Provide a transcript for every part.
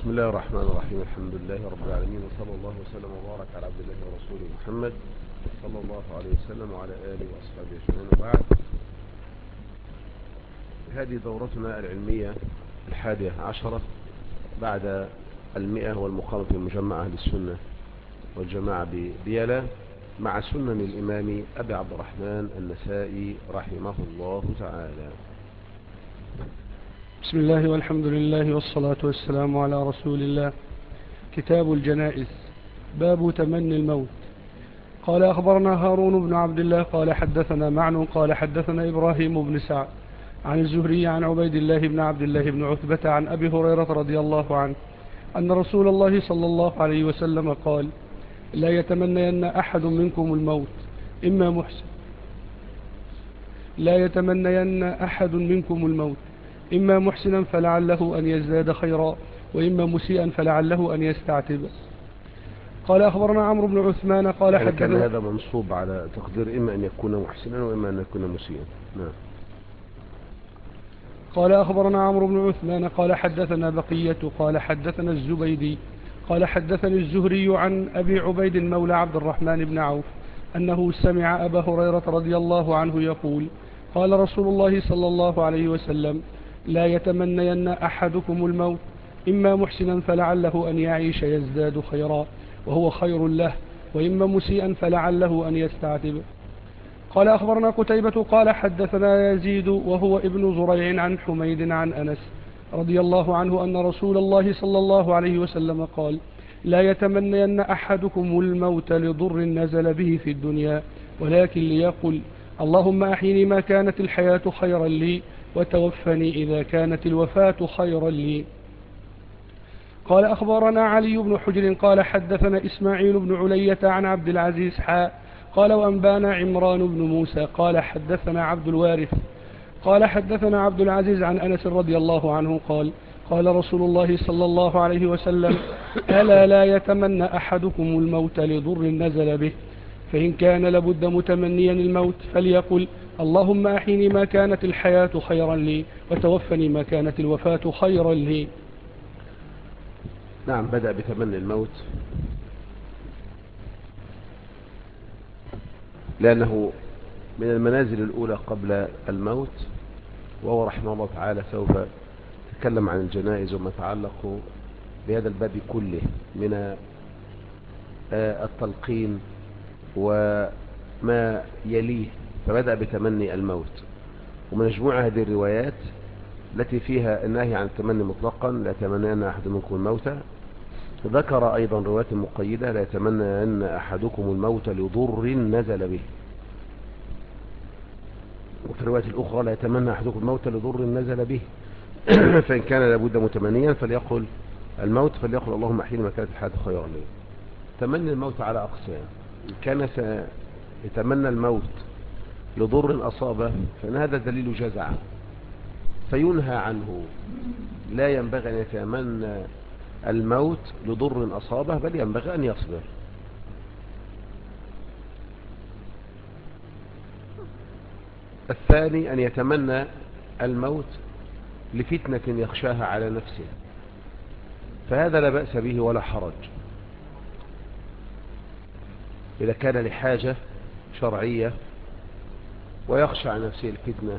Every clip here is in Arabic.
بسم الله الرحمن الرحيم. الحمد لله رب العالمين، وصلى الله وسلم وبارك على عبد الله ورسوله محمد صلى الله عليه وسلم وعلى آله وأصحابه أجمعين. وبعد، هذه دورتنا العلمية 11 بعد 100، والمقام في مجمع أهل السنة والجماعة بديالى مع سنن الإمام أبي عبد الرحمن النسائي رحمه الله تعالى. بسم الله والحمد لله والصلاة والسلام على رسول الله. كتاب الجنائز، باب تمني الموت. قال أخبرنا هارون بن عبد الله قال حدثنا معن قال حدثنا إبراهيم بن سعد عن الزهري عن عبيد الله بن عبد الله بن عتبة عن أبي هريرة رضي الله عنه أن رسول الله صلى الله عليه وسلم قال: لا يتمنين أحد منكم الموت إما محسن لا يتمنين أحد منكم الموت إما محسنا فلعله أن يزداد خيرا، وإما مسيئا فلعله أن يستعتب. قال أخبرنا عمرو بن عثمان قال يعني كان حدثنا هذا منصوب على تقدير إما أن يكون محسنا وإما أن يكون مسيئا. نعم. قال أخبرنا عمرو بن عثمان قال حدثنا بقية قال حدثنا الزبيدي قال حدثني الزهري عن أبي عبيد مولى عبد الرحمن بن عوف أنه سمع أبا هريرة رضي الله عنه يقول: قال رسول الله صلى الله عليه وسلم: لا يتمنين أحدكم الموت إما محسنا فلعله أن يعيش يزداد خيرا وهو خير له، وإما مسيئا فلعله أن يستعتب. قال أخبرنا قتيبة قال حدثنا يزيد وهو ابن زريع عن حميد عن أنس رضي الله عنه أن رسول الله صلى الله عليه وسلم قال: لا يتمنين أحدكم الموت لضر نزل به في الدنيا، ولكن ليقل: اللهم أحيني ما كانت الحياة خيرا لي، وتوفني إذا كانت الوفاة خيرا لي. قال أخبرنا علي بن حجر قال حدثنا إسماعيل بن علية عن عبد العزيز قال وأنبانا عمران بن موسى قال حدثنا عبد الوارث قال حدثنا عبد العزيز عن أنس رضي الله عنه قال: قال رسول الله صلى الله عليه وسلم: ألا لا يتمنى أحدكم الموت لضر نزل به، فإن كان لابد متمنيا الموت فليقل: اللهم أحيني ما كانت الحياة خيرا لي، وتوفني ما كانت الوفاة خيرا لي. نعم. بدأ بتمني الموت لأنه من المنازل الأولى قبل الموت، وهو رحمه الله تعالى سوف يتكلم عن الجنائز وما يتعلق بهذا الباب كله من التلقين وما يليه. فبدأ بتمني الموت، ومجموعة هذه الروايات التي فيها النهي عن التمني مطلقا: لا يتمنى أن أحد منكم الموت. ذكر أيضا روايات مقيدة: لا يتمنى أن أحدكم الموت لضر نزل به. وفي الرواية الأخرى: لا يتمنى أحدكم الموت لضر نزل به. فإن كان لابد متمنيا فليقل الموت، فليقل اللهم أحيني ما كانت الحياة خيرا لي. تمني الموت على أقسام. إن كان يتمنى الموت لضر أصابه فإن هذا دليل جزع فينهى عنه. لا ينبغي أن يتمنى الموت لضر أصابه، بل ينبغي أن يصبر. الثاني أن يتمنى الموت لفتنة يخشاها على نفسه، فهذا لا بأس به ولا حرج إذا كان لحاجة شرعية ويخشى على نفسه الفتنة،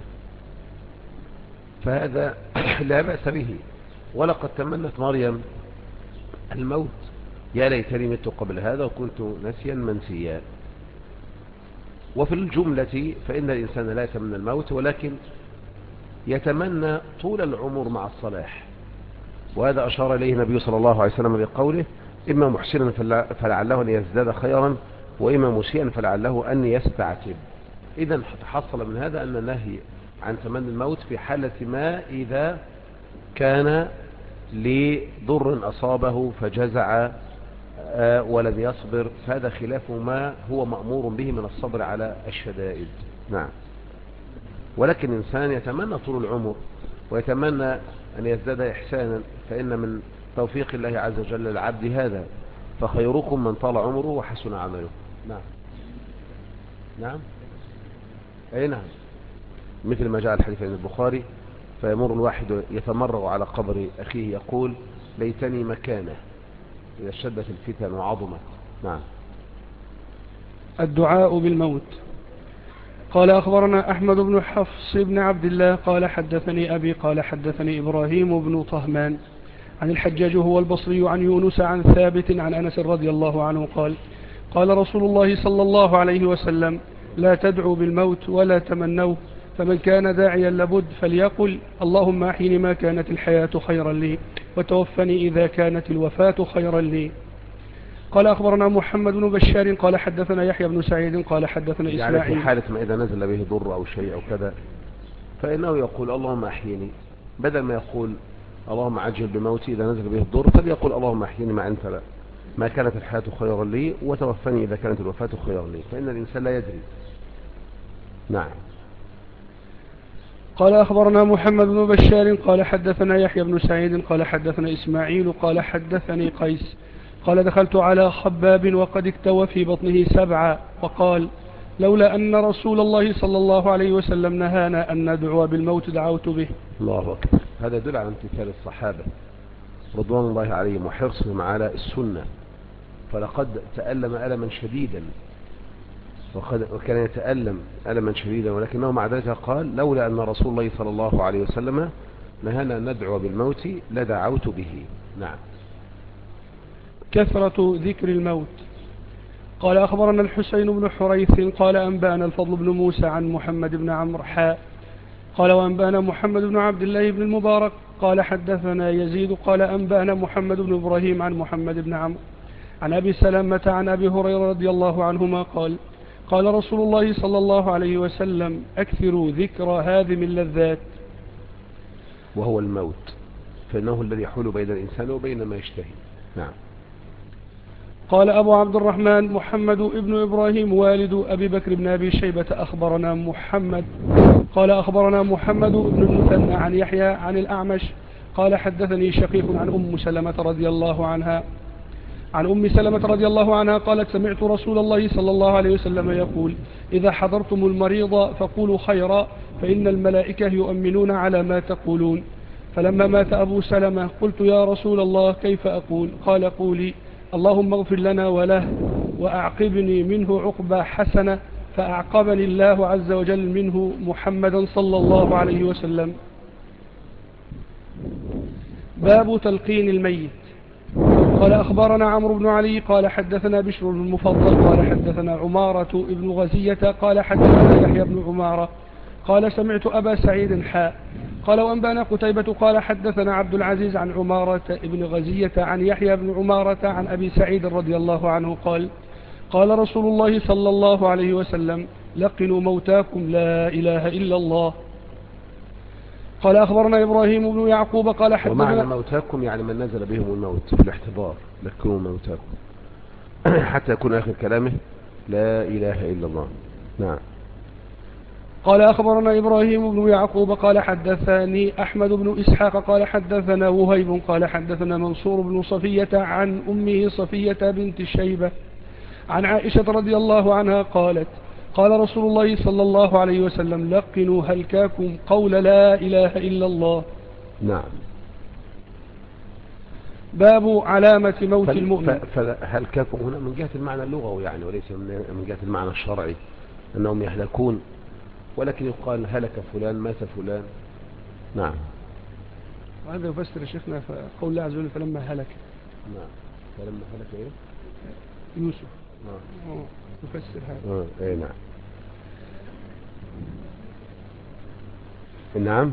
فهذا لا بأس به. ولقد تمنت مريم الموت: يا ليتني مت قبل هذا وكنت نسيا منسيا. وفي الجملة فإن الإنسان لا يتمنى الموت، ولكن يتمنى طول العمر مع الصلاح، وهذا أشار إليه النبي صلى الله عليه وسلم بقوله: إما محسنا فلعله أن يزداد خيرا، وإما مسيئا فلعله أن يستعتب. إذن تحصل من هذا أن النهي عن تمني الموت في حالة ما إذا كان لضر أصابه فجزع ولم يصبر، فهذا خلاف ما هو مأمور به من الصبر على الشدائد. نعم. ولكن إنسان يتمنى طول العمر ويتمنى أن يزداد إحسانا، فإن من توفيق الله عز وجل للعبد هذا: فخيركم من طال عمره وحسن عمله. نعم. نعم. أي نعم. مثل ما جاء الحديث عن البخاري فيمر الواحد يتمرغ على قبر أخيه يقول ليتني مكانه إذا شدت الفتن وعظمت. نعم. الدعاء بالموت. قال أخبرنا أحمد بن حفص بن عبد الله قال حدثني أبي قال حدثني إبراهيم بن طهمان عن الحجاج هو البصري عن يونس عن ثابت عن أنس رضي الله عنه قال قال رسول الله صلى الله عليه وسلم لا تدعوا بالموت ولا تمنوه، فمن كان داعيا لابد فليقل اللهم أحيني ما كانت الحياة خيرا لي وتوفني إذا كانت الوفاة خيرا لي. قال أخبرنا محمد بن بشار قال حدثنا يحيى بن سعيد قال حدثنا يعني في إسماعيل. حالة ما إذا نزل به ضر أو شيء أو كذا فإنه يقول اللهم أحيني، بدل ما يقول اللهم عجل بموتي إذا نزل به الضر، فليقول اللهم أحيني ما كانت الحياة خيرا لي وتوفني إذا كانت الوفاة خيرا لي، فإن الإنسان لا يدري. نعم. قال أخبرنا محمد بن بشار قال حدثنا يحيى بن سعيد قال حدثنا إسماعيل قال حدثني قيس قال دخلت على خباب وقد اكتوى في بطنه 7 وقال لولا أن رسول الله صلى الله عليه وسلم نهانا أن ندعو بالموت دعوت به. الله أكبر. هذا يدل على امتثال الصحابة رضوان الله عليهم وحرصهم على السنة، فلقد تألم ألما شديدا وكان يتألم ألما شديدا، ولكنه مع ذلك قال لولا أن رسول الله صلى الله عليه وسلم نهانا أن ندعو بالموت لدعوت به. نعم. كثرة ذكر الموت. قال أخبرنا الحسين بن حريث قال أنبأنا الفضل بن موسى عن محمد بن عمرو قال وأنبأنا محمد بن عبد الله بن المبارك قال حدثنا يزيد قال أنبأنا محمد بن إبراهيم عن محمد بن عمرو عن أبي سلمة عن أبي هريرة رضي الله عنهما قال قال رسول الله صلى الله عليه وسلم أكثروا ذكر هذه اللذات، وهو الموت، فإنه الذي يحول بين الإنسان وبين ما يشتهي. نعم. قال أبو عبد الرحمن محمد ابن إبراهيم والد أبي بكر بن أبي شيبة أخبرنا محمد قال أخبرنا محمد بن المثنى عن يحيى عن الأعمش قال حدثني شقيق عن أم سلمة رضي الله عنها قالت سمعت رسول الله صلى الله عليه وسلم يقول إذا حضرتم المريض فقولوا خيرا فإن الملائكة يؤمنون على ما تقولون. فلما مات أبو سلمة قلت يا رسول الله كيف أقول؟ قال قولي اللهم اغفر لنا وله وأعقبني منه عقبى حسنة، فأعقبني الله عز وجل منه محمدا صلى الله عليه وسلم. باب تلقين الميت. قال أخبرنا عمرو بن علي قال حدثنا بشر بن المفضل قال حدثنا عمارة ابن غزية قال حدثنا يحيى بن عمارة قال سمعت أبا سعيد قال وأنبانا قتيبة قال حدثنا عبد العزيز عن عمارة ابن غزية عن يحيى بن عمارة عن أبي سعيد رضي الله عنه قال قال رسول الله صلى الله عليه وسلم لقنوا موتاكم لا إله إلا الله. قال أخبرنا إبراهيم بن يعقوب قال حدثنا ومعنى موتاكم يعني من نزل بهم الموت في الاحتضار، لقنوا موتاكم حتى يكون آخر كلامه لا إله إلا الله. نعم. قال أخبرنا إبراهيم بن يعقوب قال حدثني أحمد بن إسحاق قال حدثنا وهيب قال حدثنا منصور بن صفية عن أمه صفية بنت الشيبة عن عائشة رضي الله عنها قالت قال رسول الله صلى الله عليه وسلم لقنوا هلكاكم قول لا إله إلا الله. نعم. باب علامة موت المؤمن. فهلكاكم هنا من جهة المعنى اللغوي يعني، وليس من جهة المعنى الشرعي أنهم يهلكون، ولكن يقال هلك فلان مات فلان. نعم. وهذا يفسر شيخنا قول الله عز وجل فلما هلك. نعم. فلما هلك إيه؟ يوسف. يفسر هذا. إيه نعم. نعم.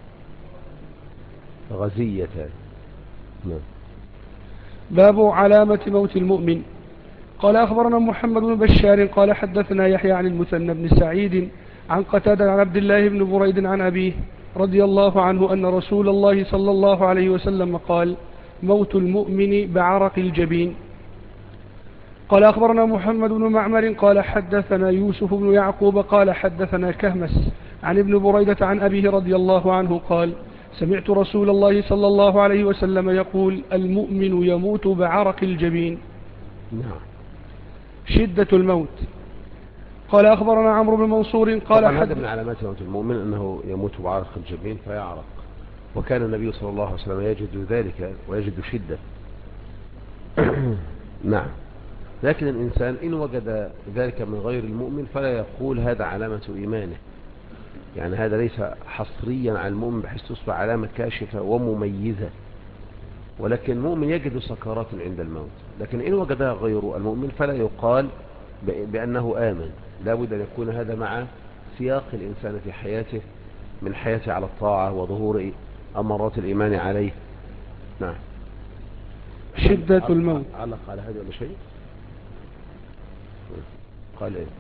غزية. نعم. باب علامة موت المؤمن. قال أخبرنا محمد بن بشار قال حدثنا يحيى عن المثنى بن سعيد عن قتادة عن عبد الله بن بريد عن أبيه رضي الله عنه أن رسول الله صلى الله عليه وسلم قال موت المؤمن بعرق الجبين. قال أخبرنا محمد بن معمر قال حدثنا يوسف بن يعقوب قال حدثنا كهمس عن ابن بريدة عن أبيه رضي الله عنه قال سمعت رسول الله صلى الله عليه وسلم يقول المؤمن يموت بعرق الجبين. نعم. شدة الموت. قال أخبرنا عمرو بن منصور قال طبعا هذا من علامات موت المؤمن أنه يموت بعرق الجبين فيعرق وكان النبي صلى الله عليه وسلم يجد ذلك ويجد شدة. نعم. لكن الإنسان إن وجد ذلك من غير المؤمن فلا يقول هذا علامة إيمانه، يعني هذا ليس حصريا على المؤمن بحيث تصبح علامة كاشفة ومميزة، ولكن المؤمن يجد سكرات عند الموت. لكن إن وجدها غير المؤمن فلا يقال بأنه آمن، لا بد أن يكون هذا مع سياق الإنسان في حياته، من حياته على الطاعة وظهور أمارات الإيمان عليه. نعم. شدة الموت. علق على هذا ولا شيء؟ قال إيه؟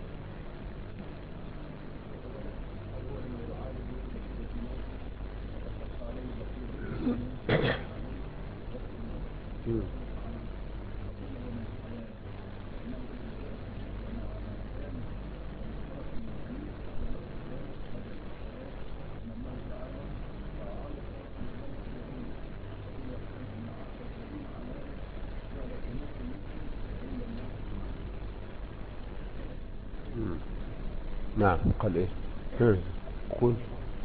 نعم. قال إيه؟ قل.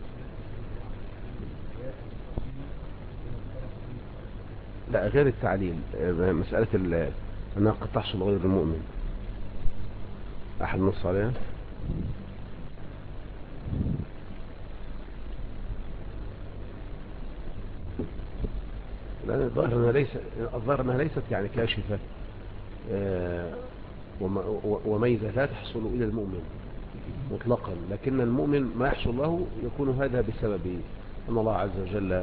لا، غير التعليل، مسألة أنها قد تحصل غير المؤمن. أحد نص عليها؟ لأن الظاهر أنها ليست يعني كاشفة وميزة لا تحصل إلى المؤمن مطلقا، لكن المؤمن ما يحصل له يكون هذا بسبب أن الله عز وجل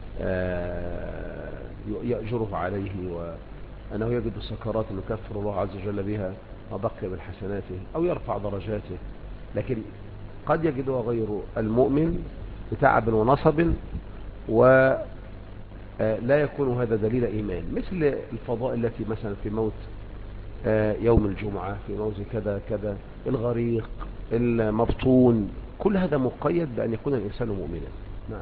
يأجره عليه، وأنه يجد سكرات يكفر الله عز وجل بها ما بقي من حسناته أو يرفع درجاته. لكن قد يجدها غير المؤمن بتعب ونصب، ولا يكون هذا دليل إيمان، مثل الفضائل التي مثلا في موت يوم الجمعة، في موت كذا كذا، الغريق، المبطون، كل هذا مقيد بأن يكون الإنسان مؤمنا. نعم.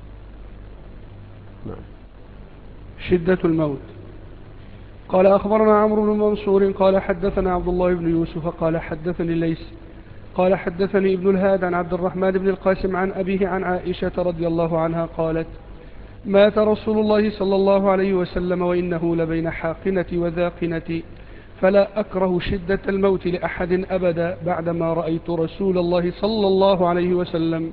نعم. شدة الموت. قال أخبرنا عمرو بن منصور قال حدثنا عبد الله بن يوسف قال حدثني الليث قال حدثني ابن الهاد عن عبد الرحمن بن القاسم عن أبيه عن عائشة رضي الله عنها قالت: مات رسول الله صلى الله عليه وسلم وإنه لبين حاقنة وذاقنة، فلا أكره شدة الموت لأحد أبدا بعدما رأيت رسول الله صلى الله عليه وسلم.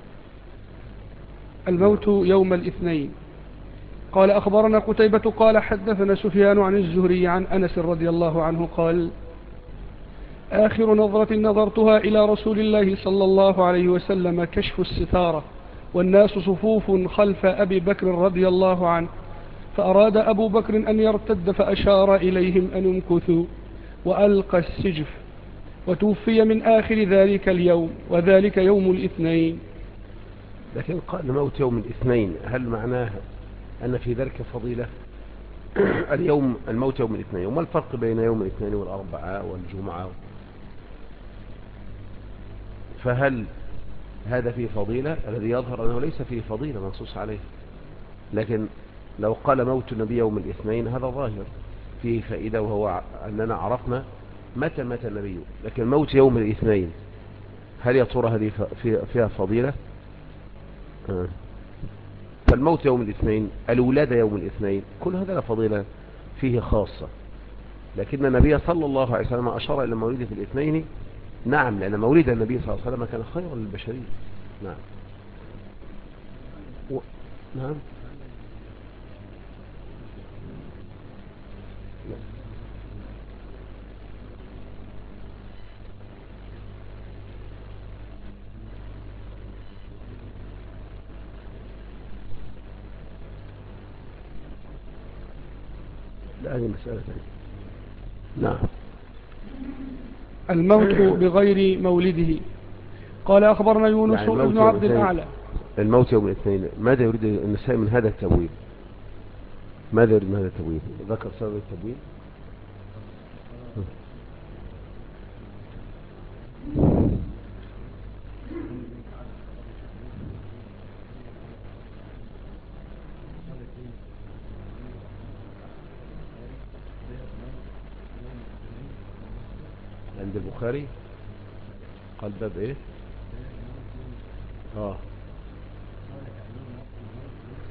الموت يوم الاثنين. قال أخبرنا قتيبة قال حدثنا سفيان عن الزهري عن أنس رضي الله عنه قال: آخر نظرة نظرتها إلى رسول الله صلى الله عليه وسلم كشف الستارة والناس صفوف خلف أبي بكر رضي الله عنه، فأراد أبو بكر أن يرتد فأشار إليهم أن يمكثوا وألقى السجف، وتوفي من آخر ذلك اليوم، وذلك يوم الاثنين. لكن قال موت يوم الاثنين، هل معناه أن في ذلك فضيلة؟ اليوم الموت يوم الاثنين، وما الفرق بين يوم الاثنين والأربعاء والجمعة؟ فهل هذا فيه فضيلة؟ الذي يظهر أنه ليس فيه فضيلة منصوص عليه، لكن لو قال موت النبي يوم الاثنين هذا ظاهر فيه فائدة، وهو أننا عرفنا متى مات النبي. لكن موت يوم الاثنين هل يا ترى هذه فيها فضيلة؟ فالموت يوم الاثنين، الولادة يوم الاثنين، كل هذا لا فضيلة فيه خاصة. لكن النبي صلى الله عليه وسلم أشار إلى مولده في الاثنين. نعم، لأن مولد النبي صلى الله عليه وسلم كان خيرا للبشرية. نعم. نعم. لا، هذه مسألة ثانية. نعم. الموت بغير مولده. قال أخبرنا يونس يعني بن عبد الأعلى. الموت يوم الاثنين، ماذا يريد النساء من هذا التبويب؟ ماذا يريد من هذا التبويب؟ ذكر سبب التبويب. عند البخاري قال باب ايه؟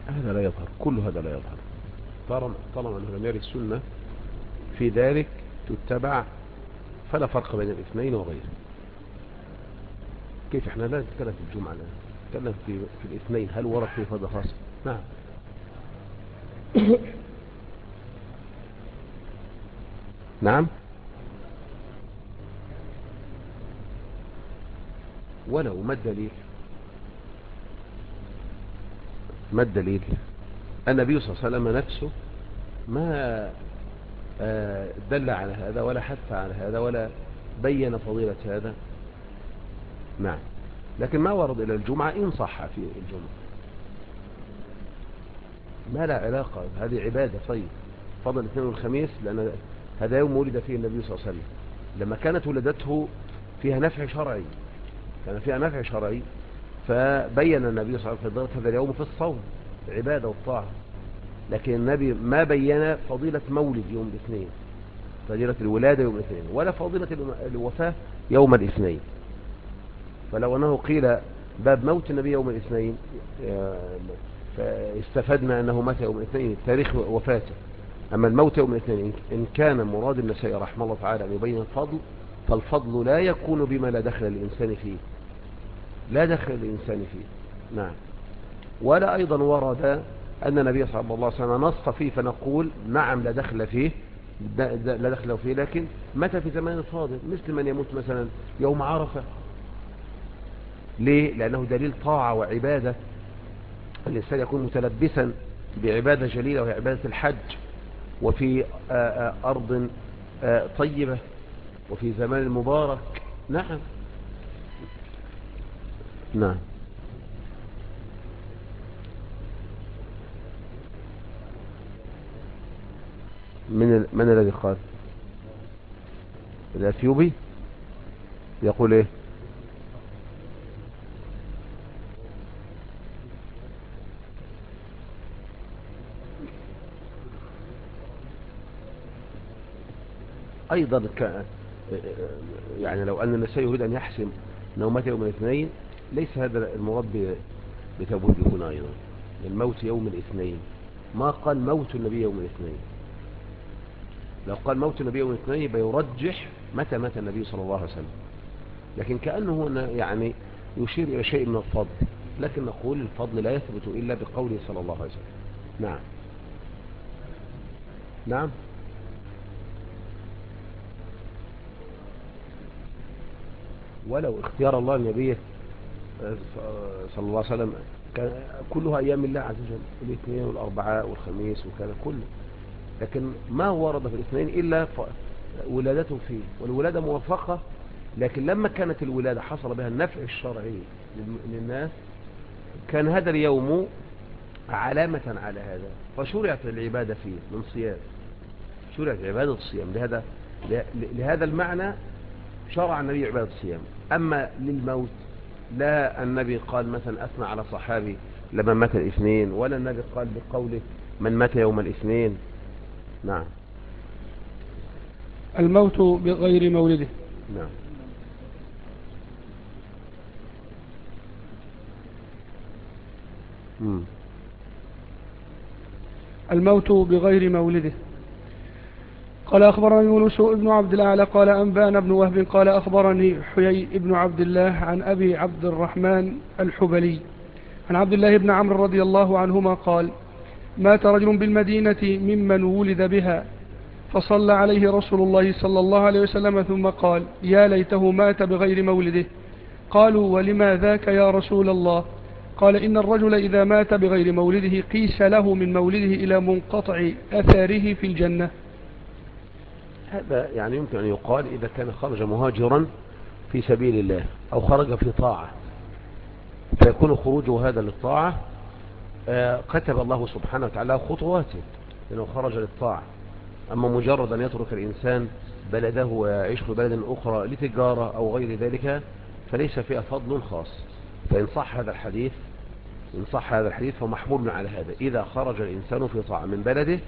هذا لا يظهر، كل هذا لا يظهر. طالما أنه لم يرد السنة في ذلك تتبع، فلا فرق بين الاثنين وغيره. كيف احنا لا نتكلم في الجمعة الآن، نتكلم في الاثنين، هل ورد فيه هذا خاص؟ نعم. نعم. ولو ما الدليل؟ ما الدليل؟ النبي صلى الله عليه وسلم نفسه ما دل على هذا ولا حث على هذا ولا بين فضيلة هذا. نعم. لكن ما ورد إلى الجمعة إن صح في الجمعة، ما لا علاقة، هذه عبادة. طيب فضل الاثنين والخميس لأن هذا يوم ولد فيه النبي صلى الله عليه وسلم، لما كانت ولدته فيها نفع شرعي، كان فيها نفع شرعي، فبين النبي صلى الله عليه وسلم هذا اليوم في الصوم عبادة والطاعة. لكن النبي ما بين فضيلة مولد يوم الاثنين، فضيلة الولادة يوم الاثنين، ولا فضيلة الوفاة يوم الاثنين. فلو أنه قيل باب موت النبي يوم الاثنين فاستفدنا أنه مات يوم الاثنين تاريخ وفاته. أما الموت يوم الاثنين إن كان مراد النسائي رحمه الله تعالى أن يبين الفضل، فالفضل لا يكون بما لا دخل الإنسان فيه، لا دخل الإنسان فيه. نعم. ولا أيضا ورد أن النبي صلى الله عليه وسلم نص فيه فنقول نعم لا دخل فيه، لا دخل فيه، لكن متى في زمان الفاضل مثل من يموت مثلا يوم عرفة. ليه؟ لأنه دليل طاعة وعبادة، الإنسان يكون متلبسا بعبادة جليلة وهي عبادة الحج، وفي أرض طيبة وفي زمان مبارك. نعم. نعم. من الذي قال؟ الأثيوبي يقول ايه؟ ايضا يعني لو ان النسائي يريد ان يحسم انه مات يوم الاثنين، ليس هذا المراد بتبويب هنا. ايضا الموت يوم الاثنين، ما قال موت النبي يوم الاثنين. لو قال موت النبي يوم الاثنين يبقى يرجح متى مات النبي صلى الله عليه وسلم، لكن كأنه هنا يعني يشير الى شيء من الفضل، لكن نقول الفضل لا يثبت الا بقوله صلى الله عليه وسلم. نعم. نعم. ولو اختيار الله النبي صلى الله عليه وسلم كان كلها أيام الله عز وجل، الاثنين والأربعاء والخميس وكذا كله، لكن ما ورد في الاثنين إلا ولادته فيه، والولادة موفقة. لكن لما كانت الولادة حصل بها النفع الشرعي للناس، كان هذا اليوم علامة على هذا، فشرعت العبادة فيه من صيام، شرعت عبادة الصيام لهذا المعنى شرع النبي عبادة الصيام. أما للموت لا النبي قال مثلا أثنى على صحابي لما مات الاثنين، ولا النبي قال بقوله من مات يوم الاثنين. نعم. الموت بغير مولده. نعم. الموت بغير مولده. قال أخبرني يونس بن عبد الأعلى قال أنبأنا بن وهب قال أخبرني حيي بن عبد الله عن أبي عبد الرحمن الحبلي عن عبد الله بن عمرو رضي الله عنهما قال مات رجل بالمدينة ممن ولد بها، فصلى عليه رسول الله صلى الله عليه وسلم ثم قال يا ليته مات بغير مولده. قالوا ولما ذاك يا رسول الله؟ قال إن الرجل إذا مات بغير مولده قيس له من مولده إلى منقطع أثاره في الجنة. هذا يعني يمكن أن يقال إذا كان خرج مهاجرا في سبيل الله أو خرج في طاعة، فيكون خروجه هذا للطاعة كتب الله سبحانه وتعالى خطواته لأنه خرج للطاعة. أما مجرد أن يترك الإنسان بلده ويعيش في بلد أخرى لتجارة أو غير ذلك فليس فيها فضل خاص. فإن صح هذا الحديث، إن صح هذا الحديث فمحمول على هذا، إذا خرج الإنسان في طاعة من بلده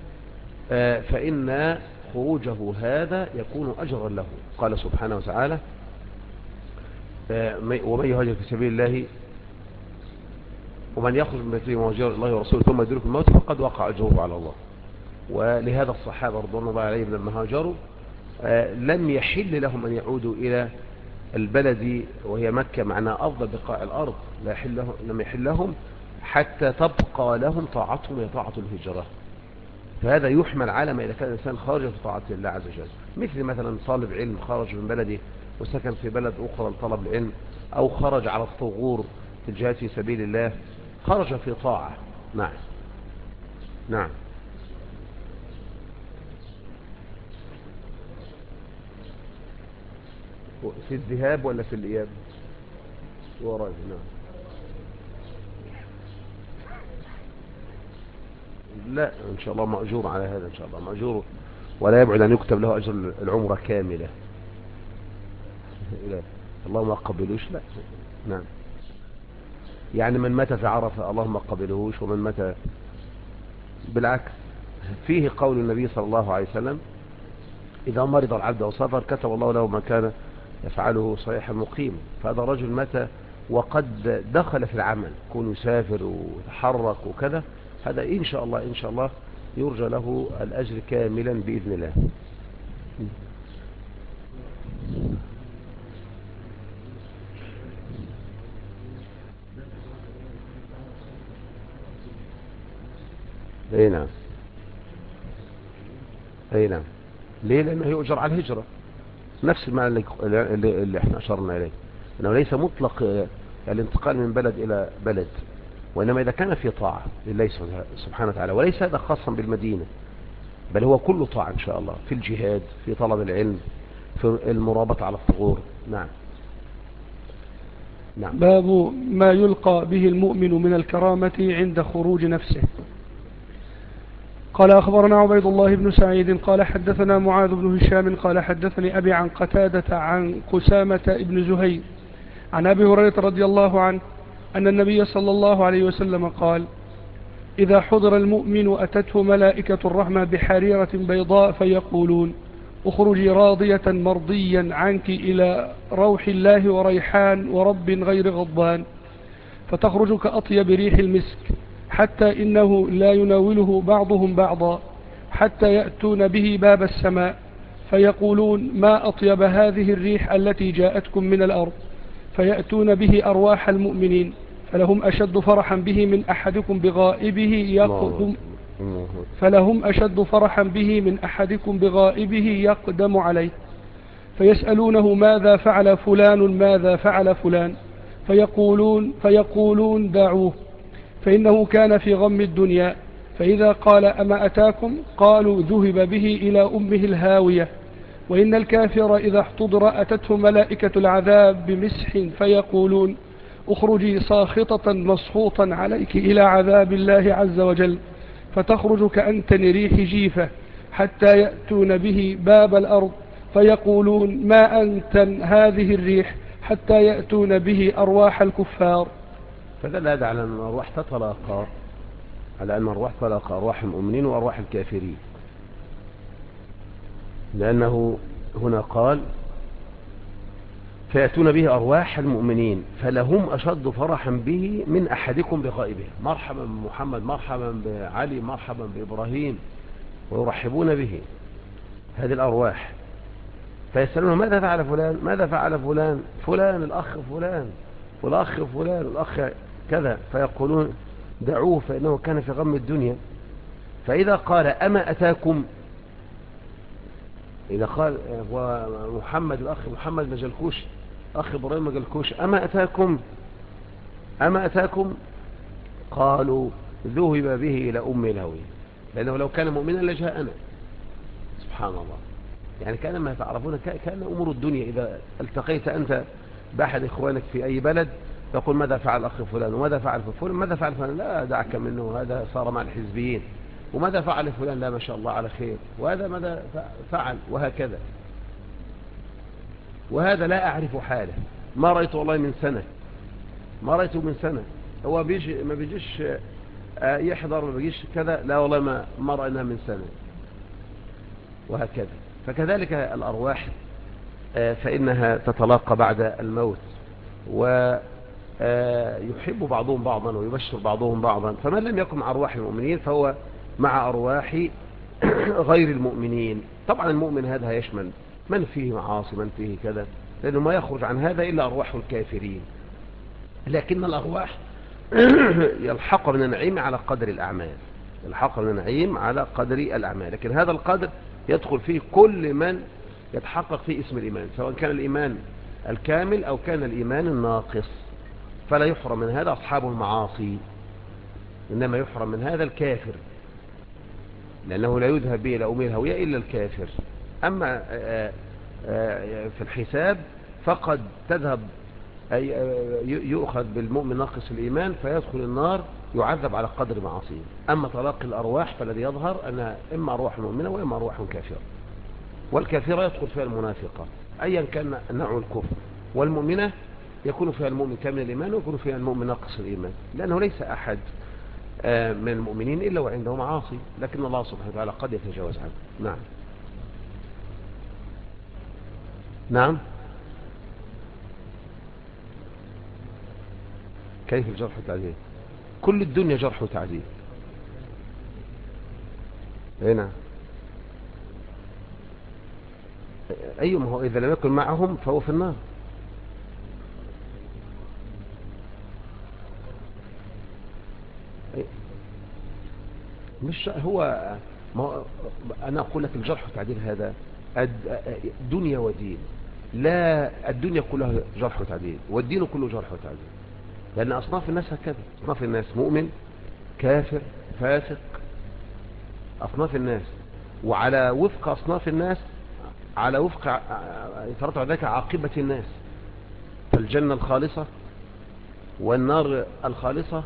فإن خروجه هذا يكون أجرا له. قال سبحانه وتعالى ومن يهاجر في سبيل الله ومن يخرج من بيته مهاجرا الله ورسوله ثم يدرك الموت فقد وقع أجره على الله. ولهذا الصحابة رضوان الله عليهم لما هاجروا لم يحل لهم أن يعودوا إلى البلد وهي مكة، معناها أفضل بقاع الأرض، لم يحل لهم حتى تبقى لهم طاعتهم هي طاعة الهجرة. فهذا يحمل على ما إذا كان الإنسان خارج في طاعة الله عز وجل، مثل مثلا طالب علم خرج من بلده وسكن في بلد أخرى لطلب العلم، أو خرج على الثغور في الجهاد في سبيل الله، خرج في طاعة. نعم نعم. في الذهاب ولا في الإياب؟ وراء. نعم. لا إن شاء الله مأجور على هذا، إن شاء الله مأجور، ولا يبعد أن يكتب له أجر العمرة كاملة. لا اللهم قبلوش. لا. نعم. يعني من مات في عرفة اللهم قبلوش، ومن مات بالعكس. فيه قول النبي صلى الله عليه وسلم إذا مرض العبد أو سافر كتب الله له ما كان يفعله صحيح المقيم. فهذا رجل مات وقد دخل في العمل، كون يسافر ويتحرك وكذا، هذا إن شاء الله إن شاء الله يرجى له الأجر كاملا بإذن الله. أي نعم. أي نعم. ليه؟ لأنه يؤجر على الهجرة، نفس المعنى اللي احنا أشرنا إليه، أنه ليس مطلق الانتقال من بلد إلى بلد، وإنما إذا كان في طاعة لله سبحانه وتعالى، وليس هذا خاصا بالمدينة، بل هو كله طاعة إن شاء الله، في الجهاد، في طلب العلم، في المرابطة على الثغور. نعم نعم. باب ما يلقى به المؤمن من الكرامة عند خروج نفسه. قال أخبرنا عبيد الله بن سعيد قال حدثنا معاذ بن هشام قال حدثني أبي عن قتادة عن قسامة بن زهير عن أبي هريرة رضي الله عنه أن النبي صلى الله عليه وسلم قال إذا حضر المؤمن أتته ملائكة الرحمة بحريرة بيضاء فيقولون اخرجي راضية مرضيا عنك إلى روح الله وريحان ورب غير غضبان، فتخرج كأطيب ريح المسك، حتى إنه لا يناوله بعضهم بعضا حتى يأتون به باب السماء فيقولون ما أطيب هذه الريح التي جاءتكم من الأرض، فيأتون به أرواح المؤمنين فلهم أشد فرحا به من أحدكم بغائبه يقدم عليه، فيسألونه ماذا فعل فلان ماذا فعل فلان، فيقولون دعوه فإنه كان في غم الدنيا، فإذا قال أما أتاكم قالوا ذهب به إلى أمه الهاوية. وإن الكافر إذا احتضر أتته ملائكة العذاب بمسح فيقولون اخرجي ساخطة مسخوطا عليك إلى عذاب الله عز وجل، فتخرج كأنتن ريح جيفة حتى يأتون به باب الأرض فيقولون ما أنتن هذه الريح حتى يأتون به أرواح الكفار. فدل هذا على أن الأرواح تتلاقى، على أن الأرواح تلاقى أرواح المؤمنين وأرواح الكافرين، لأنه هنا قال فيأتون به أرواح المؤمنين فلهم أشد فرحا به من أحدكم بغائبه. مرحبا بمحمد، مرحبا بعلي، مرحبا بإبراهيم، ويرحبون به هذه الأرواح. فيسألون ماذا فعل فلان ماذا فعل فلان فلان الأخ فلان والأخ فلان الأخ كذا، فيقولون دعوه فإنه كان في غم الدنيا. فإذا قال أما أتاكم، إذا قال ومحمد الأخ محمد ما جالكوش، أخ إبراهيم ما جالكوش، أما أتاكم قالوا ذهب به إلى أم الهوية، لأنه لو كان مؤمنا لجاءنا. سبحان الله. يعني كان ما تعرفون كان أمور الدنيا، إذا التقيت أنت بأحد إخوانك في أي بلد تقول ماذا فعل أخ فلان وماذا فعل فلان ماذا فعل فلان، لا دعك منه هذا صار مع الحزبيين، وماذا فعل فلان لا ما شاء الله على خير، وهذا ماذا فعل، وهكذا. وهذا لا أعرف حاله، ما رأيته والله من سنة، ما رأيته من سنة، هو بيجي ما بيجيش يحضر، ما بيجيش كذا، لا والله ما رأيناه من سنة، وهكذا. فكذلك الأرواح فإنها تتلاقى بعد الموت، يحب بعضهم بعضا ويبشر بعضهم بعضا. فمن لم يكن مع أرواح المؤمنين فهو مع أرواح غير المؤمنين. طبعا المؤمن هذا يشمل من فيه معاصي، من فيه كذا، لأنه ما يخرج عن هذا إلا أرواح الكافرين. لكن الأرواح يلحق من النعيم على قدر الأعمال، يلحق من النعيم على قدر الأعمال، لكن هذا القدر يدخل فيه كل من يتحقق فيه اسم الإيمان، سواء كان الإيمان الكامل أو كان الإيمان الناقص. فلا يحرم من هذا أصحاب المعاصي، إنما يحرم من هذا الكافر، لأنه لا يذهب به إلى أمور الهوية إلا الكافر. أما في الحساب فقد تذهب يؤخذ بالمؤمن ناقص الإيمان فيدخل النار يعذب على قدر معاصيه. أما تلاقي الأرواح فالذي يظهر أنها إما أرواح مؤمنة وإما أرواح كافرة، والكافرة يدخل فيها المنافقة أيا كان نوع الكفر، والمؤمنة يكون فيها المؤمن كامل الإيمان ويكون فيها المؤمن ناقص الإيمان، لأنه ليس أحد من المؤمنين إلا وعنده معاصي، لكن الله سبحانه وتعالى قد يتجاوز عنه. نعم. نعم. كيف الجرح والتعديل؟ كل الدنيا جرح وتعديل. هنا أيهم هو إذا لم يكن معهم فهو في النار. مش هو ما أنا أقول لك الجرح والتعديل هذا دنيا ودين، لا الدنيا كلها جرح وتعديل والدين كله جرح وتعديل، لأن أصناف الناس هكذا، أصناف الناس مؤمن كافر فاسق، أصناف الناس، وعلى وفق أصناف الناس على وفق يترتب على ذلك عاقبة الناس، فالجنة الخالصة والنار الخالصة،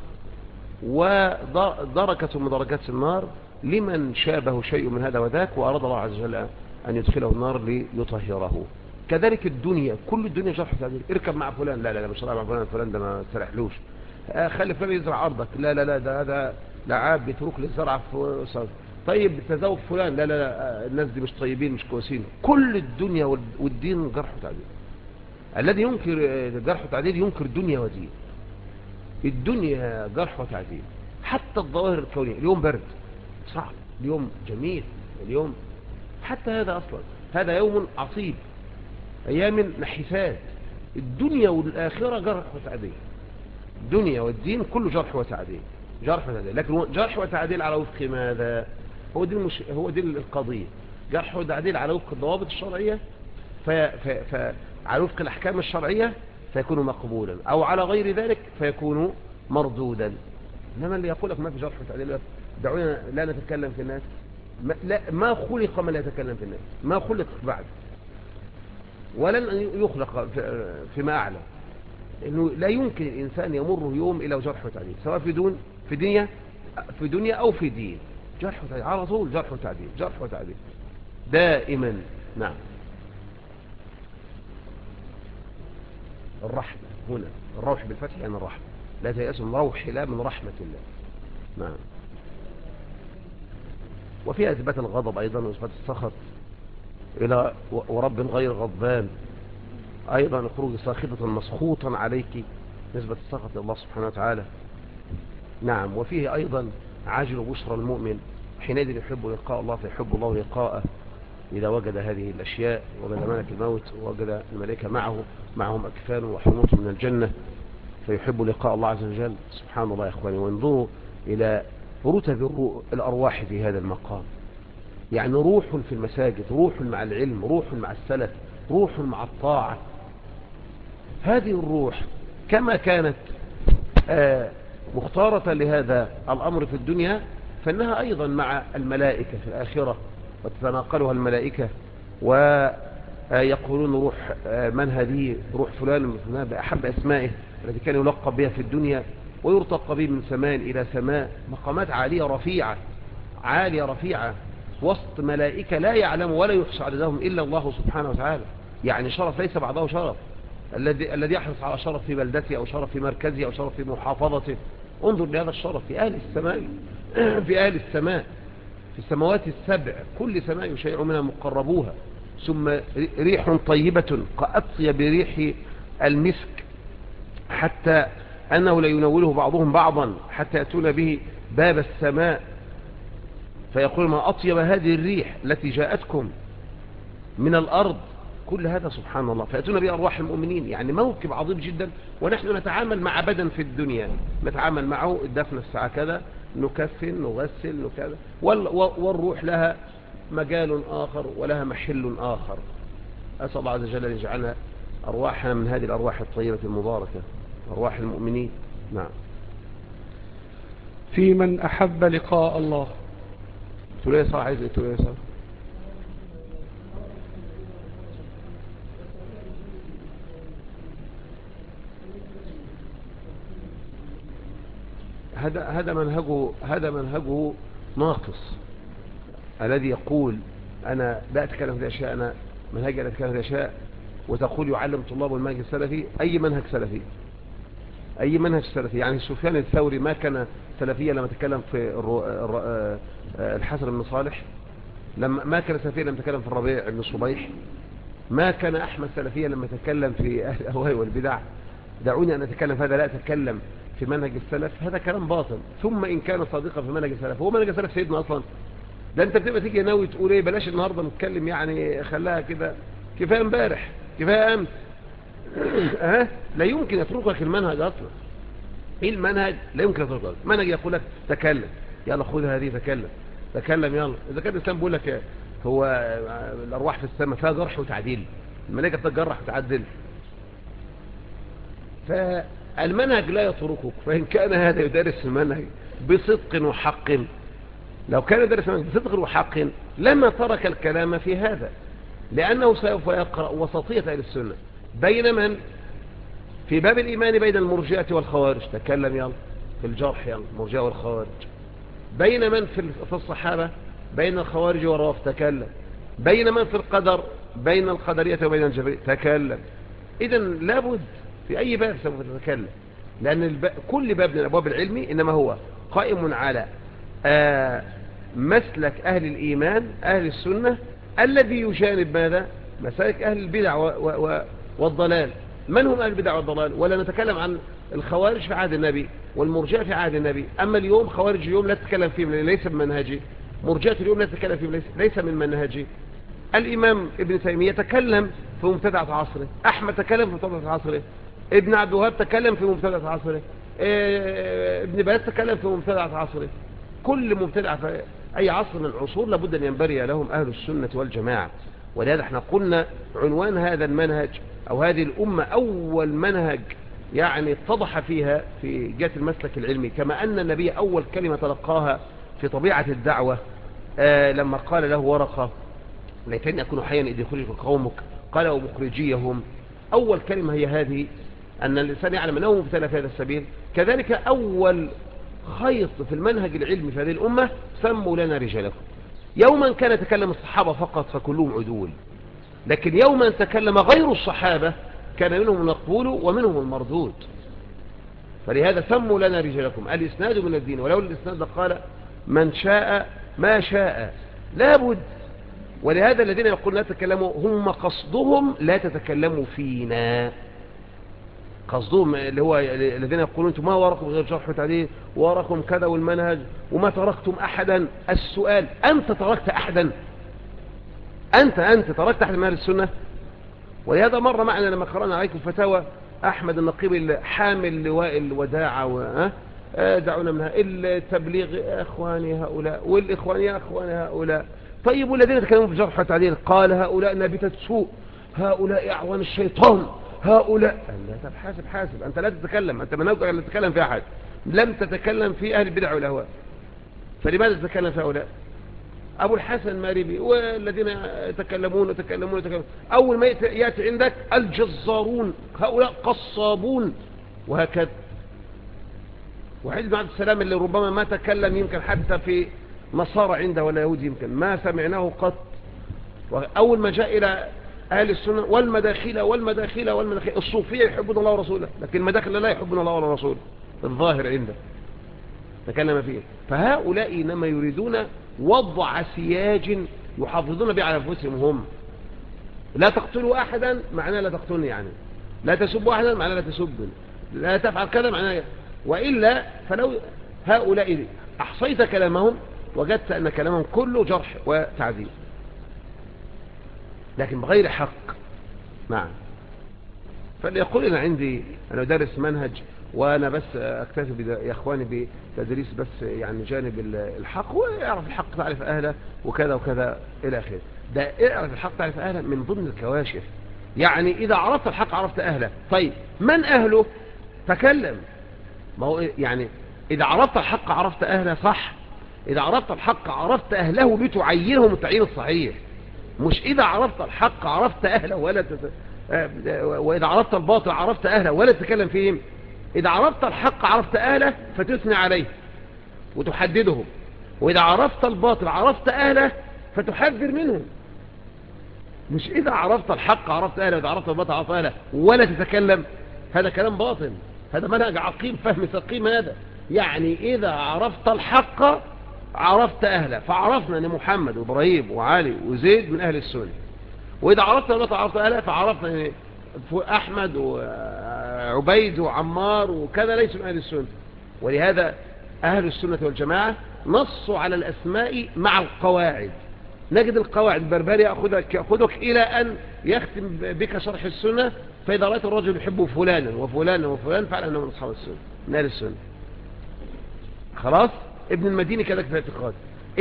ودركة من درجات النار لمن شابه شيء من هذا وذاك وأراد الله عز وجل أن يدخله النار ليطهره. كذلك الدنيا، كل الدنيا جرح وتعديل. اركب مع فلان، لا لا لا مش رايح مع فلان، فلان ده ما ترحلوش. خلي فلان يزرع أرضك، لا لا لا ده هذا لعاب بيترك للزرع في صدر. طيب تزوج فلان، لا لا لا الناس دي مش طيبين مش كويسين. كل الدنيا والدين جرح وتعديل. الذي ينكر جرح وتعديل ينكر دنيا ودين. الدنيا جرح وتعديل، حتى الظواهر الكونية. اليوم برد صعب، اليوم جميل، اليوم حتى هذا أصلا هذا يوم عصيب، أيام نحسات. الدنيا والآخرة جرح وتعديل، الدنيا والدين كله جرح وتعديل، جرح وتعديل. لكن جرح وتعديل على وفق ماذا؟ هو دي القضية. جرح وتعديل على وفق الضوابط الشرعية، على وفق الأحكام الشرعية فيكون مقبولا، أو على غير ذلك فيكون مردودا. إنما اللي يقول لك ما في جرح وتعديل، دعونا لا نتكلم في الناس، ما خلق من لا يتكلم في الناس، ما خلق بعد ولن يخلق فيما أعلم، إنه لا يمكن الإنسان يمر يوم إلى جرح وتعديل، سواء في دنيا أو في دين. جرح وتعديل على طول، جرح وتعديل، جرح وتعديل دائما. نعم. الرحمة هنا الروح بالفتح يعني الرحمة، لا تيأسوا من روح الله، من رحمة الله. نعم. وفيها إثبات الغضب أيضا وإثبات السخط إلى ورب غير غضبان، أيضا خروج ساخطة مسخوطا عليك، نسبة السخط لله سبحانه وتعالى. نعم. وفيه أيضا عاجل بشرى المؤمن، حينئذ يحب لقاء الله فيحب الله لقاءه، إذا وجد هذه الأشياء، وجد ملك الموت ووجد الملائكة معهم أكفان وحنوط من الجنة، فيحب لقاء الله عز وجل. سبحان الله يا إخواني. وانظروا إلى رتب الأرواح في هذا المقام، يعني روح في المساجد، روح مع العلم، روح مع السلف، روح مع الطاعة. هذه الروح كما كانت مختارة لهذا الأمر في الدنيا، فإنها أيضا مع الملائكة في الآخرة، وتتناقلها الملائكة ويقولون روح من هذه؟ روح فلان بأحب أسمائه التي كان يلقب بها في الدنيا، ويرتقى به من سماء إلى سماء، مقامات عالية رفيعة، عالية رفيعة، وسط ملائكة لا يعلم ولا يحصى عددهم إلا الله سبحانه وتعالى. يعني شرف ليس بعده شرف، الذي يحرص على شرف في بلدته أو شرف في مركزه أو شرف في محافظته. انظر لهذا الشرف في أهل السماء في أهل السماء، في السماوات السبع، كل سماء يشيع منها مقربوها، ثم ريح طيبة كأطيب بريح المسك حتى أنه لا ينوله بعضهم بعضا حتى يأتون به باب السماء فيقول ما أطيب هذه الريح التي جاءتكم من الأرض. كل هذا سبحان الله، فيأتون بأرواح المؤمنين. يعني موكب عظيم جدا. ونحن نتعامل مع بدن في الدنيا، نتعامل معه الدفن الساعة كذا، نكفن نغسل نكذا، والروح لها مجال آخر ولها محل آخر. أسأل الله عز وجل أن يجعلنا أرواحنا من هذه الأرواح الطيبة المباركة، أرواح المؤمنين. نعم. في من أحب لقاء الله. تليسا عايز تليسا. هذا منهجه ناقص، الذي يقول أنا لا أتكلم في الأشياء، أنا منهجي لا أتكلم في الأشياء، وتقول يعلم طلاب المنهج السلفي. أي منهج سلفي؟ أي منهج سلفي؟ يعني سفيان الثوري ما كان سلفيا لما تكلم في الحسن بن صالح، لما ما كان سلفيا لما تكلم في الربيع بن صبيح، ما كان أحمد سلفيا لما تكلم في أهل الأهواء والبدع. دعوني أن أتكلم في هذا، لا أتكلم في منهج السلف، هذا كلام باطل. ثم إن كان صادقا في منهج السلف، هو منهج السلف سيدنا أصلا؟ ده أنت بتبقى تيجي ناوي تقول إيه، بلاش النهاردة نتكلم، يعني خلاها كده، كفاية امبارح، كفاية أمس. لا يمكن يتركك المنهج أصلا. إيه المنهج؟ لا يمكن يتركك المنهج. يقول لك تكلم، يلا خذ هذه، تكلم يلا. إذا كان الإسلام بيقول لك هو الأرواح في السماء فيها جرح وتعديل، الملائكة بتجرح وتعدل، فالمنهج لا يتركك. فإن كان هذا يدرس المنهج بصدق وحق، لو كان يدرس المنهج بصدق وحق لما ترك الكلام في هذا، لأنه سوف يقرأ وسطية أهل السنة بين من في باب الإيمان بين المرجئة والخوارج، تكلم يلا في الجرح، يلا المرجئة والخوارج. بين من في الصحابة بين الخوارج والروافض، تكلم. بين من في القدر بين القدرية وبين الجبرية، تكلم. إذن لابد في أي باب سوف تتكلم، لأن كل باب من الأبواب العلمي إنما هو قائم على مسلك أهل الإيمان أهل السنة، الذي يجانب ماذا؟ مسالك أهل البدع والضلال. من هم أهل البدع والضلال؟ ولا نتكلم عن الخوارج في عهد النبي والمرجئة في عهد النبي. أما اليوم خوارج اليوم لا تتكلم فيهم ليس من منهجي، مرجئة اليوم لا تتكلم فيهم ليس من منهجي. الإمام ابن تيمية تكلم في مبتدعة عصره، أحمد تكلم في مبتدعة عصره، ابن عبد الوهاب تكلم في مبتدعة عصره، ابن باز تكلم في مبتدعة عصره. كل مبتدع في أي عصر من العصور لابد أن ينبري لهم أهل السنة والجماعة. ولهذا احنا قلنا عنوان هذا المنهج أو هذه الأمة أول منهج يعني اتضح فيها في جهة المسلك العلمي، كما أن النبي أول كلمة تلقاها في طبيعة الدعوة لما قال له ورقة ليتني أكون حيا إذ يخرجك قومك قال ومخرجيهم. أول كلمة هي هذه، أن الإنسان يعلم أنه مبتلى في هذا السبيل. كذلك أول خيط في المنهج العلمي في هذه الأمة سموا لنا رجالكم. يوما كان يتكلم الصحابة فقط فكلهم عدول، لكن يوما تكلم غير الصحابة كان منهم المقبول ومنهم المردود. فلهذا سموا لنا رجالكم، الإسناد من الدين، ولو الإسناد قال من شاء ما شاء لابد. ولهذا الذين يقولون لا تتكلموا هم قصدهم لا تتكلموا فينا، قصدهم اللي هو الذين يقولون انتم ما وراكم غير جرح وتعديل وراكم كذا والمنهج وما تركتم أحدا. السؤال أنت تركت أحدا؟ أنت تركت أحد من أهل السنة؟ ولهذا مر معنا لما قرأنا عليكم فتاوى أحمد النقيب حامل لواء الوداعة دعونا منها التبليغ أخواني هؤلاء والإخوان يا أخواني هؤلاء. طيب والذين يتكلمون في جرح وتعديل قال هؤلاء نابتة سوء، هؤلاء أعوان الشيطان، هؤلاء. لا، طب حاسب أنت لا تتكلم، أنت منهجك لا تتكلم في أحد، لم تتكلم في أهل البدع والأهواء، فلماذا تتكلم في هؤلاء؟ أبو الحسن الماربي والذين يتكلمون أول ما يأتي عندك الجزارون، هؤلاء قصابون، وهكذا. وحيد بن عبد السلام اللي ربما ما تكلم يمكن حتى في نصارى عنده ولا يهود يمكن ما سمعناه قط. وأول ما جاء إلى أهل السنة والمداخلة الصوفية يحبون الله ورسوله، لكن المداخل لا يحبون الله ورسوله الظاهر عنده تكلم فيه. فهؤلاء إنما يريدون وضع سياج يحافظون به على أنفسهم هم. لا تقتلوا أحدا معناه لا تقتلني، يعني لا تسبوا أحدا معناه لا تسبني. لا تفعل كذا معناه، وإلا فلو هؤلاء أحصيت كلامهم وجدت أن كلامهم كله جرح وتعديل، لكن بغير حق. نعم. فليقول أنا أدرس منهج وأنا بس أكتفي يا إخواني بتدريس بس يعني جانب الحق، ويعرف الحق تعرف أهله وكذا وكذا إلى آخره. ده اعرف الحق تعرف أهله من ضمن الكواشف. يعني إذا عرفت الحق عرفت أهله. طيب من أهله؟ تكلم. ما هو يعني إذا عرفت الحق عرفت أهله، صح. إذا عرفت الحق عرفت أهله لتعينهم التعيين الصحيح، مش إذا عرفت الحق عرفت أهله وإذا عرفت الباطل عرفت أهله ولا تتكلم فيهم. إذا عرفت الحق عرفت أهله فتثني عليه وتحددهم، وإذا عرفت الباطل عرفت أهله فتحذر منهم. مش إذا عرفت الحق عرفت أهله وإذا عرفت الباطل عرفت أهله ولا تتكلم. هذا كلام باطل، هذا منهج عقيم فهم سقيم. هذا يعني إذا عرفت الحق عرفت أهله، فعرفنا أن محمد وإبراهيم وعلي وزيد من أهل السنة. وإذا عرفت الباطل عرفت أهله، فعرفنا أن أحمد وعبيد وعمار وكذا ليسوا من أهل السنة. ولهذا أهل السنة والجماعة نصوا على الأسماء مع القواعد. نجد القواعد البربري يأخذك إلى أن يختم بك شرح السنة، فإذا رأيت الرجل يحب فلانا وفلانا وفلان فعلا أنه من أصحاب السنة من أهل السنة. خلاص. ابن المديني كذلك في الاعتقاد.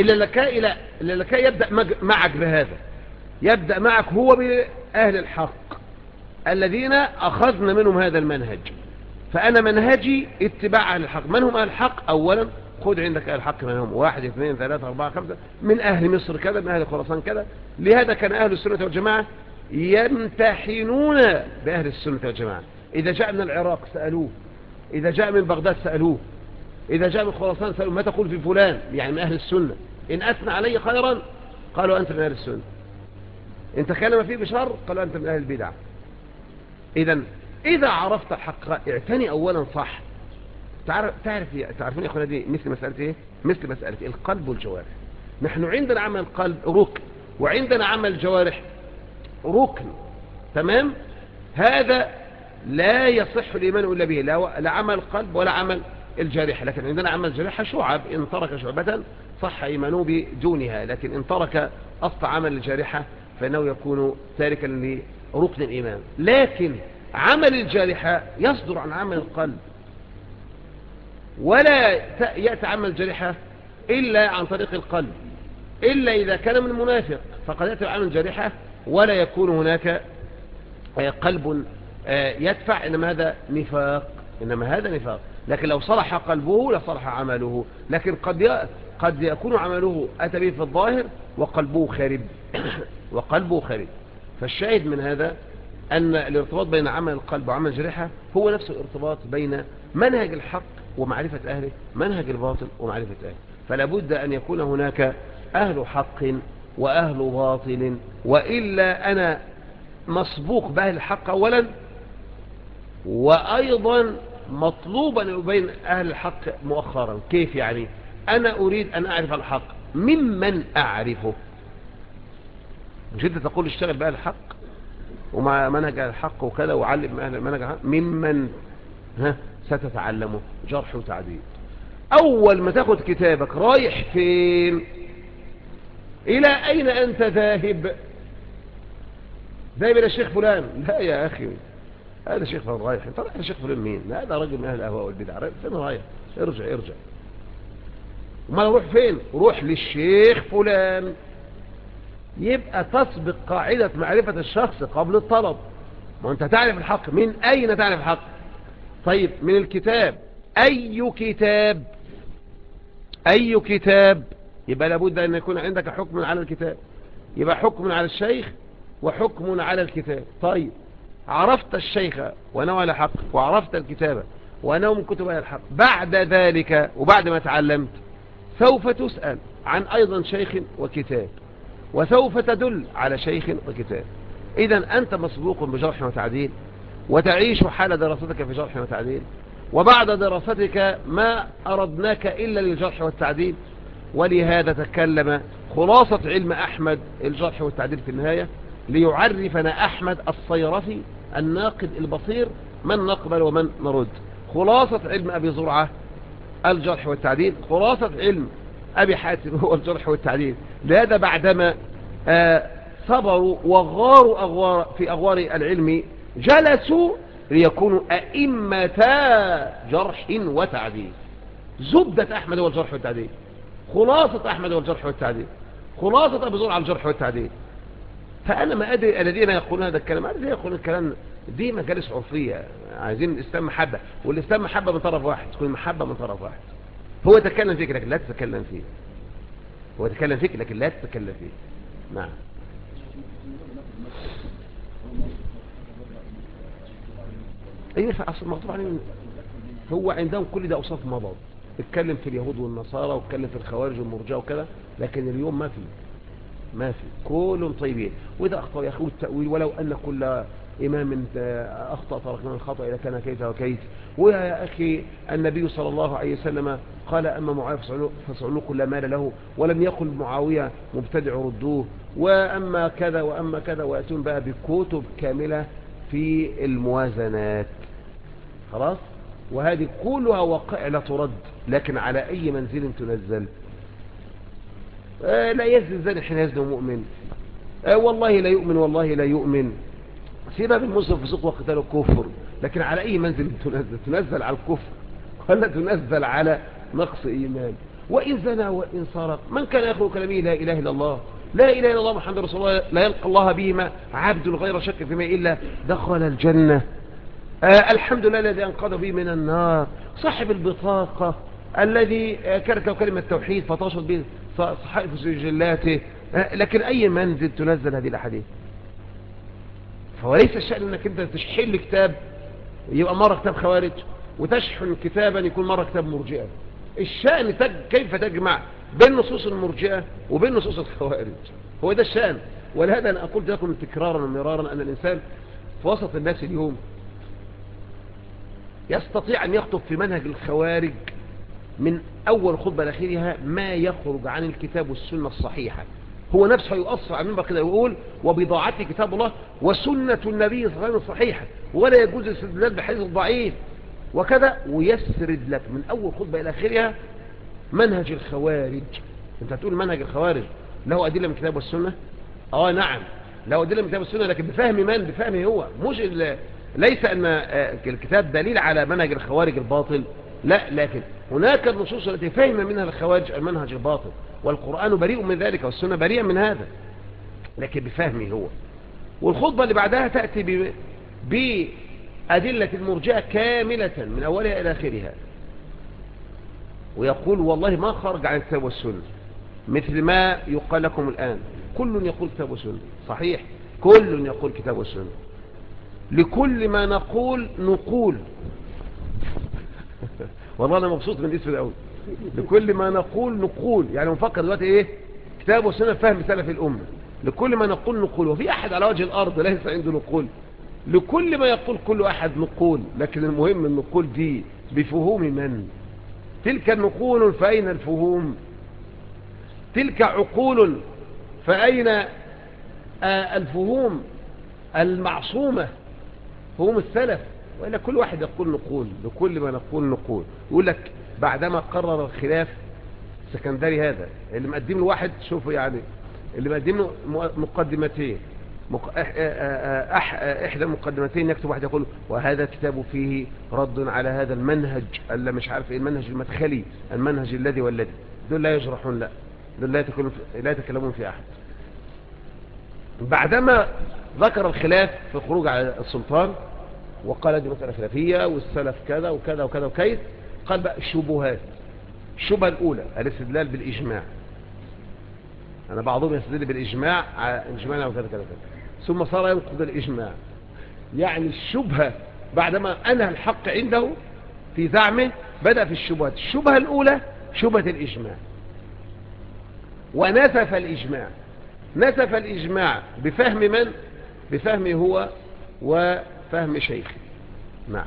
إلا لك يبدأ معك بهذا، يبدأ معك هو بأهل الحق الذين أخذنا منهم هذا المنهج. فأنا منهجي اتباع أهل الحق. من هم أهل الحق؟ أولا خذ عندك أهل الحق من هم 1 2 3 4 5 من أهل مصر كذا، من أهل خراسان كذا. لهذا كان أهل السنة والجماعة يمتحنون بأهل السنة والجماعة. إذا جاء من العراق سألوه، إذا جاء من بغداد سألوه، إذا جاء من خراسان سألوه ما تقول في فلان، يعني من أهل السنة. إن أثنى علي خيرا قالوا أنت من أهل السنة، إن تكلم فيه بشر قالوا أنت من أهل البدع. إذا عرفت الحق اعتني أولا صح. تعرفون يا أخوانا دي مثل مسألة إيه؟ مثل مسألة القلب والجوارح. نحن عندنا عمل القلب ركن، وعندنا عمل الجوارح ركن. تمام؟ هذا لا يصح الإيمان إلا به، لا عمل القلب ولا عمل الجارحة. لكن عندنا عمل الجارحة شعب، إن ترك شعبة صح إيمانه بدونها، لكن إن ترك أصل عمل الجارحة فإنه يكون تاركا لركن الإيمان. لكن عمل الجارحة يصدر عن عمل القلب، ولا يأتي عمل الجارحة إلا عن طريق القلب، إلا إذا كان من منافق فقد يأتي عمل الجارحة ولا يكون هناك قلب يدفع، إنما هذا نفاق. لكن لو صلح قلبه لصلح عمله. لكن قد يكون عمله أتى به في الظاهر وقلبه خارب وقلبه خارب. فالشاهد من هذا أن الارتباط بين عمل القلب وعمل الجارحة هو نفس الارتباط بين منهج الحق ومعرفة أهله، منهج الباطل ومعرفة أهله. فلا بد أن يكون هناك أهل حق وأهل باطل، وإلا أنا مسبوق بأهل الحق أولا، وأيضا مطلوبا بين أهل الحق مؤخرا. كيف يعني؟ أنا أريد أن أعرف الحق ممن أعرفه. مش أنت تقول اشتغل بأهل الحق ومع منهج أهل الحق وكذا وعلم أهل منهج الحق، ممن ستتعلمه جرح وتعديل. أول ما تاخد كتابك رايح فين؟ إلى أين أنت ذاهب؟ ذاهب إلى الشيخ فلان؟ لا يا أخي، هذا شيخ فلان رايح. انت رايح لشيخ فلان مين؟ هذا راجل من أهل الأهواء والبدع. فين رايح؟ ارجع. وما نروح فين؟ روح للشيخ فلان. يبقى تسبق قاعدة معرفة الشخص قبل الطلب. ما انت تعرف الحق من أين تعرف الحق؟ طيب من الكتاب. أي كتاب؟ يبقى لابد أن يكون عندك حكم على الكتاب، يبقى حكم على الشيخ وحكم على الكتاب. طيب عرفت الشيخ وأنه على حق، وعرفت الكتابة وأنه من كتب أهل الحق، بعد ذلك وبعد ما تعلمت سوف تسأل عن أيضا شيخ وكتاب، وسوف تدل على شيخ وكتاب. إذا أنت مسبوق بجرح وتعديل، وتعيش حال دراستك في جرح وتعديل، وبعد دراستك ما أردناك إلا للجرح والتعديل. ولهذا تكلم خلاصة علم أحمد الجرح والتعديل في النهاية، ليعرفنا أحمد الصيرفي الناقد البصير من نقبل ومن نرد. خلاصة علم أبي زرعة الجرح والتعديل، خلاصة علم أبي حاتم هو الجرح والتعديل. لهذا بعدما صبروا وغاروا في أغوار العلم جلسوا ليكونوا أئمة جرح وتعديل. زبدة أحمد هو الجرح والتعديل، خلاصة أحمد هو الجرح والتعديل، خلاصة أبي زرعة الجرح والتعديل. فأنا ما أدري الذين يقولون هذا الكلام، الذين يقولون الكلام دي مجالس عرفية. عايزين الإسلام محبة، والإسلام محبة من طرف واحد، تكون محبة من طرف واحد. هو يتكلم فيك لكن لا تتكلم فيه، هو يتكلم فيك لكن لا تتكلم فيه. نعم. ايه فأصل المغضوب عليهم هو عندهم كل ده أوصاف مضض. اتكلم في اليهود والنصارى واتكلم في الخوارج والمرجئة وكذا، لكن اليوم ما في كلهم طيبين. وإذا أخطأ يا أخي التأويل، ولو أن كل إمام أخطأ ترك من الخطأ إذا كان كيف وكيف. ويا أخي النبي صلى الله عليه وسلم قال أما معاوية فاسعنوه كل مال له، ولم يقل معاوية مبتدع ردوه، وأما كذا وأما كذا، ويأتون بقى بكتب كاملة في الموازنات. خلاص، وهذه كلها وقائع لا ترد، لكن على أي منزل تنزل. لا يزني الزاني حين يزني مؤمن، والله لا يؤمن والله لا يؤمن. سيبها بالمسلم فسوق وقتال الكفر، لكن على أي منزل تنزل على الكفر ولا تنزل على نقص إيمان. وإن زنى وإن سرق، من كان يخلق كلامه لا إله إلا الله، لا إله إلا الله محمد رسول الله، لا يلقى الله بهما عبد غير شك فيما إلا دخل الجنة. الحمد لله الذي أنقذ به من النار. صاحب البطاقة الذي كانت له كلمة توحيد فطاشت به صحائف سجلاته. لكن أي منزل تنزل هذه الأحاديث؟ فوليس الشأن أنك أنت تشحن كتاب يبقى مرة كتاب خوارج، وتشحن كتابا يكون مرة كتاب مرجئة. الشأن كيف تجمع بين نصوص المرجئة وبين نصوص الخوارج، هو ده الشأن. ولهذا أنا أقول لكم تكرارا ومرارا أن الإنسان في وسط الناس اليوم يستطيع أن يخطب في منهج الخوارج من أول خطبة لآخرها ما يخرج عن الكتاب والسنة الصحيحة. هو نفسه يؤثر على المنبر كده ويقول وبضاعته كتاب الله وسنة النبي صلى الله عليه وسلم الصحيحة، ولا يجوز الاستدلال بحديث ضعيف وكذا، ويسرد لك من أول خطبة إلى آخرها منهج الخوارج. أنت هتقول منهج الخوارج له أدلة من الكتاب والسنة؟ نعم له أدلة من الكتاب والسنة، لكن بفهم من؟ بفهمه هو، مش ليس أن الكتاب دليل على منهج الخوارج الباطل، لا، لكن هناك النصوص التي فهم منها الخوارج المنهج الباطل، والقرآن بريء من ذلك والسنة بريئة من هذا، لكن بفهمه هو. والخطبة اللي بعدها تأتي بأدلة المرجئة كاملة من أولها إلى آخرها، ويقول والله ما خرج عن الكتاب والسنة، مثل ما يقال لكم الآن كل يقول كتاب والسنة. صحيح، كل يقول كتاب والسنة، لكل ما نقول نقول والله أنا مبسوط من الاسم ده قوي. لكل ما نقول نقول، يعني مفكر دلوقتي إيه؟ كتاب والسنة فهم سلف الأمة. لكل ما نقول نقول، وفي أحد على وجه الأرض ليس عنده نقول؟ لكل ما يقول كل أحد نقول، لكن المهم النقول دي بفهوم من؟ تلك النقول فأين الفهوم؟ تلك عقول فأين الفهوم المعصومة، فهوم السلف؟ وإلا كل واحد يقول نقول، لكل ما نقول نقول. يقول لك بعدما قرر الخلاف السكندري هذا اللي مقدم له واحد، شوفوا يعني اللي مقدم له مقدمتين، إحدى المقدمتين يكتب واحد يقول وهذا كتاب فيه رد على هذا المنهج اللي مش عارف ايه، المنهج المدخلي، المنهج الذي والذي. دول لا يجرحون، لا دول لا يتكلمون في أحد. بعدما ذكر الخلاف في الخروج على السلطان وقال دي مسألة خلافية والسلف كذا وكذا وكذا وكيف، قال بقى الشبهات. الشبهة الأولى الاستدلال بالإجماع، أنا بعضهم يستدل بالإجماع على إجماعنا وكذا كذا كذا، ثم صار ينقض الإجماع. يعني الشبهة بعدما أنهى الحق عنده في زعمه بدأ في الشبهات. الشبهة الأولى شبهة الإجماع، ونسف الإجماع. نسف الإجماع بفهم من؟ بفهمه هو وفهم شيخه. نعم.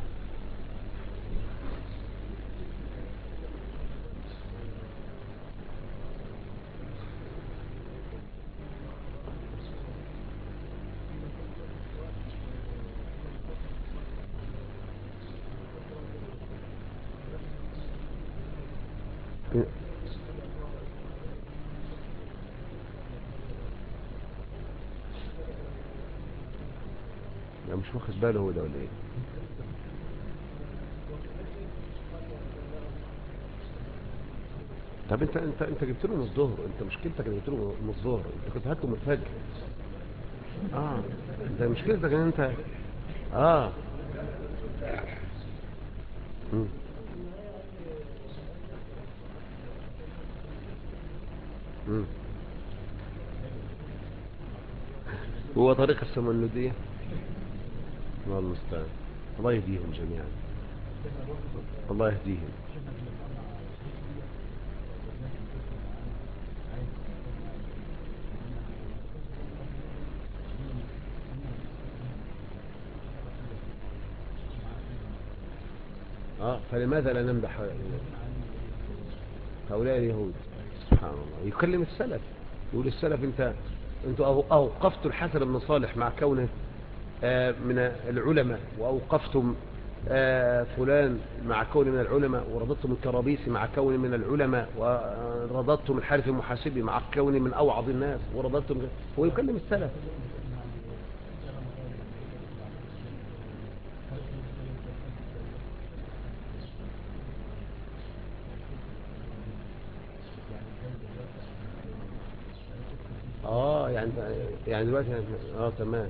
لا مش واخد باله هو ده ولا ايه؟ طب انت جبت له من الظهر، انت مشكلتك ان جبت له من الظهر، انت كنت هاته من الفجر. اه انت مشكلتك ان انت اه مم. مم. هو طريق السمنودية. الله المستعان. الله يهديهم جميعا. الله يهديهم. فلماذا لا نمدح هؤلاء اليهود؟ سبحان الله. يكلم السلف، يقول السلف انتوا اوقفتوا الحسن بن صالح مع كونه من العلماء، واوقفتم فلان مع كونه من العلماء، ورضضتم الكرابيسي مع كونه من العلماء، ورضضتم الحارث المحاسبي مع كونه من اوعظ الناس، ورضضتم. هو يكلم السلف. يعني دلوقتي تمام.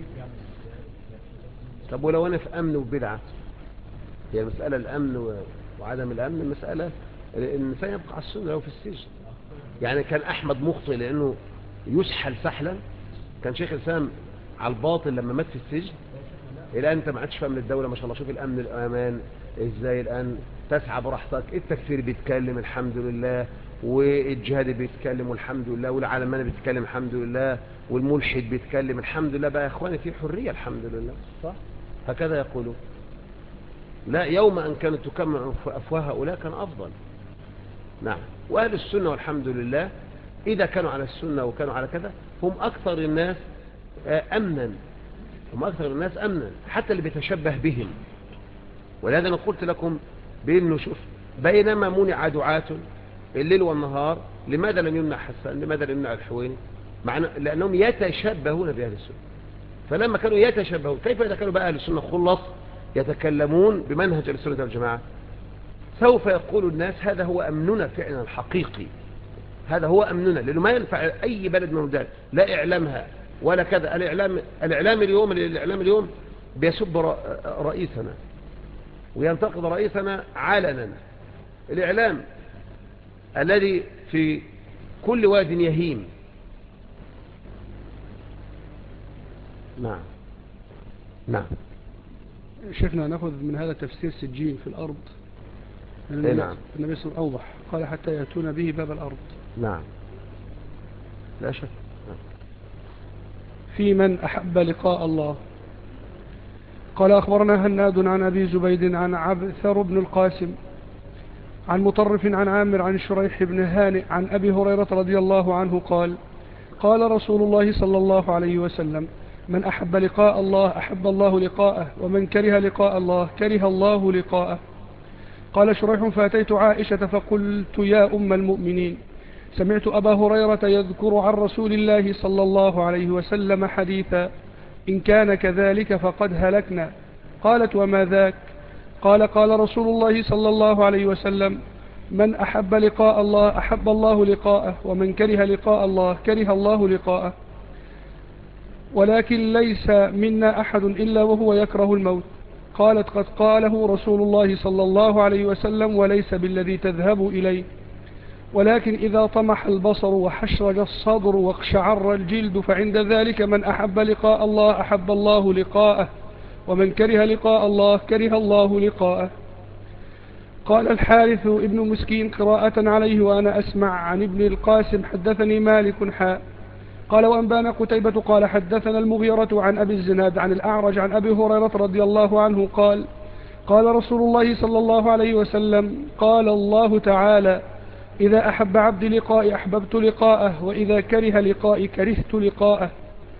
طب ولو انا في امن وبدعه، هي مساله الامن وعدم الامن، المساله الانسان يبقى على السنه لو في السجن. يعني كان احمد مخطئ لانه يسحل سحلا، كان شيخ الاسلام على الباطل لما مات في السجن. الان انت ما عادش فاهم الدوله ما شاء الله، شوف الامن الامان ازاي الان، تسعى براحتك، التكفير بيتكلم الحمد لله، والجهاد بيتكلم والحمد لله، والعلماني بيتكلم الحمد لله، والملحد بيتكلم الحمد لله. بقى يا اخواني في حريه الحمد لله، صح؟ هكذا يقولون. لا، يوم ان كانت تكمع افواه هؤلاء كان افضل. نعم. واهل السنه والحمد لله اذا كانوا على السنه وكانوا على كذا هم اكثر الناس امنا، هم اكثر الناس امنا حتى اللي بيتشبه بهم. ولهذا انا قلت لكم بانه شوف، بينما منع دعاة الليل والنهار، لماذا لم يمنع حسان؟ لماذا لم يمنع الحويني؟ لانهم يتشبهون باهل السنه. فلما كانوا يتشبهون، كيف اذا كانوا بقى اهل السنه خلص يتكلمون بمنهج السنه والجماعه؟ سوف يقول الناس هذا هو امننا فعلا الحقيقي، هذا هو امننا. لانه ما ينفع اي بلد من البلدان لا اعلامها ولا كذا. الاعلام اليوم بيسب رئيسنا وينتقد رئيسنا علنا. الإعلام الذي في كل واد يهيم. نعم نعم. شيخنا نأخذ من هذا تفسير سجين في الأرض. نعم. النبي صلى الله عليه وسلم أوضح، قال حتى يأتون به باب الأرض. نعم لا شك. في من أحب لقاء الله. قال أخبرنا هناد عن أبي زبيد عن عبثر بن القاسم عن مطرف عن عامر عن شريح بن هانئ عن أبي هريرة رضي الله عنه قال قال رسول الله صلى الله عليه وسلم من أحب لقاء الله أحب الله لقاءه، ومن كره لقاء الله كره الله لقاءه. قال شريح فأتيت عائشة فقلت يا أم المؤمنين سمعت أبا هريرة يذكر عن رسول الله صلى الله عليه وسلم حديثا، إن كان كذلك فقد هلكنا. قالت وما ذاك؟ قال قال رسول الله صلى الله عليه وسلم من أحب لقاء الله أحب الله لقاءه، ومن كره لقاء الله كره الله لقاءه. ولكن ليس منا أحد إلا وهو يكره الموت. قالت قد قاله رسول الله صلى الله عليه وسلم وليس بالذي تذهب إليه، ولكن إذا طمح البصر وحشرج الصدر واقشعر الجلد فعند ذلك من أحب لقاء الله أحب الله لقاءه، ومن كره لقاء الله كره الله لقاءه. قال الحارث ابن مسكين قراءة عليه وأنا أسمع عن ابن القاسم حدثني مالك حاء. قال وأنبانا قتيبة قال حدثنا المغيرة عن أبي الزناد عن الأعرج عن أبي هريرة رضي الله عنه قال قال رسول الله صلى الله عليه وسلم قال الله تعالى إذا أحب عبدي لقائي أحببت لقاءه، وإذا كره لقائي كرهت لقاءه.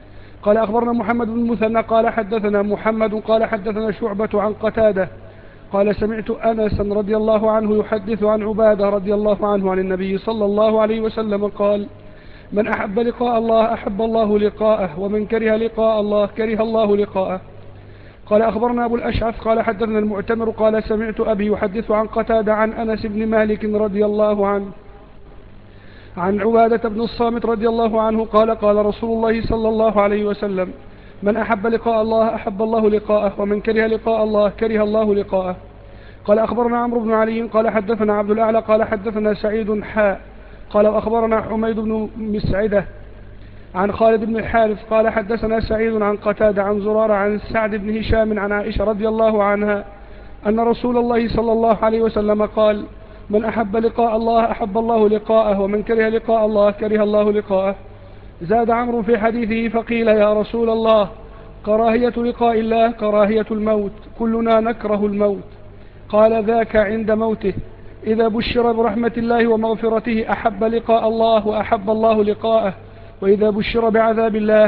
قال أخبرنا محمد بن المثنى قال حدثنا محمد قال حدثنا شعبة عن قتادة قال سمعت أنسا رضي الله عنه يحدث عن عبادة رضي الله عنه عن النبي صلى الله عليه وسلم قال: من أحب لقاء الله أحب الله لقاءه، ومن كره لقاء الله كره الله لقاءه. قال أخبرنا أبو الأشعث قال حدثنا المعتمر قال سمعت أبي يحدث عن قتادة عن أنس بن مالك رضي الله عنه عن عبادة بن الصامت رضي الله عنه قال: قال رسول الله صلى الله عليه وسلم: من أحب لقاء الله أحب الله لقاءه، ومن كره لقاء الله كره الله لقاءه. قال أخبرنا عمرو بن علي قال حدثنا عبد الأعلى قال حدثنا سعيد قال وأخبرنا حميد بن مسعدة عن خالد بن الحارث قال حدثنا سعيد عن قتادة عن زرارة عن سعد بن هشام عن عائشة رضي الله عنها أن رسول الله صلى الله عليه وسلم قال: من أحب لقاء الله أحب الله لقاءه، ومن كره لقاء الله كره الله لقاءه. زاد عمرو في حديثه فقيل: يا رسول الله، كراهية لقاء الله كراهية الموت، كلنا نكره الموت. قال: ذاك عند موته، إذا بشر برحمة الله ومغفرته أحب لقاء الله وأحب الله لقاءه، وإذا بشر بعذاب الله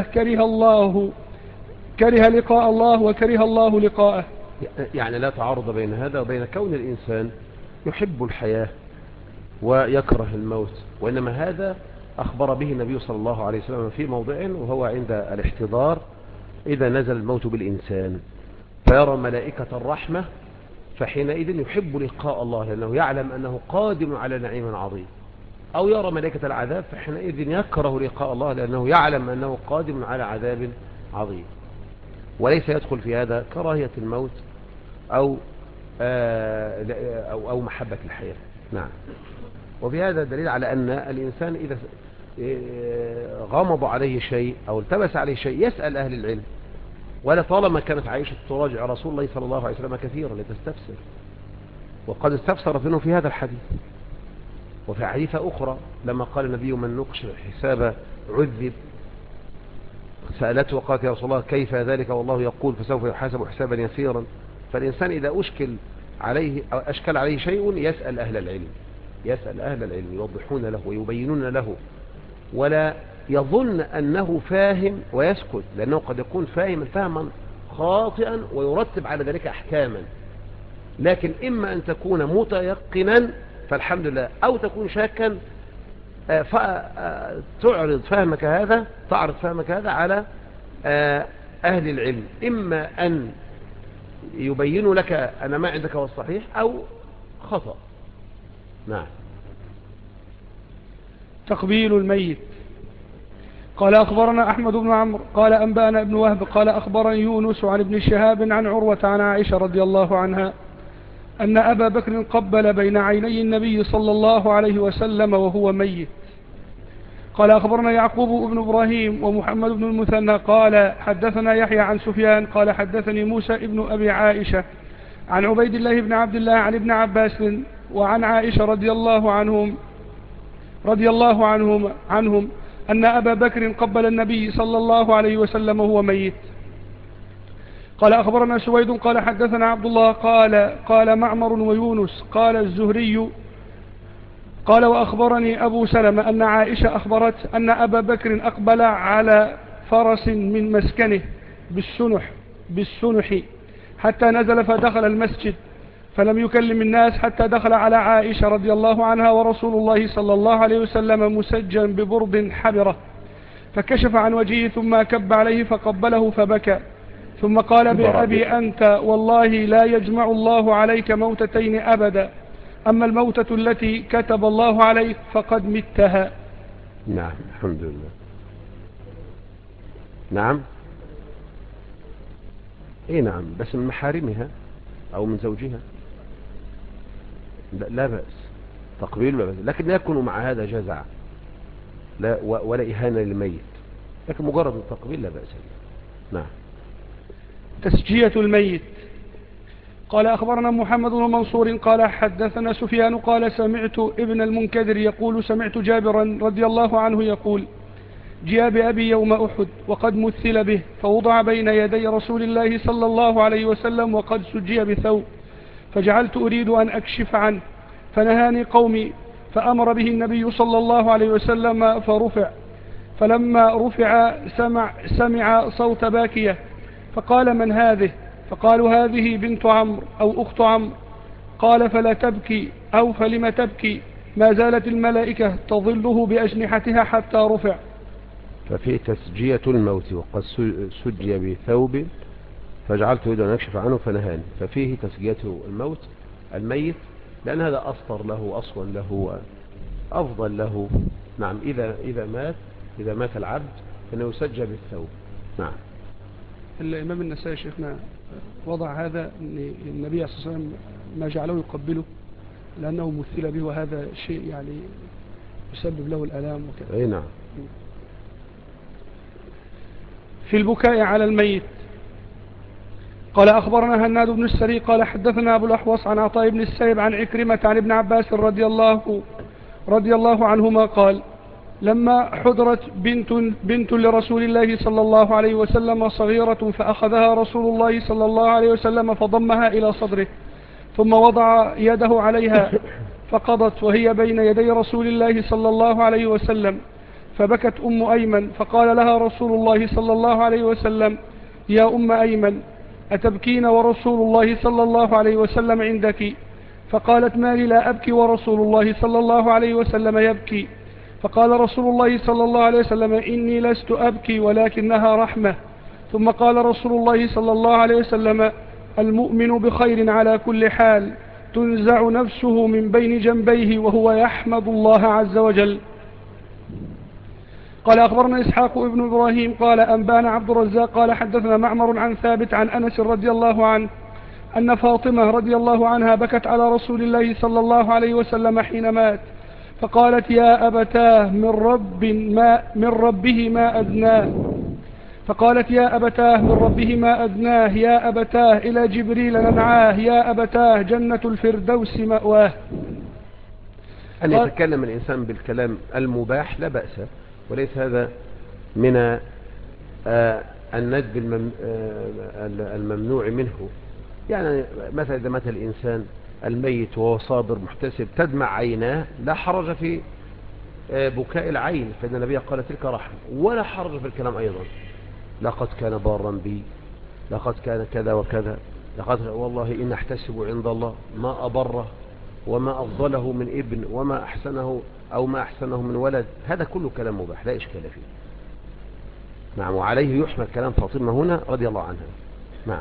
كره لقاء الله وكره الله لقاءه. يعني لا تعارض بين هذا وبين كون الإنسان يحب الحياة ويكره الموت، وإنما هذا أخبر به النبي صلى الله عليه وسلم في موضع وهو عند الاحتضار، إذا نزل الموت بالإنسان فيرى ملائكة الرحمة فحينئذ يحب لقاء الله لأنه يعلم أنه قادم على نعيم عظيم، أو يرى ملائكة العذاب فحينئذ يكره لقاء الله لأنه يعلم أنه قادم على عذاب عظيم، وليس يدخل في هذا كراهية الموت أو محبة الحياة. نعم. وفي هذا دليل على أن الإنسان إذا غمض عليه شيء أو التبس عليه شيء يسأل أهل العلم، ولا طالما كانت عائشة تراجع رسول الله صلى الله عليه وسلم كثيرا لتستفسر، وقد استفسرت منه في هذا الحديث. وفي حديث أخرى لما قال النبي: من نقش الحساب عذب، سألته وقالت: يا رسول الله كيف ذلك والله يقول فسوف يحاسب حسابا يسيرا. فالإنسان إذا أشكل عليه شيء يسأل أهل العلم يوضحون له ويبينون له، ولا يظن أنه فاهم ويسكت، لأنه قد يكون فاهما خاطئا ويرتب على ذلك أحكاما. لكن إما أن تكون متيقنا فالحمد لله، أو تكون شاكا تعرض فهمك هذا على أهل العلم، إما أن يبينوا لك أن ما عندك هو الصحيح أو خطأ. نعم. تقبيل الميت. قال أخبرنا أحمد بن عمرو قال أنبأنا ابن وهب قال أخبرني يونس عن ابن شهاب عن عروة عن عائشة رضي الله عنها أن أبا بكر قبل بين عيني النبي صلى الله عليه وسلم وهو ميت. قال أخبرنا يعقوب بن إبراهيم ومحمد بن المثنى قال حدثنا يحيى عن سفيان قال حدثني موسى ابن أبي عائشة عن عبيد الله بن عبد الله عن ابن عباس وعن عائشة رضي الله عنهم أن أبا بكر قبل النبي صلى الله عليه وسلم وهو ميت. قال أخبرنا سويد قال حدثنا عبد الله قال معمر ويونس قال الزهري قال وأخبرني أبو سلمة أن عائشة أخبرت أن أبا بكر أقبل على فرس من مسكنه بالسنح حتى نزل فدخل المسجد فلم يكلم الناس حتى دخل على عائشة رضي الله عنها ورسول الله صلى الله عليه وسلم مسجا ببرد حبرة، فكشف عن وجهه ثم كب عليه فقبله فبكى، ثم قال بأبي أنت والله لا يجمع الله عليك موتتين أبدا، أما الموتة التي كتب الله عليك فقد متها. نعم. الحمد لله. نعم. ايه نعم، بس من محارمها او من زوجها لا بأس، تقبيل لا بأس، لكن لا يكون مع هذا جزع لا ولا إهانة للميت، لكن مجرد التقبيل لا بأس. نعم. تسجية الميت. قال أخبرنا محمد بن منصور قال حدثنا سفيان قال سمعت ابن المنكدر يقول سمعت جابرا رضي الله عنه يقول جاء بأبي يوم أحد وقد مثل به فوضع بين يدي رسول الله صلى الله عليه وسلم وقد سجي بثوب، فجعلت أريد أن أكشف عنه فنهاني قومي، فأمر به النبي صلى الله عليه وسلم فرفع، فلما رفع سمع صوت باكية فقال من هذه؟ فقالوا هذه بنت عمرو أو أخت عمرو. قال فلا تبكي أو فلم تبكي، ما زالت الملائكة تظله بأجنحتها حتى رفع. ففيه تسجية الموت، وقد سجي بثوب فجعلت يد أن أكشف عنه فنهاني. ففيه تسجية الموت الميت، لأن هذا أسطر له أصلا له أفضل له. نعم، إذا مات العبد فإنه يسجى بالثوب. نعم. الإمام النسائي شيخنا وضع هذا أن النبي صلى الله عليه وسلم ما جعله يقبله لأنه مثل به، وهذا شيء يعني يسبب له الألام وكذا. أي نعم. في البكاء على الميت. قال أخبرنا هناد بن السري قال حدثنا أبو الأحوص عن عطاء بن السيب عن عكرمة عن ابن عباس رضي الله عنهما قال لما حضرت بنت لرسول الله صلى الله عليه وسلم صغيرة، فأخذها رسول الله صلى الله عليه وسلم فضمها إلى صدره، ثم وضع يده عليها فقضت وهي بين يدي رسول الله صلى الله عليه وسلم، فبكت أم أيمن، فقال لها رسول الله صلى الله عليه وسلم يا أم أيمن أتبكين ورسول الله صلى الله عليه وسلم عندك؟ فقالت ما لي لا أبكي ورسول الله صلى الله عليه وسلم يبكي. فقال رسول الله صلى الله عليه وسلم إني لست أبكي ولكنها رحمة. ثم قال رسول الله صلى الله عليه وسلم المؤمن بخير على كل حال، تنزع نفسه من بين جنبيه وهو يحمد الله عز وجل. قال أخبرنا إسحاق ابن إبراهيم قال أنبانا عبد الرزاق قال حدثنا معمر عن ثابت عن أنس رضي الله عنه أن فاطمة رضي الله عنها بكت على رسول الله صلى الله عليه وسلم حين مات، فقالت يا أبتاه من ربه ما أدناه. فقالت يا أبتاه من ربه ما أدناه، يا أبتاه إلى جبريل ننعاه، يا أبتاه جنة الفردوس مأواه. أن يتكلم الإنسان بالكلام المباح لا بأس، وليس هذا من الندب الممنوع منه. يعني مثلا إذا مات الإنسان الميت وهو صابر محتسب تدمع عيناه، لا حرج في بكاء العين، فإن النبي قال تلك رحمة، ولا حرج في الكلام أيضا لقد كان بارا بي، لقد كان كذا وكذا، لقد والله إن احتسب عند الله ما أبره وما أفضله من ابن وما أحسنه أو ما أحسنه من ولد. هذا كله كلام مباح لا إشكال فيه. نعم. وعليه يحمل كلام فاطمة هنا رضي الله عنها. نعم.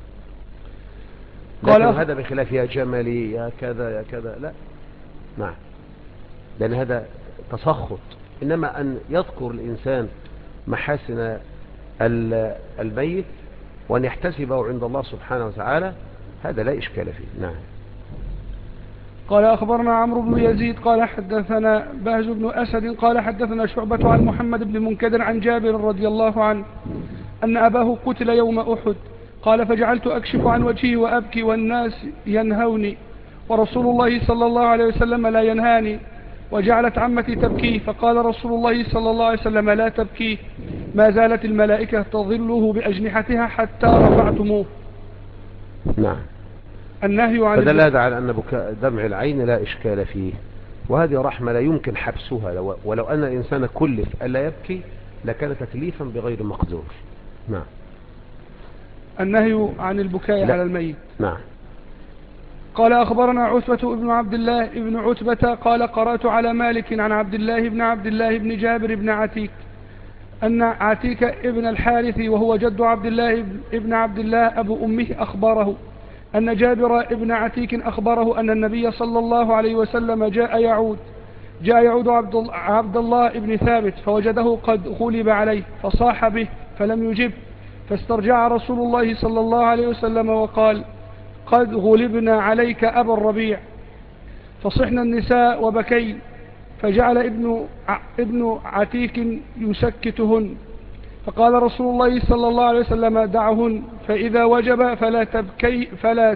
لكن هذا بخلاف يا جملي يا كذا يا كذا لا. نعم. لأن هذا تسخط. إنما أن يذكر الإنسان محاسن الميت وأن يحتسبه عند الله سبحانه وتعالى هذا لا إشكال فيه. نعم. قال أخبرنا عمرو بن يزيد قال حدثنا بهز بن أسد قال حدثنا شعبة عن محمد بن منكدر عن جابر رضي الله عنه أن أباه قتل يوم أحد. قال فجعلت أكشف عن وجهي وأبكي والناس ينهوني ورسول الله صلى الله عليه وسلم لا ينهاني، وجعلت عمتي تبكي، فقال رسول الله صلى الله عليه وسلم لا تبكي، ما زالت الملائكة تظله بأجنحتها حتى رفعتموه. نعم. النهي عن فدل هذا على أن بكاء دمع العين لا إشكال فيه، وهذه رحمة لا يمكن حبسها، ولو أن الإنسان كلف ألا يبكي لكان تكليفا بغير مقدور. نعم. النهي عن البكاء على الميت. نعم. قال أخبرنا عتبة بن عبد الله بن عتبة قال قرأت على مالك عن عبد الله بن جابر بن عتيك أن عتيك ابن الحارث وهو جد عبد الله ابن عبد الله أبو أمه أخبره أن جابر ابن عتيك أخبره أن النبي صلى الله عليه وسلم جاء يعود عبد الله ابن ثابت فوجده قد غلب عليه فصاح به فلم يجب، فاسترجع رسول الله صلى الله عليه وسلم وقال قد غلبنا عليك أبا الربيع، فصحنا النساء وبكين، فجعل ابن عتيك يسكتهن، فقال رسول الله صلى الله عليه وسلم دعهن فإذا وجب فلا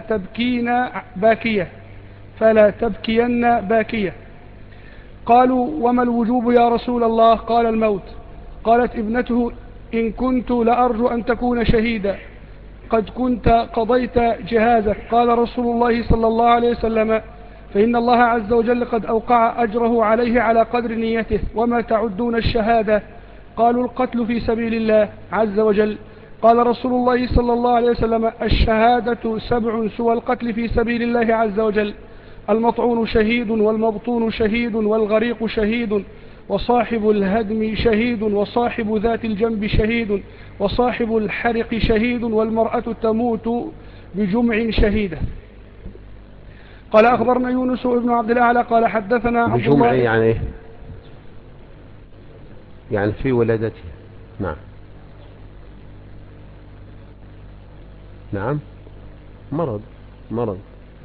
تبكين باكية. قالوا وما الوجوب يا رسول الله؟ قال الموت. قالت ابنته إن كنت لأرجو أن تكون شهيدا قد كنت قضيت جهازك. قال رسول الله صلى الله عليه وسلم فإن الله عز وجل قد أوقع أجره عليه على قدر نيته. وما تعدون الشهادة؟ قالوا القتل في سبيل الله عز وجل. قال رسول الله صلى الله عليه وسلم: الشهادة 7 سوى القتل في سبيل الله عز وجل: المطعون شهيد، والمبطون شهيد، والغريق شهيد، وصاحب الهدم شهيد، وصاحب ذات الجنب شهيد، وصاحب الحرق شهيد، والمرأة تموت بجمع شهيدة. قال أخبرنا يونس بن عبد الأعلى قال حدثنا عبد الله. بجمع يعني ايه؟ يعني في ولادته. نعم. نعم. مرض.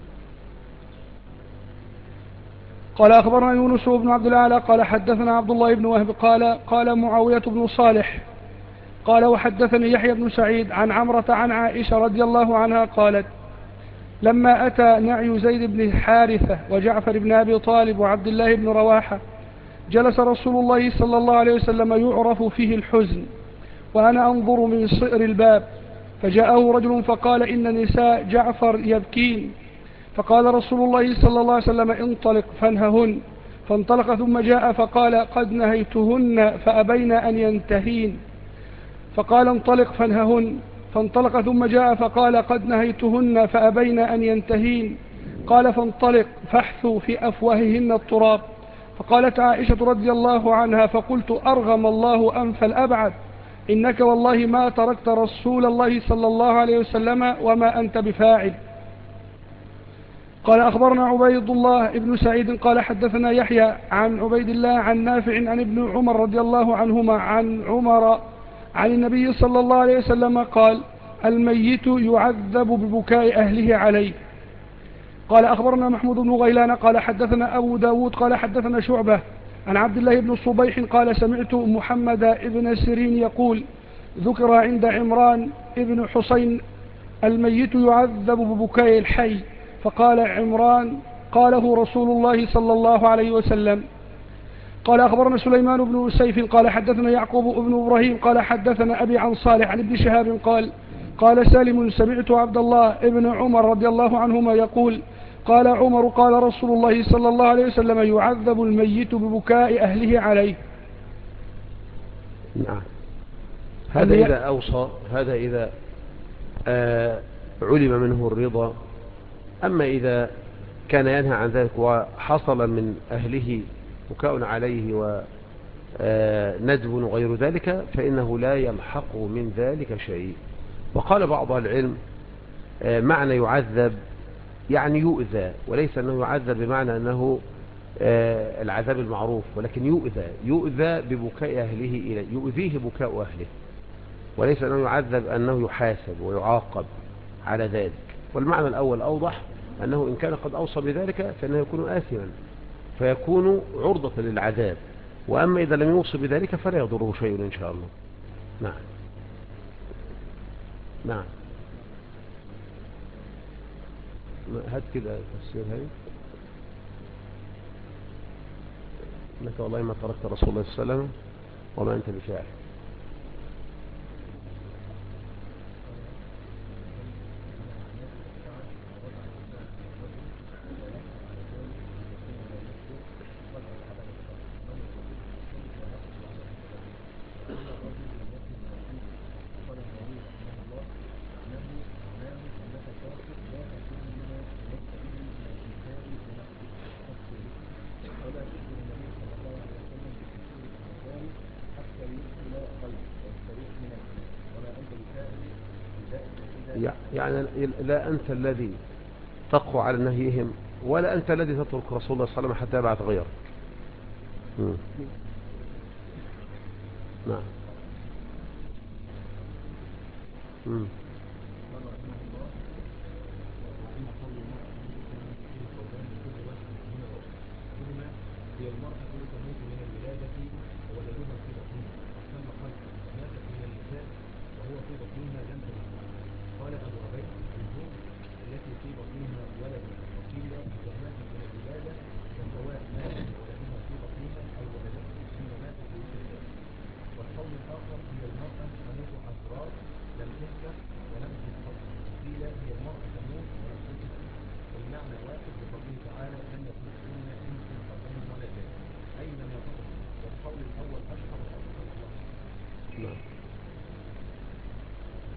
قال أخبرنا يونس بن عبد الأعلى قال حدثنا عبد الله بن وهب قال معاوية بن صالح قال وحدثني يحيى بن سعيد عن عمرة عن عائشة رضي الله عنها قالت: لما أتى نعي زيد بن حارثة وجعفر بن أبي طالب وعبد الله بن رواحة جلس رسول الله صلى الله عليه وسلم يعرف فيه الحزن، وأنا أنظر من صئر الباب، فجاءه رجل فقال: إن نساء جعفر يبكين. فقال رسول الله صلى الله عليه وسلم: انطلق فانههن. فانطلق ثم جاء فقال: قد نهيتهن فأبين أن ينتهين. فقال: انطلق فانههن. فانطلق ثم جاء فقال: قد نهيتهن فأبين أن ينتهين. قال: فانطلق فاحثوا في أفواههن التراب. فقالت عائشة رضي الله عنها: فقلت: أرغم الله أنف الأبعد، إنك والله ما تركت رسول الله صلى الله عليه وسلم وما أنت بفاعل. قال أخبرنا عبيد الله ابن سعيد قال حدثنا يحيى عن عبيد الله عن نافع عن ابن عمر رضي الله عنهما عن عمر عن النبي صلى الله عليه وسلم قال: الميت يعذب ببكاء أهله عليه. قال أخبرنا محمود بن غيلان قال حدثنا أبو داود قال حدثنا شعبة عن عبد الله بن صبيح قال: سمعت محمد بن سيرين يقول: ذكر عند عمران بن حسين الميت يعذب ببكاء الحي. فقال عمران: قاله رسول الله صلى الله عليه وسلم. قال أخبرنا سليمان بن سيف قال حدثنا يعقوب بن إبراهيم قال حدثنا أبي عن صالح عن ابن شهاب قال سالم: سمعت عبد الله ابن عمر رضي الله عنهما يقول: قال عمر: قال رسول الله صلى الله عليه وسلم: يعذب الميت ببكاء أهله عليه. نعم. هذا إذا أوصى، هذا إذا علم منه الرضا. أما إذا كان ينهى عن ذلك وحصل من أهله بكاء عليه وندب وغير ذلك فإنه لا يلحق من ذلك شيء. وقال بعض العلم معنى يعذب يعني يؤذى، وليس أنه يعذب بمعنى أنه العذاب المعروف، ولكن يؤذى ببكاء أهله إليه، يؤذيه بكاء أهله، وليس أنه يعذب أنه يحاسب ويعاقب على ذلك. والمعنى الأول أوضح، أنه إن كان قد أوصى بذلك فإنه يكون آثما فيكون عرضة للعذاب، وأما إذا لم يوصي بذلك فلا يضره شيء إن شاء الله. نعم. نعم. هات كده تفسير هاي: إنك والله ما تركت رسول الله صلى الله عليه وسلم وما أنت بفاعل. يعني لا أنت الذي تقوى على نهيهم، ولا أنت الذي تترك رسول الله صلى الله عليه وسلم حتى يبعث غيرك. نعم. هي المرأة تموت من الولادة وولدها في بطنها، ثم قال: ماتت من النساء وهو في بطنها لم تمت. قال أبو عبيد: الزوج التي في بطنها ولد، وقيل إذا ماتت من الولادة فسواء ماتت ولدها في بطنها أو ولدته ثم ماتت بوسطها. والقول الآخر: هي المرأة تموت عذراء لم تفتح ولم تسقط، وقيل هي المرأة تموت ولم تسقط. والمعنى واحد بقوله تعالى: لم يكن انس قبلهم ولا جان، اي لم يتقل. والقول الاول اشهر واصح الله. نعم.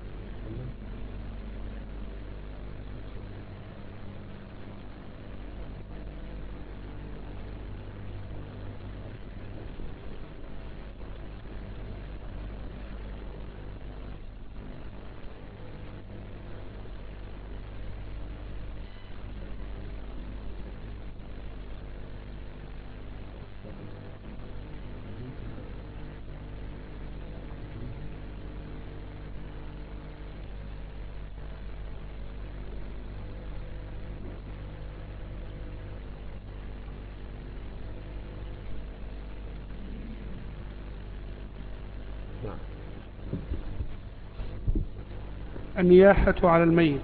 النياحة على الميت.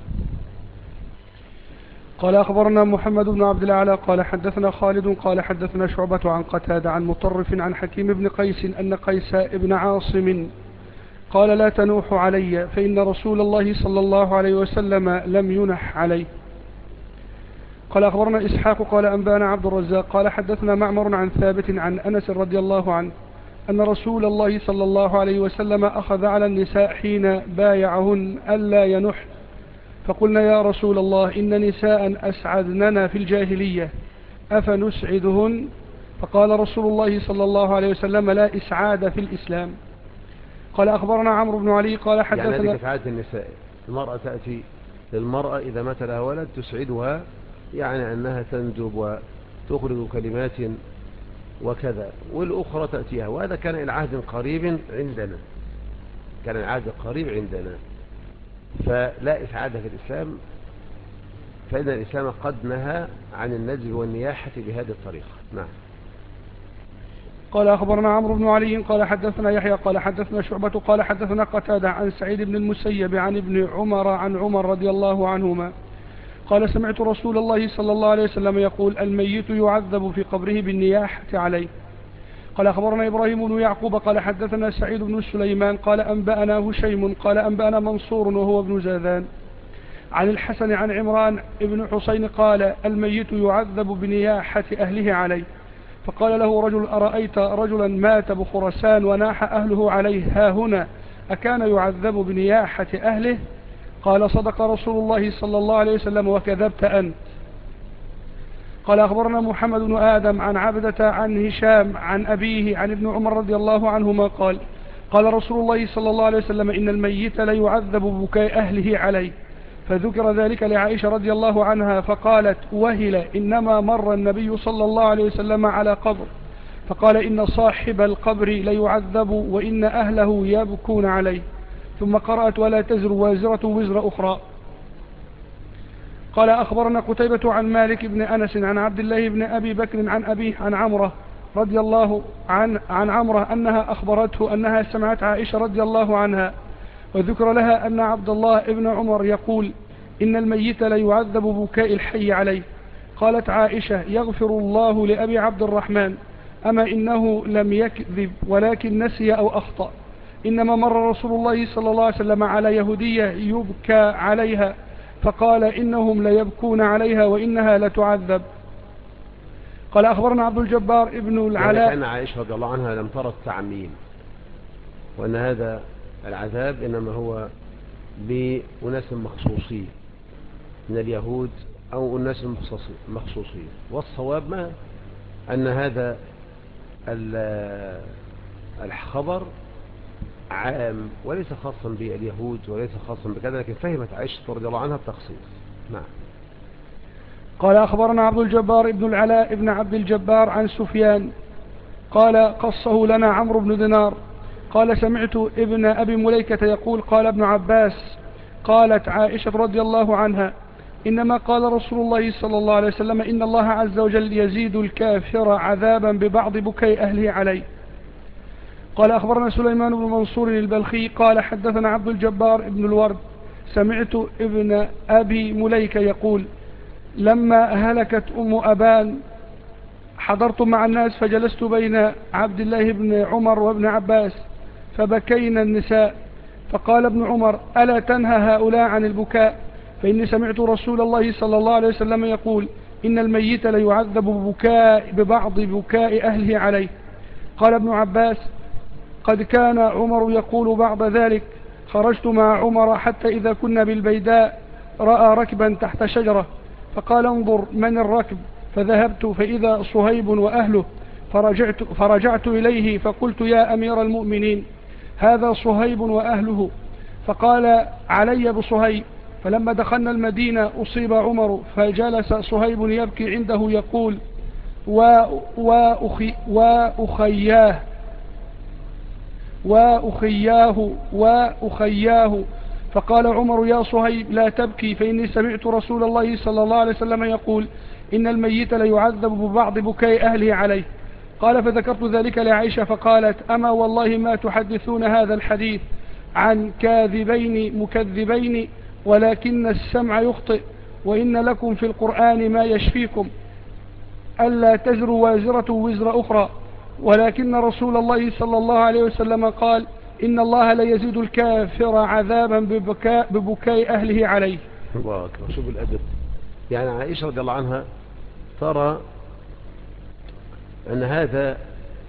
قال أخبرنا محمد بن عبد الأعلى قال حدثنا خالد قال حدثنا شعبة عن قتادة عن مطرف عن حكيم بن قيس أن قيس بن عاصم قال لا تنوح علي فإن رسول الله صلى الله عليه وسلم لم ينح عليه. قال أخبرنا إسحاق قال أنبانا عبد الرزاق قال حدثنا معمر عن ثابت عن أنس رضي الله عنه أن رسول الله صلى الله عليه وسلم أخذ على النساء حين بايعهن ألا ينح، فقلنا يا رسول الله إن نساء أسعدننا في الجاهلية أفنسعدهن؟ فقال رسول الله صلى الله عليه وسلم لا إسعاد في الإسلام. قال أخبرنا عمرو بن علي قال حدثنا يعني هذه عادة النساء، المرأة تأتي للمرأة إذا مات لها ولد تسعدها، يعني أنها تندب وتخرج كلمات وكذا، والأخرى تأتيها، وهذا كان العهد قريب عندنا، كان العهد قريب عندنا، فلا إسعاد في الإسلام، فإن الإسلام قد نهى عن الندب والنياحة بهذه الطريقة. نعم. قال أخبرنا عمرو بن علي قال حدثنا يحيى قال حدثنا شعبة قال حدثنا قتادة عن سعيد بن المسيب عن ابن عمر عن عمر رضي الله عنهما قال سمعت رسول الله صلى الله عليه وسلم يقول الميت يعذب في قبره بالنياحة عليه. قال أخبرنا إبراهيم بن يعقوب قال حدثنا سعيد بن سليمان قال أنبأنا هشيم قال أنبأنا منصور وهو ابن زاذان عن الحسن عن عمران ابن حسين قال الميت يعذب بنياحة أهله عليه. فقال له رجل أرأيت رجلا مات بخرسان وناح أهله عليه ها هنا أكان يعذب بنياحة أهله؟ قال صدق رسول الله صلى الله عليه وسلم وكذبت أنت. قال أخبرنا محمد بن آدم عن عبدة عن هشام عن أبيه عن ابن عمر رضي الله عنهما قال قال رسول الله صلى الله عليه وسلم إن الميت ليعذب ببكاء أهله عليه، فذكر ذلك لعائشة رضي الله عنها فقالت وهل إنما مر النبي صلى الله عليه وسلم على قبر فقال إن صاحب القبر ليعذب وإن أهله يبكون عليه، ثم قرأت ولا تزر وازرة وزر أخرى. قال أخبرنا قتيبة عن مالك بن أنس عن عبد الله بن أبي بكر عن أبيه عن عمرة رضي الله عن عمرة أنها أخبرته أنها سمعت عائشة رضي الله عنها وذكر لها أن عبد الله بن عمر يقول إن الميت ليعذب بكاء الحي عليه. قالت عائشة يغفر الله لأبي عبد الرحمن أما إنه لم يكذب ولكن نسي أو أخطأ، إنما مر رسول الله صلى الله عليه وسلم على يهودية يبكى عليها فقال إنهم ليبكون عليها وإنها لتعذب. قال أخبرنا عبد الجبار ابن العلاء يعني كان عائشة رضي الله عنها لم ترى التعميم، وأن هذا العذاب إنما هو لأناس مخصوصين من اليهود أو أناس مخصوصين، والصواب ما أن هذا الخبر عام وليس خاصا باليهود وليس خاصا بكذا، لكن فهمت عائشة رضي الله عنها التخصيص. نعم. قال أخبرنا عبد الجبار ابن العلاء ابن عبد الجبار عن سفيان قال قصه لنا عمرو بن دينار قال سمعت ابن أبي مليكة يقول قال ابن عباس قالت عائشة رضي الله عنها إنما قال رسول الله صلى الله عليه وسلم إن الله عز وجل يزيد الكافر عذابا ببعض بكي أهله عليه. قال أخبرنا سليمان بن منصور البلخي قال حدثنا عبد الجبار ابن الورد سمعت ابن أبي مليكة يقول لما هلكت أم أبان حضرت مع الناس فجلست بين عبد الله بن عمر وابن عباس فبكينا النساء، فقال ابن عمر ألا تنهى هؤلاء عن البكاء؟ فإني سمعت رسول الله صلى الله عليه وسلم يقول إن الميت ليعذب ببعض بكاء أهله عليه. قال ابن عباس قد كان عمر يقول بعد ذلك خرجت مع عمر حتى إذا كنا بالبيداء رأى ركبا تحت شجرة فقال انظر من الركب، فذهبت فإذا صهيب وأهله فرجعت إليه فقلت يا أمير المؤمنين هذا صهيب وأهله، فقال علي بصهيب. فلما دخلنا المدينة أصيب عمر فجلس صهيب يبكي عنده يقول وأخياه. فقال عمر يا صهيب لا تبكي فإني سمعت رسول الله صلى الله عليه وسلم يقول إن الميت ليعذب ببعض بكاء أهله عليه. قال فذكرت ذلك لعائشة فقالت أما والله ما تحدثون هذا الحديث عن كاذبين مكذبين، ولكن السمع يخطئ، وإن لكم في القرآن ما يشفيكم ألا تزر وازرة وزر أخرى، ولكن رسول الله صلى الله عليه وسلم قال إن الله لا يزيد الكافر عذابا ببكاء أهله عليه. الله أكبر. شوف الأدب. يعني عائشة رضي الله عنها ترى أن هذا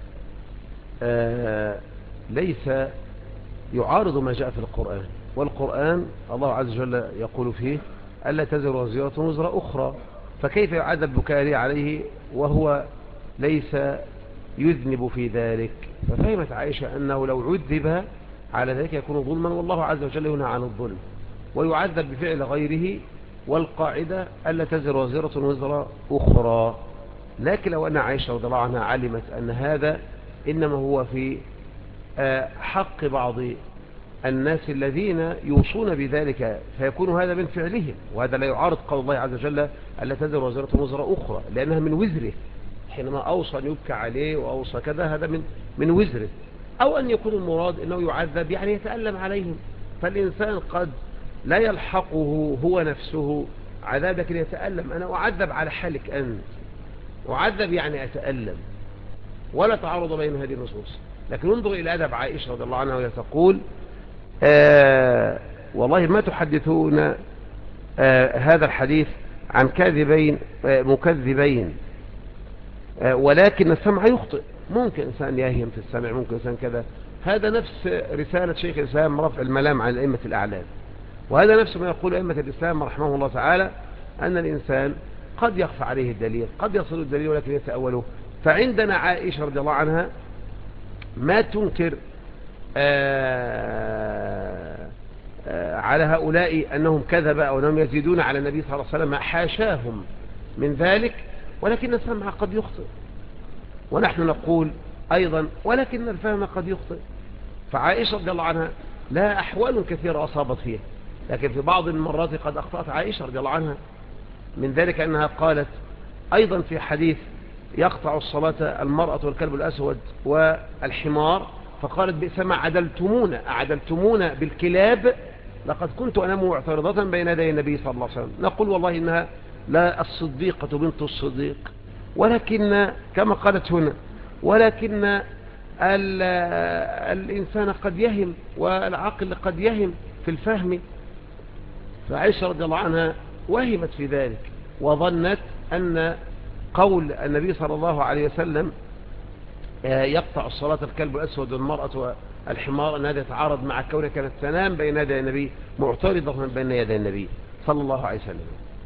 ليس يعارض ما جاء في القرآن، والقرآن الله عز وجل يقول فيه ألا تزر وازرة وزر أخرى، فكيف يعذب بكاء عليه وهو ليس يذنب في ذلك؟ ففهمت عائشة أنه لو عذب على ذلك يكون ظلما، والله عز وجل ينهى عن الظلم ويعذب بفعل غيره، والقاعدة ألا تزر وازرة وزر أخرى. لكن لو أن عائشة رضي الله عنها علمت أن هذا إنما هو في حق بعض الناس الذين يوصون بذلك فيكون هذا من فعلهم، وهذا لا يعارض قول الله عز وجل ألا تزر وازرة وزر أخرى، لأنها من وزره حينما أوصى أن يبكى عليه وأوصى كذا، هذا من وزره. أو أن يكون المراد أنه يعذب يعني يتألم عليهم، فالإنسان قد لا يلحقه هو نفسه عذاب لكن يتألم. أنا أعذب على حالك أنت، أعذب يعني أتألم، ولا تعارض بين هذه النصوص. لكن انظر إلى أدب عائشة رضي الله عنها وهي تقول والله ما تحدثون هذا الحديث عن كاذبين مكذبين، ولكن السمع يخطئ. ممكن إنسان يهيم في السمع، ممكن إنسان كذا. هذا نفس رسالة شيخ الإسلام رفع الملام عن الأئمة الأعلام، وهذا نفس ما يقول أئمة الإسلام رحمه الله تعالى، أن الإنسان قد يخفى عليه الدليل، قد يصل الدليل ولكن يتأوله. فعندنا عائشة رضي الله عنها ما تنكر على هؤلاء أنهم كذب أو أنهم يزيدون على النبي صلى الله عليه وسلم، حاشاهم من ذلك، ولكن السمع قد يخطئ. ونحن نقول أيضا ولكن الفهم قد يخطئ. فعائشة رضي الله عنها لها أحوال كثيرة أصابت فيها، لكن في بعض المرات قد أخطأت عائشة رضي الله عنها. من ذلك أنها قالت أيضا في حديث يقطع الصلاة المرأة والكلب الأسود والحمار، فقالت بئس ما أعدلتمونا بالكلاب، لقد كنت أنام معترضة بين يدي النبي صلى الله عليه وسلم. نقول والله إنها لا الصديقة بنت الصديق، ولكن كما قالت هنا ولكن الإنسان قد يهم والعقل قد يهم في الفهم. فعائشة رضي الله عنها وهمت في ذلك وظنت أن قول النبي صلى الله عليه وسلم يقطع الصلاة الكلب الأسود والمرأة والحمار أن هذا يتعارض مع كونها كانت تنام بين يدي النبي، معترضة بين يدي النبي صلى الله عليه وسلم.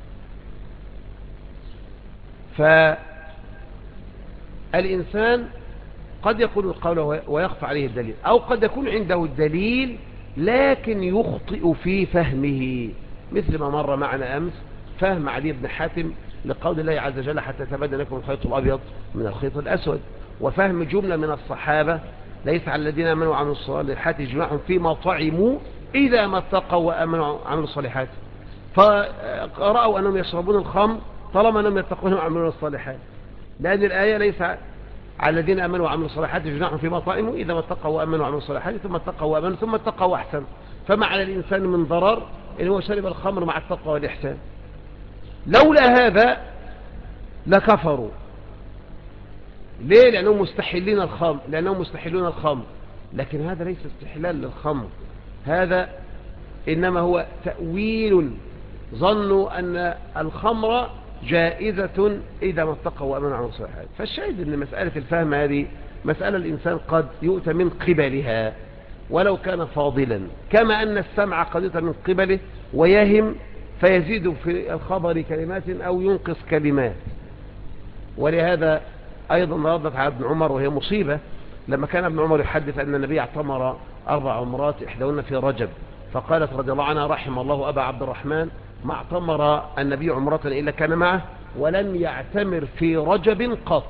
فالإنسان قد يقول القول ويخفى عليه الدليل، أو قد يكون عنده الدليل لكن يخطئ في فهمه، مثل ما مر معنا أمس فهم علي بن حاتم لقول الله عز وجل حتى تبين لكم الخيط الأبيض من الخيط الأسود، وفهم جملة من الصحابة ليس على الذين آمنوا وعملوا الصالحات جناح فيما طعموا إذا ما اتقوا وآمنوا وعملوا الصالحات، فرأوا أنهم يشربون الخمر طالما أنهم يتقون وعملون الصالحات، لأن الآية ليس على الذين آمنوا وعملوا الصالحات جناح فيما طعموا إذا ما اتقوا وآمنوا وعملوا الصالحات ثم اتقوا وآمنوا ثم اتقوا وأحسن. فما على الإنسان من ضرر إن هو شرب الخمر مع التقوى والإحسان. لولا هذا لكفروا. ليه؟ لأنهم مستحلون الخمر، لكن هذا ليس استحلال للخمر، هذا إنما هو تأويل. ظنوا أن الخمر جائزة إذا ما اتقوا وآمنوا وعملوا الصالحات. فالشاهد أن مسألة الفهم هذه مسألة الإنسان قد يؤتى من قبلها ولو كان فاضلا، كما أن السمع قد يؤتى من قبله ويهم فيزيد في الخبر كلمات أو ينقص كلمات. ولهذا أيضا ردت على ابن عمر وهي مصيبة، لما كان ابن عمر يحدث أن النبي اعتمر 4 عمرات إحداهن في رجب، فقالت رضي الله عنها رحم الله أبا عبد الرحمن ما اعتمر النبي عمرة إلا كان معه ولم يعتمر في رجب قط.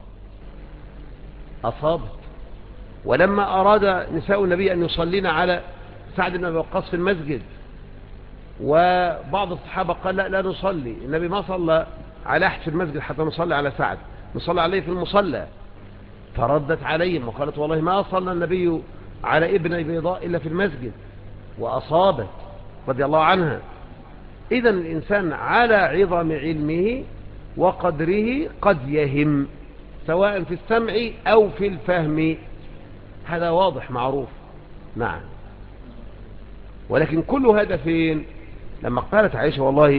أصابت. ولما أراد نساء النبي أن يصلين على سعد بن أبي وقاص في المسجد، وبعض الصحابة قال لا نصلي، النبي ما صلى على أحد في المسجد حتى نصلي على سعد، نصلي عليه في المصلى. فردت عليهم وقالت والله ما صلى النبي على ابن بيضاء إلا في المسجد وأصابت رضي الله عنها. إذن الإنسان على عظم علمه وقدره قد يهم سواء في السمع أو في الفهم، هذا واضح معروف. نعم. ولكن كل هذا فين؟ لما قالت عائشة والله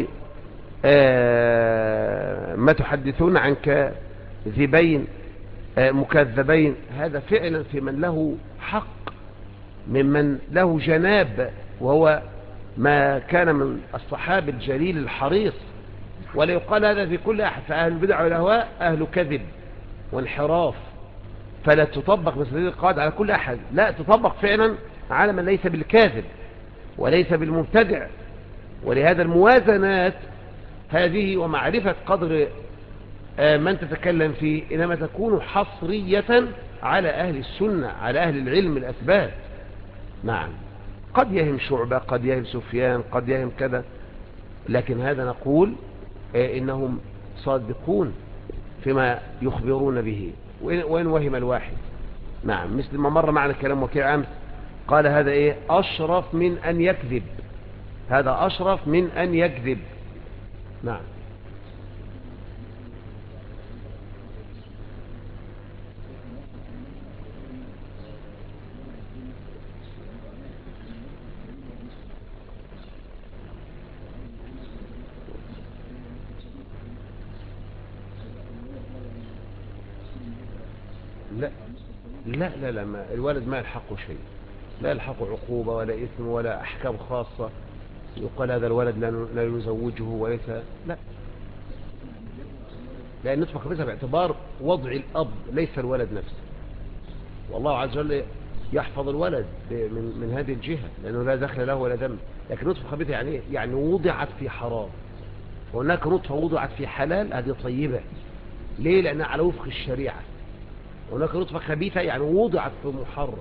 ما تحدثون عن كاذبين مكذبين، هذا فعلا في من له حق ممن له جناب، وهو ما كان من الصحابي الجليل الحريص. ولا يقال هذا في كل أحد، فأهل البدع والأهواء أهل كذب وانحراف، فلا تطبق مثل هذه القواعد على كل أحد، لا تطبق فعلا على من ليس بالكاذب وليس بالمبتدع. ولهذا الموازنات هذه ومعرفة قدر من تتكلم فيه إنما تكون حصرية على أهل السنة، على أهل العلم الأثبات. نعم. قد يهم شعبة، قد يهم سفيان، قد يهم كذا، لكن هذا نقول إنهم صادقون فيما يخبرون به، وإن وهم الواحد. نعم. مثل ما مر معنا كلام وكيع أمس، قال هذا إيه؟ أشرف من أن يكذب، هذا أشرف من أن يكذب. نعم. لا لا لا لا، ما الولد ما يلحقه شيء، لا يلحقه عقوبة ولا إثم ولا أحكام خاصة يقال هذا الولد لا نزوجه وليس، لا، لأن نطبق خبيثة باعتبار وضع الأب ليس الولد نفسه، والله عز وجل يحفظ الولد من هذه الجهة لأنه لا دخل له ولا دم. لكن نطفة خبيثة يعني وضعت في حرام، وهناك نطفة وضعت في حلال، هذه طيبة. ليه؟ لأنها على وفق الشريعة. هناك نطفة خبيثة يعني وضعت في محرم.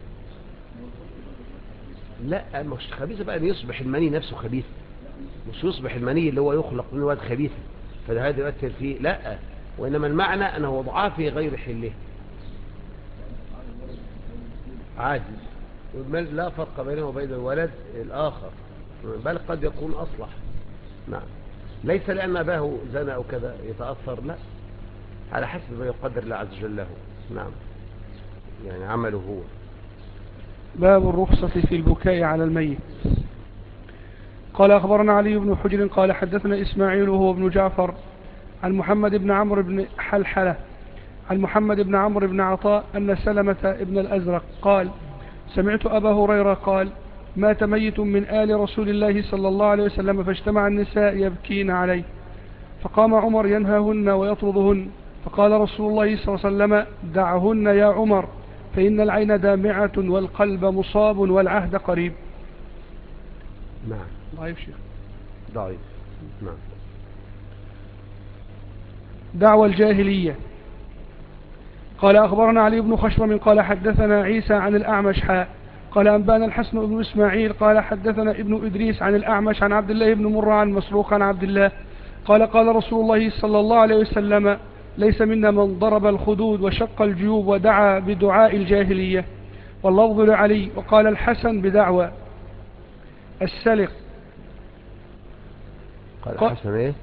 لا، مش خبيثة بقى ان يصبح المني نفسه خبيث، مش يصبح المني اللي هو يخلق منه واد خبيث فهذا يؤثر فيه، لا، وإنما المعنى أنه وضعاه في غير حله عادي، لا فرق بينه وبين الولد الآخر، بل قد يكون أصلح. نعم. ليس لأن أباه زنى أو كذا يتأثر، لا، على حسب ما يقدر الله عز وجل له. نعم، يعني عمله هو. باب الرخصة في البكاء على الميت. قال أخبرنا علي بن حجر قال حدثنا إسماعيل وهو ابن جعفر عن محمد بن عمرو بن حلحلة عن محمد بن عمرو بن عطاء أن سلمة ابن الأزرق قال سمعت أبا هريرة قال مات ميت من آل رسول الله صلى الله عليه وسلم فاجتمع النساء يبكين عليه، فقام عمر ينهاهن ويطردهن، فقال رسول الله صلى الله عليه وسلم دعهن يا عمر فإن العين دامعة والقلب مصاب والعهد قريب. نعم. ضعيف شيخ. ضعيف. نعم. دعوى الجاهلية. قال أخبرنا علي بن خشرم قال حدثنا عيسى عن الأعمش قال أنبانا الحسن بن إسماعيل قال حدثنا ابن إدريس عن الأعمش عن عبد الله بن مرة عن مسروق عن عبد الله قال قال رسول الله صلى الله عليه وسلم ليس منا من ضرب الخدود وشق الجيوب ودعا بدعاء الجاهلية، واللفظ لعلي. وقال الحسن بدعوى السلق. قال الحسن ايه؟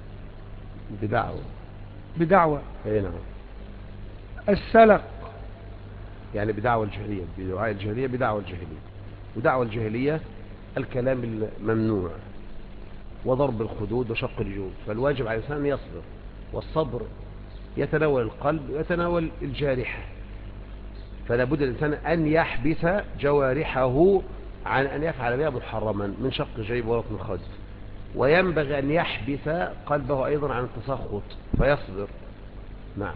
بدعوى ايه. نعم. السلق يعني بدعوى الجاهلية، بدعاء الجاهلية، بدعوى الجاهلية. ودعوى الجاهلية الكلام الممنوع وضرب الخدود وشق الجيوب، فالواجب على الإنسان أن يصبر، والصبر يتناول القلب ويتناول الجارحة، فلا بد الإنسان أن يحبس جوارحه عن أن يفعل بها محرما من شق جيب ورطن خد، وينبغي أن يحبس قلبه أيضا عن التسخط فيصبر. نعم.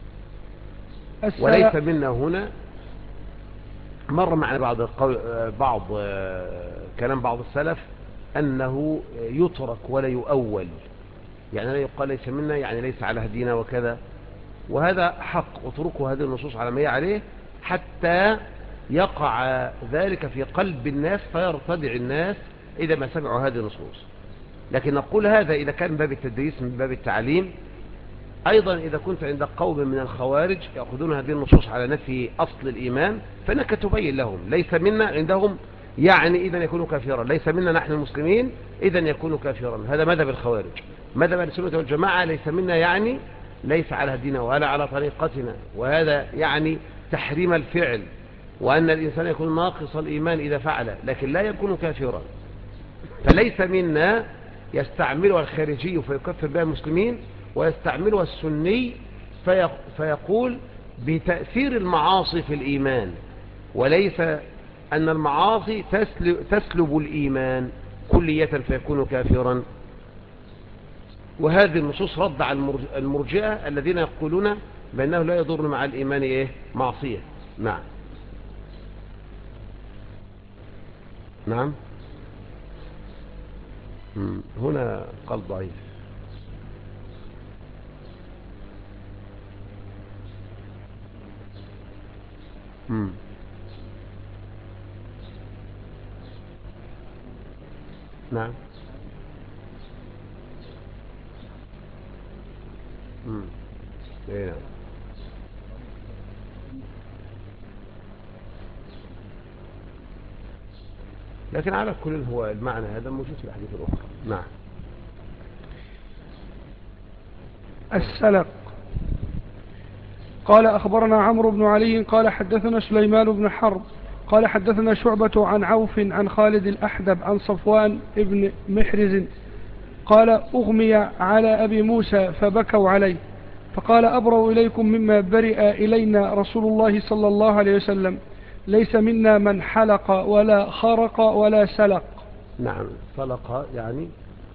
وليس منا هنا، مر معنا بعض كلام بعض السلف أنه يترك ولا يؤول، يعني لا يقال ليس منا يعني ليس على هدينا وكذا، وهذا حق، اتركوا هذه النصوص على ما هي عليه حتى يقع ذلك في قلب الناس فيرتدع الناس إذا ما سمعوا هذه النصوص. لكن نقول هذا إذا كان باب التدريس من باب التعليم أيضا إذا كنت عند قوم من الخوارج يأخذون هذه النصوص على نفي أصل الإيمان، فإنك تبين لهم ليس منا عندهم يعني إذن يكون كافرا، ليس منا نحن المسلمين إذن يكون كافرا. هذا مذهب الخوارج. مذهب السنة والجماعة ليس منا يعني ليس على هدينا ولا على طريقتنا، وهذا يعني تحريم الفعل، وأن الإنسان يكون ناقص الإيمان إذا فعل، لكن لا يكون كافرا. فليس منا يستعملها الخارجي فيكفر بها المسلمين، ويستعملها السني فيقول بتأثير المعاصي في الإيمان، وليس أن المعاصي تسلب الإيمان كلية فيكون كافرا. وهذه النصوص رد على المرجئة الذين يقولون بأنه لا يضر مع الإيمان معصية. نعم نعم. هنا قال ضعيف. نعم. ايه نعم. لكن على كل هو المعنى هذا موجود في الأحاديث الأخرى. نعم. السلق. قال أخبرنا عمرو بن علي قال حدثنا سليمان بن حرب قال حدثنا شعبة عن عوف عن خالد الأحدب عن صفوان ابن محرز قال أغمي على أبي موسى فبكوا عليه، فقال أبرأ إليكم مما برئ إلينا رسول الله صلى الله عليه وسلم، ليس منا من حلق ولا خرق ولا سلق. نعم. سلق يعني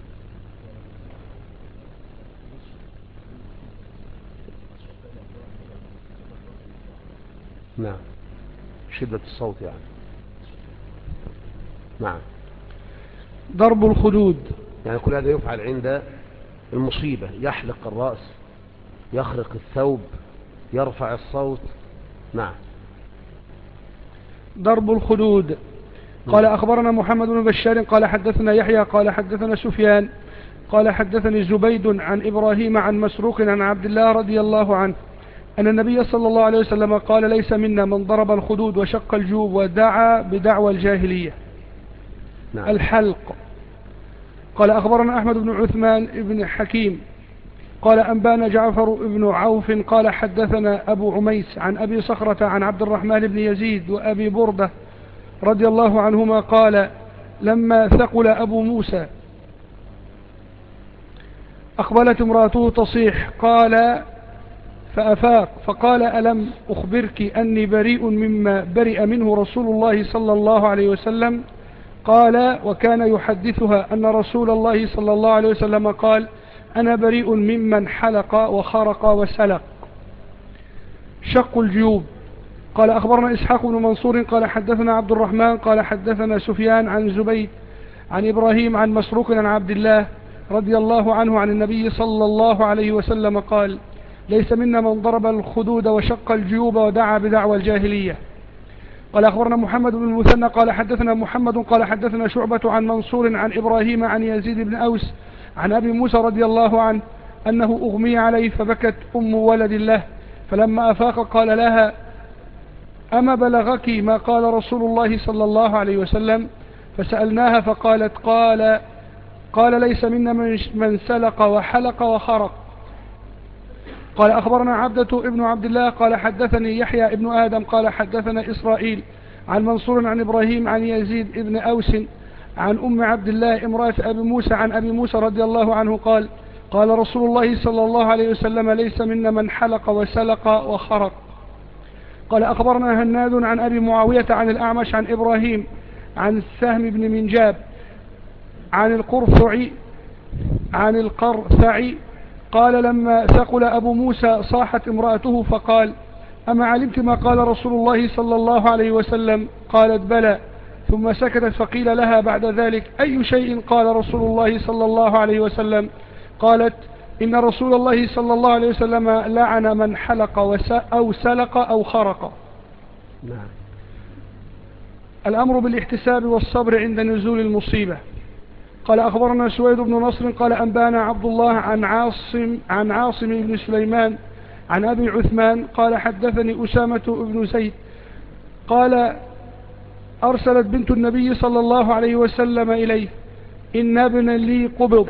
نعم شدة الصوت يعني. نعم. ضرب الخدود يعني كل هذا يفعل عند المصيبة، يحلق الرأس، يخرق الثوب، يرفع الصوت. نعم. ضرب الخدود. قال أخبرنا محمد بن بشار قال حدثنا يحيى قال حدثنا سفيان قال حدثني زبيد عن إبراهيم عن مسروق عن عبد الله رضي الله عنه أن النبي صلى الله عليه وسلم قال ليس منا من ضرب الخدود وشق الجوب ودعا بدعوى الجاهلية. نعم. الحلق. قال أخبرنا أحمد بن عثمان بن حكيم قال أنبانا جعفر بن عوف قال حدثنا أبو عميس عن أبي صخرة عن عبد الرحمن بن يزيد وأبي بردة رضي الله عنهما قال لما ثقل أبو موسى أقبلت امرأته تصيح قال فأفاق فقال ألم أخبرك أني بريء مما برئ منه رسول الله صلى الله عليه وسلم؟ قال وكان يحدثها أن رسول الله صلى الله عليه وسلم قال أنا بريء ممن حلق وخرق وسلق. شق الجيوب. قال أخبرنا إسحاق بن منصور قال حدثنا عبد الرحمن قال حدثنا سفيان عن زبيد عن إبراهيم عن مسروق عن عبد الله رضي الله عنه عن النبي صلى الله عليه وسلم قال ليس منا من ضرب الخدود وشق الجيوب ودعا بدعوى الجاهلية. قال أخبرنا محمد بن المثنى قال حدثنا محمد قال حدثنا شعبة عن منصور عن إبراهيم عن يزيد بن أوس عن أبي موسى رضي الله عنه أنه أغمي عليه فبكت أم ولد له، فلما أفاق قال لها أما بلغك ما قال رسول الله صلى الله عليه وسلم؟ فسألناها فقالت قال ليس منا من سلق وحلق وخرق. قال أخبرنا عبدة ابن عبد الله قال حدثني يحيى ابن آدم قال حدثنا إسرائيل عن منصور عن إبراهيم عن يزيد ابن أوس عن أم عبد الله امرأة أبي موسى عن أبي موسى رضي الله عنه قال قال رسول الله صلى الله عليه وسلم ليس منا من حلق وسلق وخرق. قال أخبرنا هناد عن أبي معاوية عن الأعمش عن إبراهيم عن سهم بن منجاب عن القرثعي قال لما ثقل أبو موسى صاحت امرأته فقال أما علمت ما قال رسول الله صلى الله عليه وسلم؟ قالت بلى، ثم سكتت فقيل لها بعد ذلك أي شيء قال رسول الله صلى الله عليه وسلم؟ قالت إن رسول الله صلى الله عليه وسلم لعن من حلق أو سلق أو خرق. نعم. الأمر بالاحتساب والصبر عند نزول المصيبة. قال أخبرنا سويد بن نصر قال أنبانا عبد الله عن عاصم بن سليمان عن أبي عثمان قال حدثني أسامة بن زيد قال أرسلت بنت النبي صلى الله عليه وسلم إليه إن ابنا لي قبض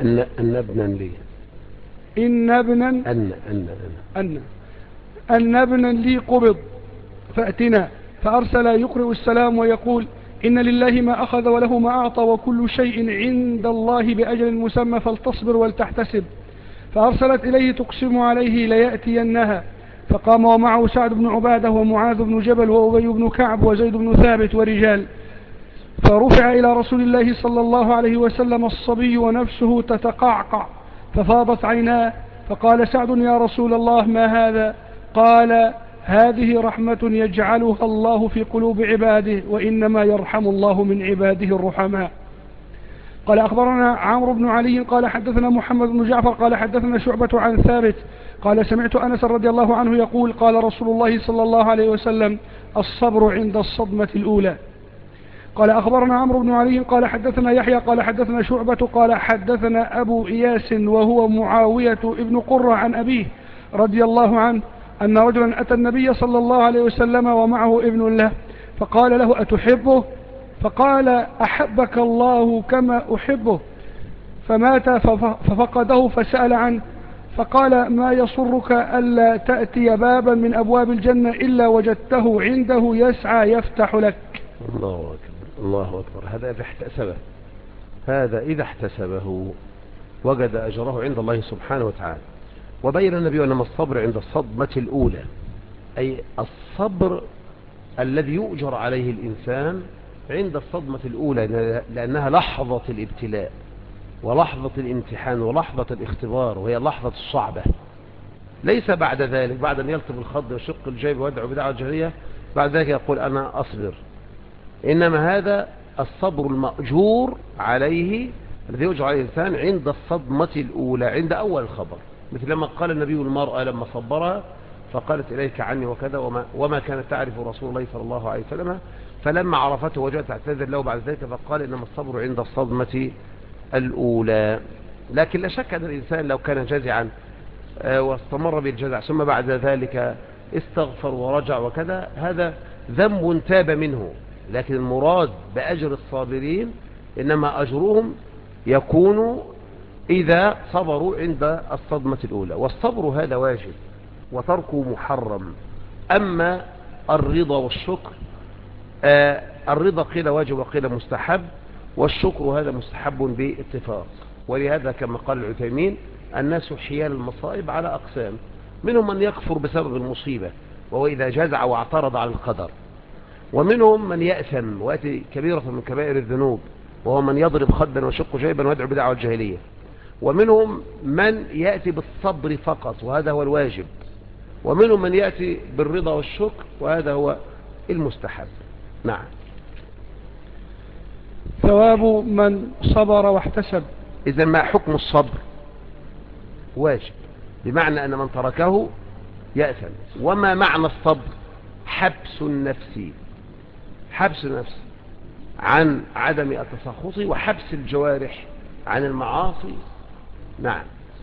أن ابنا لي قبض فأتنا، فأرسل يقرئ السلام ويقول إن لله ما أخذ وله ما أعطى وكل شيء عند الله بأجل مسمى فلتصبر ولتحتسب. فأرسلت إليه تقسم عليه ليأتينها، فقام ومعه سعد بن عبادة ومعاذ بن جبل وأبي بن كعب وزيد بن ثابت ورجال، فرفع إلى رسول الله صلى الله عليه وسلم الصبي ونفسه تتقعقع ففاضت عيناه، فقال سعد يا رسول الله ما هذا؟ قال هذه رحمة يجعلها الله في قلوب عباده وإنما يرحم الله من عباده الرحماء. قال أخبرنا عمرو بن علي قال حدثنا محمد بن جعفر قال حدثنا شعبة عن ثابت قال سمعت أنس رضي الله عنه يقول قال رسول الله صلى الله عليه وسلم الصبر عند الصدمة الأولى. قال أخبرنا عمرو بن علي قال حدثنا يحيى قال حدثنا شعبة قال حدثنا أبو إياس وهو معاوية ابن قرة عن أبيه رضي الله عنه أن رجلا أتى النبي صلى الله عليه وسلم ومعه ابن له، فقال له أتحبه؟ فقال أحبك الله كما أحبه، فمات ففقده فسأل عنه، فقال ما يصرك ألا تأتي بابا من أبواب الجنة إلا وجدته عنده يسعى يفتح لك. الله أكبر الله أكبر. هذا إذا احتسبه وجد أجره عند الله سبحانه وتعالى. وبين النبي أن الصبر عند الصدمة الأولى، أي الصبر الذي يؤجر عليه الإنسان عند الصدمة الأولى، لأنها لحظة الابتلاء ولحظة الامتحان ولحظة الاختبار، وهي لحظة الصعبة. ليس بعد ذلك، بعد أن يلطم الخد وشق الجيب ويدعو بدعوة الجاهلية، بعد ذلك يقول أنا أصبر. إنما هذا الصبر المأجور عليه الذي يؤجر عليه الإنسان عند الصدمة الأولى، عند أول الخبر، مثل لما قال النبي المرأة لما صبرها فقالت إليك عني وكذا وما كانت تعرف رسول الله صلى الله عليه وسلم، فلما عرفته وجاءت تعتذر له بعد ذلك فقال إنما الصبر عند الصدمة الأولى. لكن لا شك أن الإنسان لو كان جازعا واستمر بالجزع ثم بعد ذلك استغفر ورجع وكذا، هذا ذنب تاب منه. لكن المراد بأجر الصابرين إنما أجرهم يكون إذا صبروا عند الصدمة الأولى، والصبر هذا واجب وتركه محرم. أما الرضا والشكر، الرضا قيل واجب وقيل مستحب، والشكر هذا مستحب باتفاق. ولهذا كما قال العثيمين الناس حيال المصائب على أقسام، منهم من يكفر بسبب المصيبة وهو إذا جزع واعترض على القدر، ومنهم من يأثم ويأتي كبيرة من كبائر الذنوب وهو من يضرب خدا ويشق جيبا ويدعو بدعوى الجاهلية، ومنهم من يأتي بالصبر فقط وهذا هو الواجب، ومنهم من يأتي بالرضا والشكر وهذا هو المستحب. نعم. ثواب من صبر واحتسب. إذا ما حكم الصبر؟ واجب، بمعنى أن من تركه يأثم. وما معنى الصبر؟ حبس النفس عن عدم التسخط، وحبس الجوارح عن المعاصي. نعم.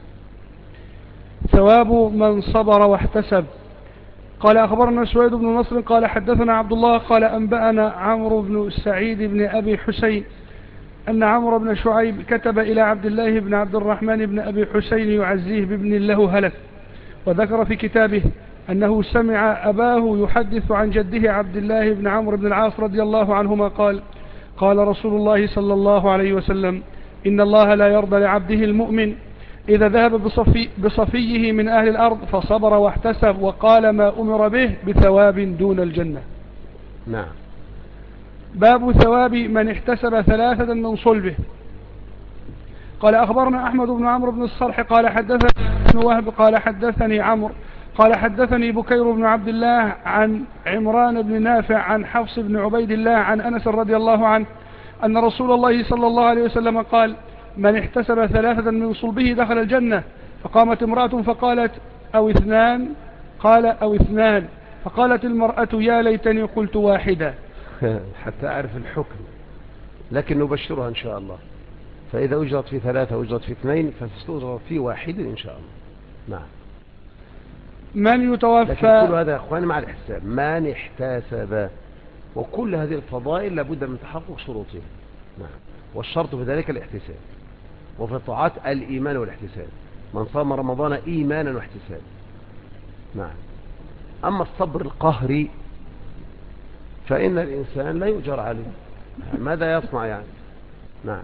ثواب من صبر واحتسب. قال أخبرنا سويد بن نصر قال حدثنا عبد الله قال أنبأنا عمرو بن سعيد بن أبي حسين أن عمرو بن شعيب كتب إلى عبد الله بن عبد الرحمن بن أبي حسين يعزيه بابن له هلك، وذكر في كتابه أنه سمع أباه يحدث عن جده عبد الله بن عمرو بن العاص رضي الله عنهما قال قال رسول الله صلى الله عليه وسلم إن الله لا يرضى لعبده المؤمن إذا ذهب بصفيه من أهل الأرض فصبر واحتسب وقال ما أمر به بثواب دون الجنة. نعم. باب ثواب من احتسب 3 من صلبه. قال أخبرنا أحمد بن عمرو بن الصرح قال حدثني ابن وهب قال حدثني عمرو قال حدثني بكير بن عبد الله عن عمران بن نافع عن حفص بن عبيد الله عن أنس رضي الله عنه أن رسول الله صلى الله عليه وسلم قال من احتسب 3 من صلبه دخل الجنة. فقامت امرأة فقالت أو 2؟ قال أو 2. فقالت المرأة يا ليتني قلت واحدة حتى أعرف الحكم، لكن نبشرها إن شاء الله. فإذا أجرت في 3 وأجرت في 2 فستؤجر في واحد إن شاء الله. نعم. من لكن يتوفى. كل هذا يا أخواني مع الاحتساب، من احتسب، وكل هذه الفضائل لابد من تحقق شروطها. نعم. والشرط في ذلك الاحتساب، وفي الطاعات الإيمان والاحتساب، من صام رمضان إيمانا واحتسابا. نعم. أما الصبر القهري فإن الإنسان لا يؤجر عليه، ماذا يصنع يعني؟ نعم.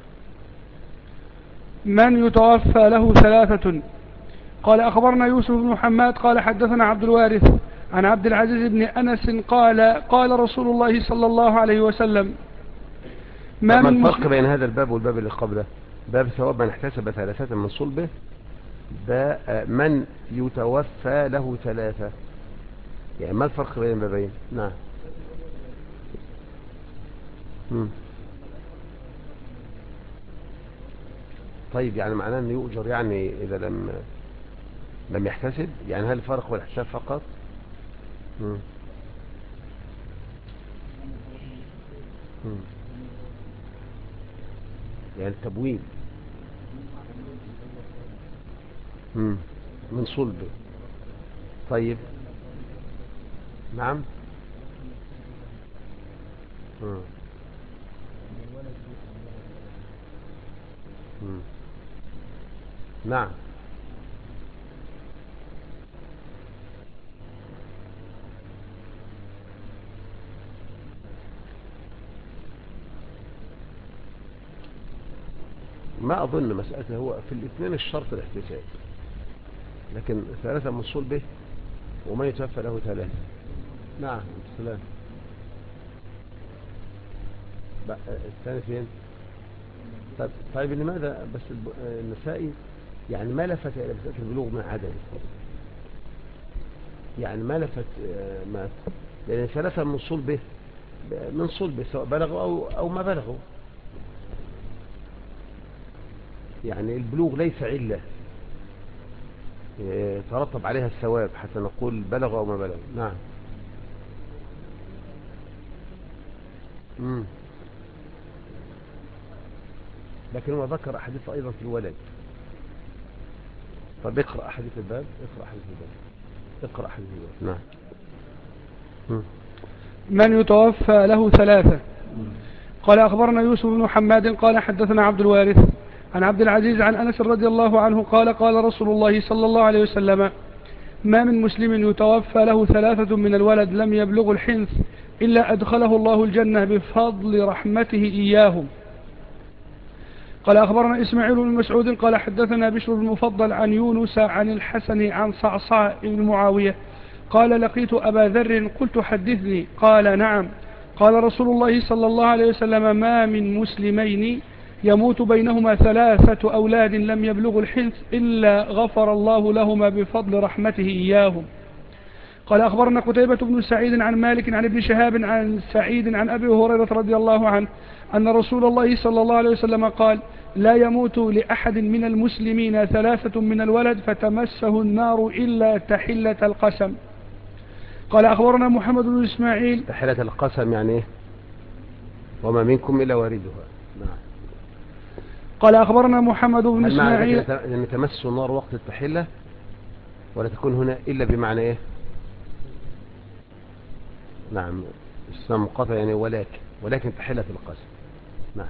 من يتوفى له 3. قال أخبرنا يوسف بن حماد قال حدثنا عبد الوارث عن عبد العزيز بن أنس قال قال رسول الله صلى الله عليه وسلم ما الفرق بين هذا الباب والباب اللي قبله؟ باب ثواب من احتسب 3 من صلبه، من يتوفى له 3، يعني ما الفرق بين البابين؟ نعم. طيب يعني معناه أن يؤجر يعني إذا لم يحتسب، يعني هل الفرق هو الاحتساب فقط؟ يعني التبويب من صلبه. طيب. نعم. نعم. ما أظن مسألة، هو في الاثنين الشرط الاحتساب، لكن 3 من صلبه وما يتوفى له 3. نعم. السلام. الثاني فين؟ طيب لماذا بس النسائي يعني ما لفت إلى مسألة البلوغ من عدم، يعني ما لفت ما، لأن 3 من صلبه سواء بلغوا أو ما بلغوا، يعني البلوغ ليس علة ترتب عليها الثواب حتى نقول بلغ أو ما بلغ. نعم. لكن هو ذكر أحاديث أيضا في الولد. طب اقرأ أحاديث الباب، اقرأ أحاديث الباب. نعم. من يتوفى له 3. قال أخبرنا يوسف بن حماد قال حدثنا عبد الوارث عن عبد العزيز عن أنس رضي الله عنه قال قال رسول الله صلى الله عليه وسلم ما من مسلم يتوفى له 3 من الولد لم يبلغ الحنث إلا أدخله الله الجنة بفضل رحمته إياهم. قال أخبرنا إسماعيل بن مسعود قال حدثنا بشر بن المفضل عن يونس عن الحسن عن صعصاع بن معاوية قال لقيت أبا ذر قلت حدثني قال نعم قال رسول الله صلى الله عليه وسلم ما من مسلمين يموت بينهما 3 أولاد لم يبلغوا الحنث إلا غفر الله لهما بفضل رحمته إياهم. قال أخبرنا قتيبة بن سعيد عن مالك عن ابن شهاب عن سعيد عن أبي هريرة رضي الله عنه أن رسول الله صلى الله عليه وسلم قال لا يموت لأحد من المسلمين 3 من الولد فتمسه النار إلا تحلة القسم. قال أخبرنا محمد بن إسماعيل. تحلة القسم يعني إيه؟ وما منكم إلا واردها. نعم. قال أخبرنا محمد بن إسماعيل. أن تمس النار وقت التحلة، ولا تكون هنا إلا بمعنى إيه؟ نعم. السلام مقاطع يعني ولكن تحلة القسم. نعم.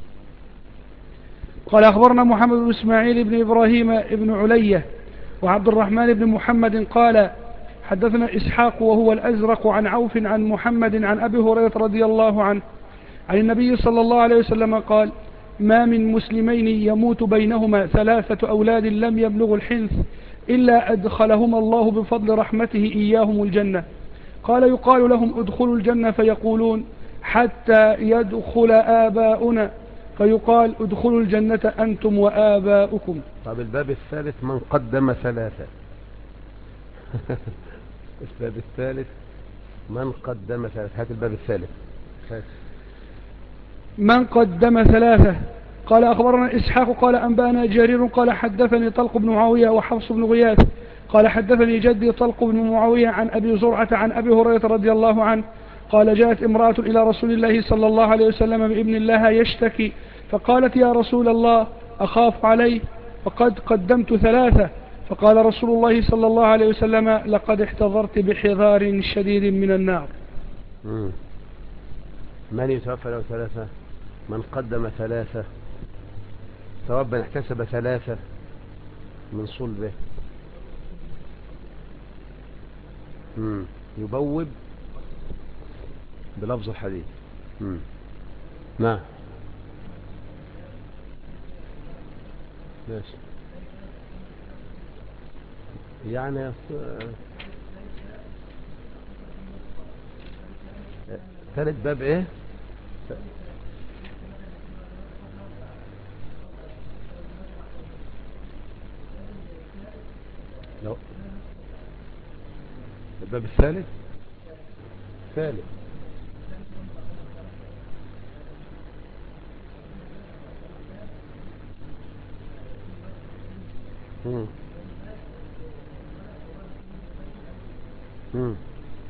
قال أخبرنا محمد بن إسماعيل بن إبراهيم بن علية وعبد الرحمن بن محمد قال حدثنا إسحاق وهو الأزرق عن عوف عن محمد عن أبي هريرة رضي الله عنه عن النبي صلى الله عليه وسلم قال ما من مسلمين يموت بينهما 3 أولاد لم يبلغوا الحنث إلا أدخلهما الله بفضل رحمته إياهم الجنة. قال يقال لهم ادخلوا الجنة فيقولون حتى يدخل آباؤنا فيقال ادخلوا الجنة أنتم وآباؤكم. طب الباب الثالث من قدم 3. الباب الثالث من قدم 3. هات الباب الثالث. من قدم 3. قال أخبرنا إسحاق قال أنبانا جرير قال حدثني طلق بن معاوية وحفص بن غياث قال حدثني جدي طلق بن معاوية عن أبي زرعة عن أبي هريرة رضي الله عنه قال جاءت امرأة إلى رسول الله صلى الله عليه وسلم بابن الله يشتكي فقالت يا رسول الله أخاف عليه فقد قدمت 3. فقال رسول الله صلى الله عليه وسلم لقد احتضرت بحذار شديد من النار. من يتوفى له 3؟ من قدم 3 سواء من احتسب 3 من صلبه. يبوب بلفظ الحديث. نعم ماشي. يعني ثالث باب ايه؟ لو الباب الثالث ثالث. مم. مم.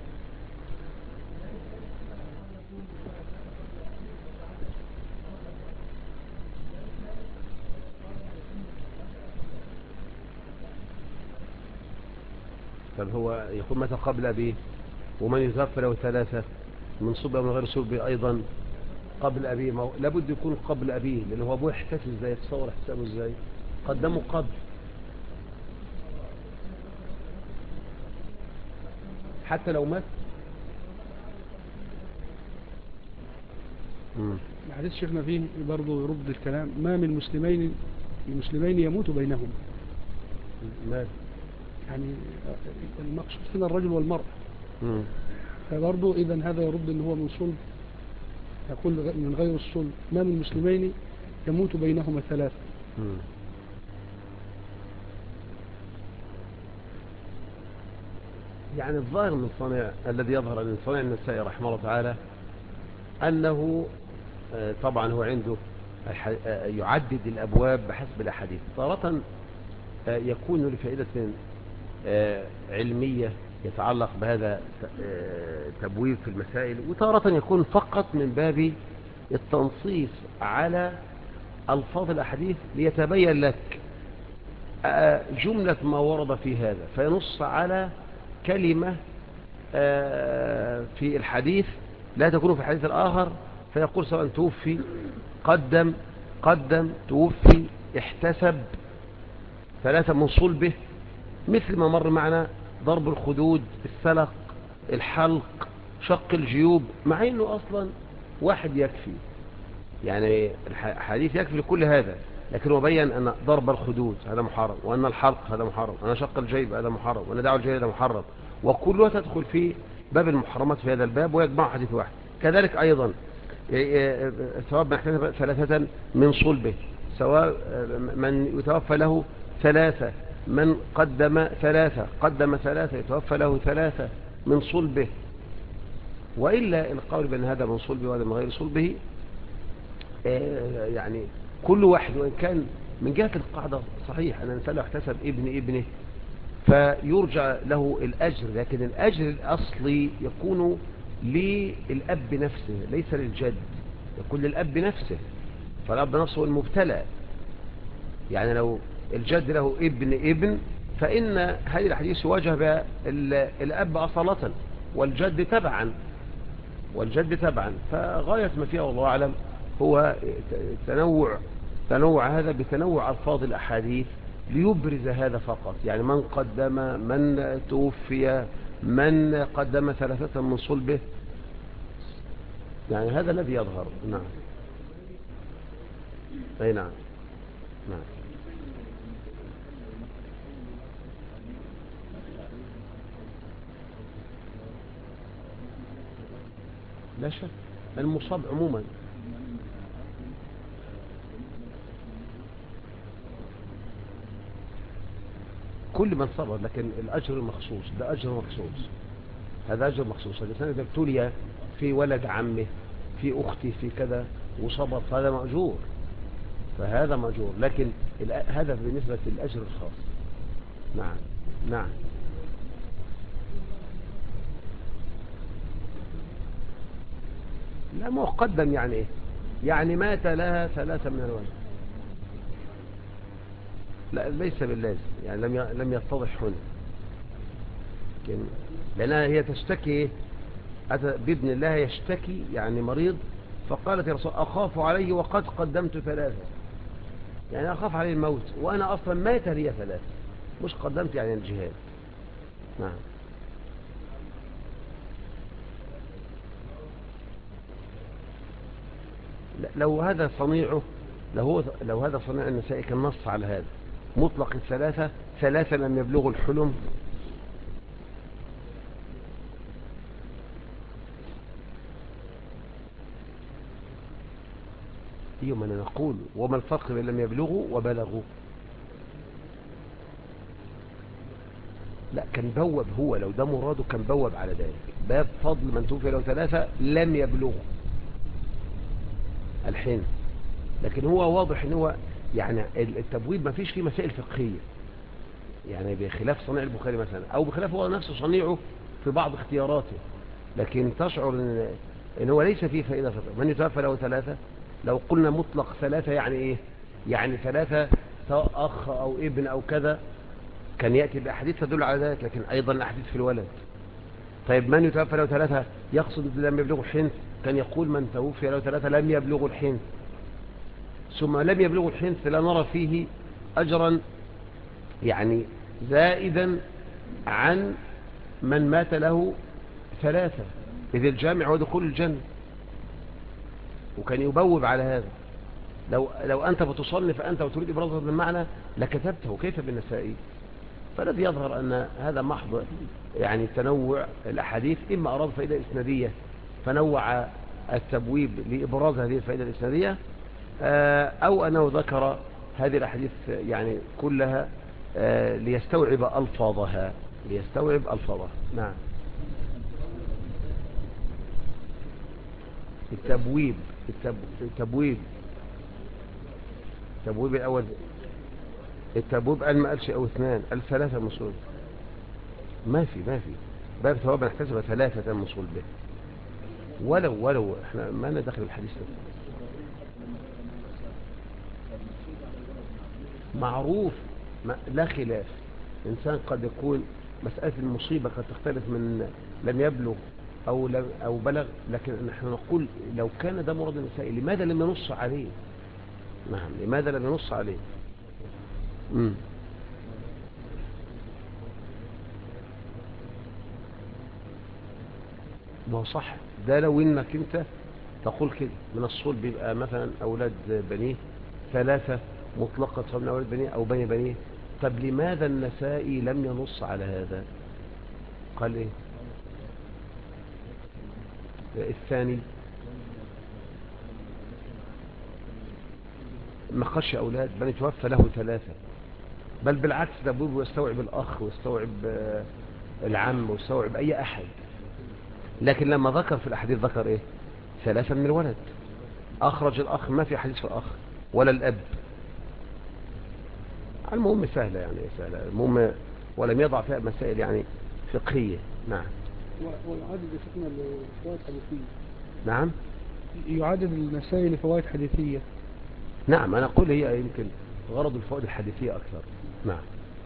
طب هو يكون متى قبل أبيه؟ ومن يتوفى له 3 من صلب أو من غير صلب أيضا قبل أبيه. لابد يكون قبل أبيه، لأنه هو أبوه احتسب ازاي؟ يتصور احتسابه ازاي؟ قدمه قبل. حتى لو مات. حديث شيخنا فيه برضه يرد الكلام. ما من مسلمين يموت بينهم. مات يعني المقصود هنا الرجل والمرأة. فبرضه إذا هذا يرد أنه هو من صلب، يقول من غير الصلب ما من مسلمين يموت بينهما 3. يعني الظاهر من صنع الذي يظهر من صنع النسائي رحمه الله تعالى أنه طبعا هو عنده يعدد الأبواب بحسب الأحاديث. تارة يكون لفائدة علمية يتعلق بهذا تبويب في المسائل، وتارة يكون فقط من باب التنصيص على ألفاظ الأحاديث ليتبين لك جملة ما ورد في هذا، فينص على كلمة في الحديث لا تكون في الحديث الآخر، فيقول سواء توفي، قدم، توفي، احتسب 3 من صلبه، مثل ما مر معنا ضرب الخدود، السلق، الحلق، شق الجيوب، مع انه اصلا واحد يكفي. يعني الحديث يكفي لكل هذا، لكن هو بين ان ضرب الخدود هذا محرم، وان الحلق هذا محرم، وان شق الجيب هذا محرم، وان دعوة الجيب هذا محرم، وكلها تدخل في باب المحرمات في هذا الباب، ويجمع حديث واحد. كذلك ايضا سواء من احتسب 3 من صلبه، سواء من يتوفى له 3، من قدم 3 يتوفى له 3 من صلبه. وإلا القول بأن هذا من صلبه وهذا من غير صلبه يعني كل واحد، وإن كان من جهة القاعدة صحيح أن الإنسان لو احتسب ابنه فيرجع له الأجر، لكن الأجر الأصلي يكون للأب نفسه ليس للجد، يكون للأب نفسه، فالأب نفسه المبتلى. يعني لو الجد له ابن فإن هذه الحديث يواجه بها الأب أصالة والجد تبعا. فغاية ما فيها والله أعلم هو تنوع هذا بتنوع ألفاظ الأحاديث ليبرز هذا فقط. يعني من قدم، من توفي، من قدم 3 من صلبه، يعني هذا الذي يظهر. نعم أي نعم. لا شك المصاب عموما كل من صبر، لكن الأجر المخصوص ده أجر مخصوص، هذا أجر مخصوص. الإنسان إذا ابتلي في ولد عمه، في أخته، في كذا وصبر، فهذا مأجور، لكن هذا بالنسبة للأجر الخاص. نعم لا مقدم يعني ايه؟ يعني مات لها 3 من الولد. لا ليس باللازم، يعني لم يتضح هنا، لأنها هي تشتكي، أتى بابن الله يشتكي يعني مريض، فقالت يا رسول أخاف عليه وقد قدمت 3، يعني أخاف عليه الموت وأنا أصلا مات لي 3، مش قدمت يعني الجهاد. نعم. لو هذا صنيعه، لو هذا صنيع النسائي كان نص على هذا مطلق الثلاثة، 3 لم يبلغوا الحلم. يوم أنا نقول وما الفرق بين لم يبلغوا وبلغوا؟ لا كان بوب، هو لو ده مراده كان بوب على ذلك، باب فضل من توفي له 3 لم يبلغوا الحين. لكن هو واضح ان هو يعني التبويب ما فيش فيه مسائل فقهية، يعني بخلاف صنيع البخاري مثلا، او بخلاف هو نفسه صنيعه في بعض اختياراته، لكن تشعر ان هو ليس فيه فائدة فقهية. من يتوفى له 3، لو قلنا مطلق 3 يعني ايه؟ يعني 3 سواء اخ او ابن او كذا، كان يأتي بأحاديث تدل على ذلك، لكن ايضا الاحاديث في الولد. طيب من يتوفى له 3 يقصد لم يبلغوا الحنث، كان يقول من توفي له 3 لم يبلغوا الحنث، ثم لم يبلغوا الحنث لا نرى فيه أجرا يعني زائدا عن من مات له 3، إذ الجامع ودخول الجنة، وكان يبوب على هذا. لو أنت بتصنف أنت وتريد إبراز هذا المعنى لكتبته، كيف بالنسائي؟ فالذي يظهر أن هذا محض يعني تنوع الأحاديث، إما أراد فائدة إسنادية فنوع التبويب لإبراز هذه الفائدة الإسنادية، أو أنه ذكر هذه الأحاديث يعني كلها ليستوعب ألفاظها، نعم. التبويب التبويب التبويب الأول، التبويب قال ما قالش أو 2، قال 3 مصول. ما في باب ثواب نحتسب 3 مصول به، ولو احنا ما ندخل الحديث ده معروف، لا خلاف. إنسان قد يكون مسألة المصيبة قد تختلف من لم يبلغ أو بلغ، لكن نحن نقول لو كان ده مراد النسائي لماذا لم ينص عليه؟ نعم، لماذا لم ينص عليه؟ ما هو صح، ده لو انك انت تقول كده من الصلب بيبقى مثلا أولاد بنيه 3 مطلقة، سواء من أولاد بنيه أو بني بنيه. طب لماذا النسائي لم ينص على هذا؟ قال ايه الثاني؟ ما خش أولاد بل يتوفى له 3، بل بالعكس ده أبوه يستوعب الأخ ويستوعب العم ويستوعب أي أحد. لكن لما ذكر في الأحاديث ذكر إيه؟ 3 من الولد، أخرج الأخ، ما في حديث في الأخ ولا الأب. المهم سهلة، يعني سهلة المهم، ولم يضع فيها مسائل يعني فقهية. نعم. ويعدد شكنا لفوائد حديثية. نعم، يعدد المسائل لفوائد حديثية. نعم، أنا أقول هي يمكن غرض الفوائد الحديثية أكثر. نعم.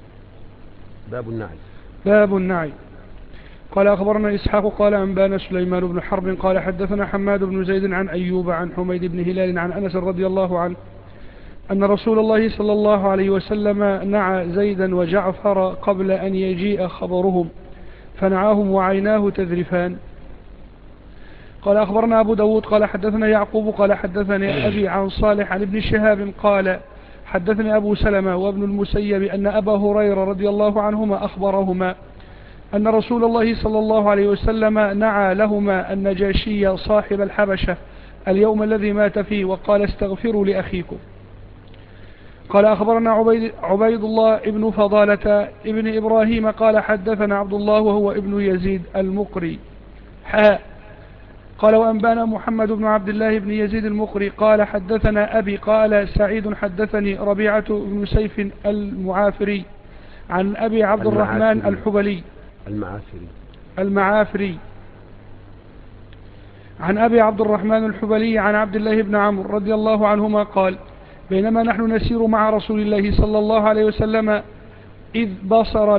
باب النعي. قال أخبرنا إسحاق قال أنبانا سليمان بن حرب قال حدثنا حماد بن زيد عن أيوب عن حميد بن هلال عن أنس رضي الله عنه أن رسول الله صلى الله عليه وسلم نعى زيدا وجعفر قبل أن يجيء خبرهم، فنعاهم وعيناه تذرفان. قال أخبرنا أبو داود قال حدثنا يعقوب قال حدثني أبي عن صالح عن ابن شهاب قال حدثني أبو سلمة وابن المسيب أن أبا هريرة رضي الله عنهما أخبرهما أن رسول الله صلى الله عليه وسلم نعى لهما النجاشي صاحب الحبشة اليوم الذي مات فيه وقال استغفروا لأخيكم. قال أخبرنا عبيد الله ابن فضالة ابن إبراهيم قال حدثنا عبد الله وهو ابن يزيد المقري قال وأنبانا محمد بن عبد الله بن يزيد المقري قال حدثنا أبي قال سعيد حدثني ربيعة بن سيف المعافري عن أبي عبد الرحمن الحبلي المعافري عن أبي عبد الرحمن الحبلي عن عبد الله بن عمرو رضي الله عنهما قال: بينما نحن نسير مع رسول الله صلى الله عليه وسلم إذ بصر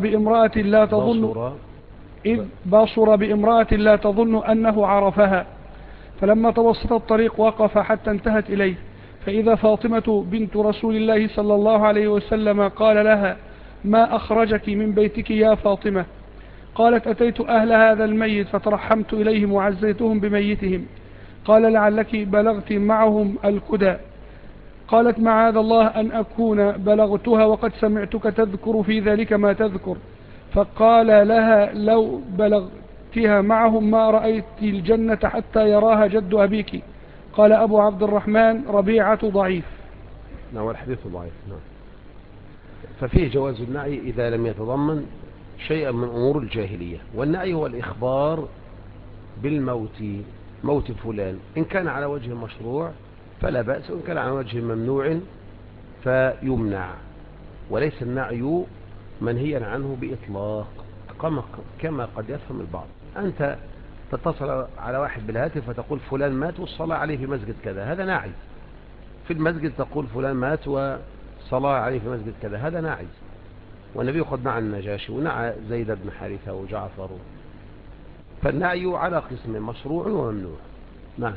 بامرأة لا تظن أنه عرفها، فلما توسط الطريق وقف حتى انتهت إليه، فإذا فاطمة بنت رسول الله صلى الله عليه وسلم قال لها: ما أخرجك من بيتك يا فاطمة؟ قالت: أتيت أهل هذا الميت فترحمت إليهم وعزيتهم بميتهم. قال: لعلك بلغت معهم الكدى. قالت: معاذ الله أن أكون بلغتها وقد سمعتك تذكر في ذلك ما تذكر. فقال لها: لو بلغتها معهم ما رأيت الجنة حتى يراها جد أبيك. قال أبو عبد الرحمن: ربيعة ضعيف. نعم، والحديث ضعيف. نعم. ففيه جواز النعي إذا لم يتضمن شيئا من أمور الجاهلية، والنعي هو الإخبار بالموت، موت فلان، إن كان على وجه مشروع فلا بأس، وإن كان على وجه ممنوع فيمنع، وليس النعي منهيا عنه بإطلاق كما قد يفهم البعض. أنت تتصل على واحد بالهاتف فتقول فلان مات والصلاة عليه في مسجد كذا، هذا ناعي. في المسجد تقول فلان مات وصلاة عليه في مسجد كذا، هذا ناعي. والنبي قد نعى النجاشي ونعى زيد بن حارثة وجعفر. فالنعي على قسم: مشروع وممنوع. نعم.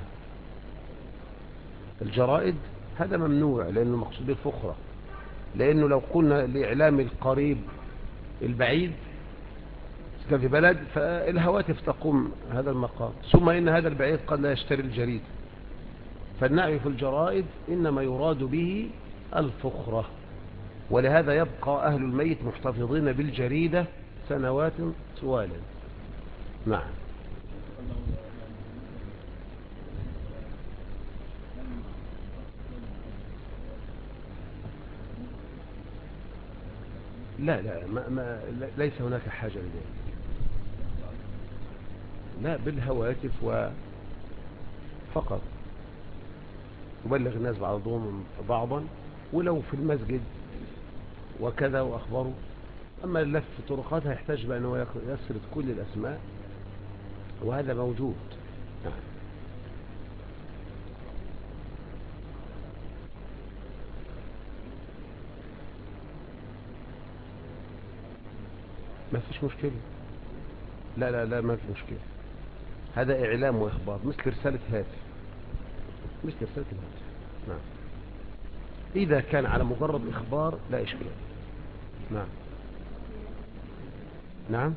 الجرائد هذا ممنوع لأنه مقصود بالفخرة، لأنه لو قلنا لإعلام القريب البعيد كان في بلد فالهواتف تقوم هذا المقام، ثم إن هذا البعيد قد لا يشتري الجريد. فالنعي في الجرائد إنما يراد به الفخرة، ولهذا يبقى أهل الميت محتفظين بالجريدة سنوات طوالا. نعم. لا لا ليس هناك حاجة لذلك. لا، بالهواتف وفقط يبلغ الناس بعضهم بعضا، ولو في المسجد وكذا وأخبره. أما اللف في الطرقات هيحتاج بأنه يسرد كل الأسماء، وهذا موجود. نعم. ما فيش مشكلة. لا لا لا، ما في مشكلة. هذا إعلام وإخبار مثل رسالة هاتف، مثل رسالة الهاتف. نعم. إذا كان على مجرد إخبار لا إشكال. نعم. نعم.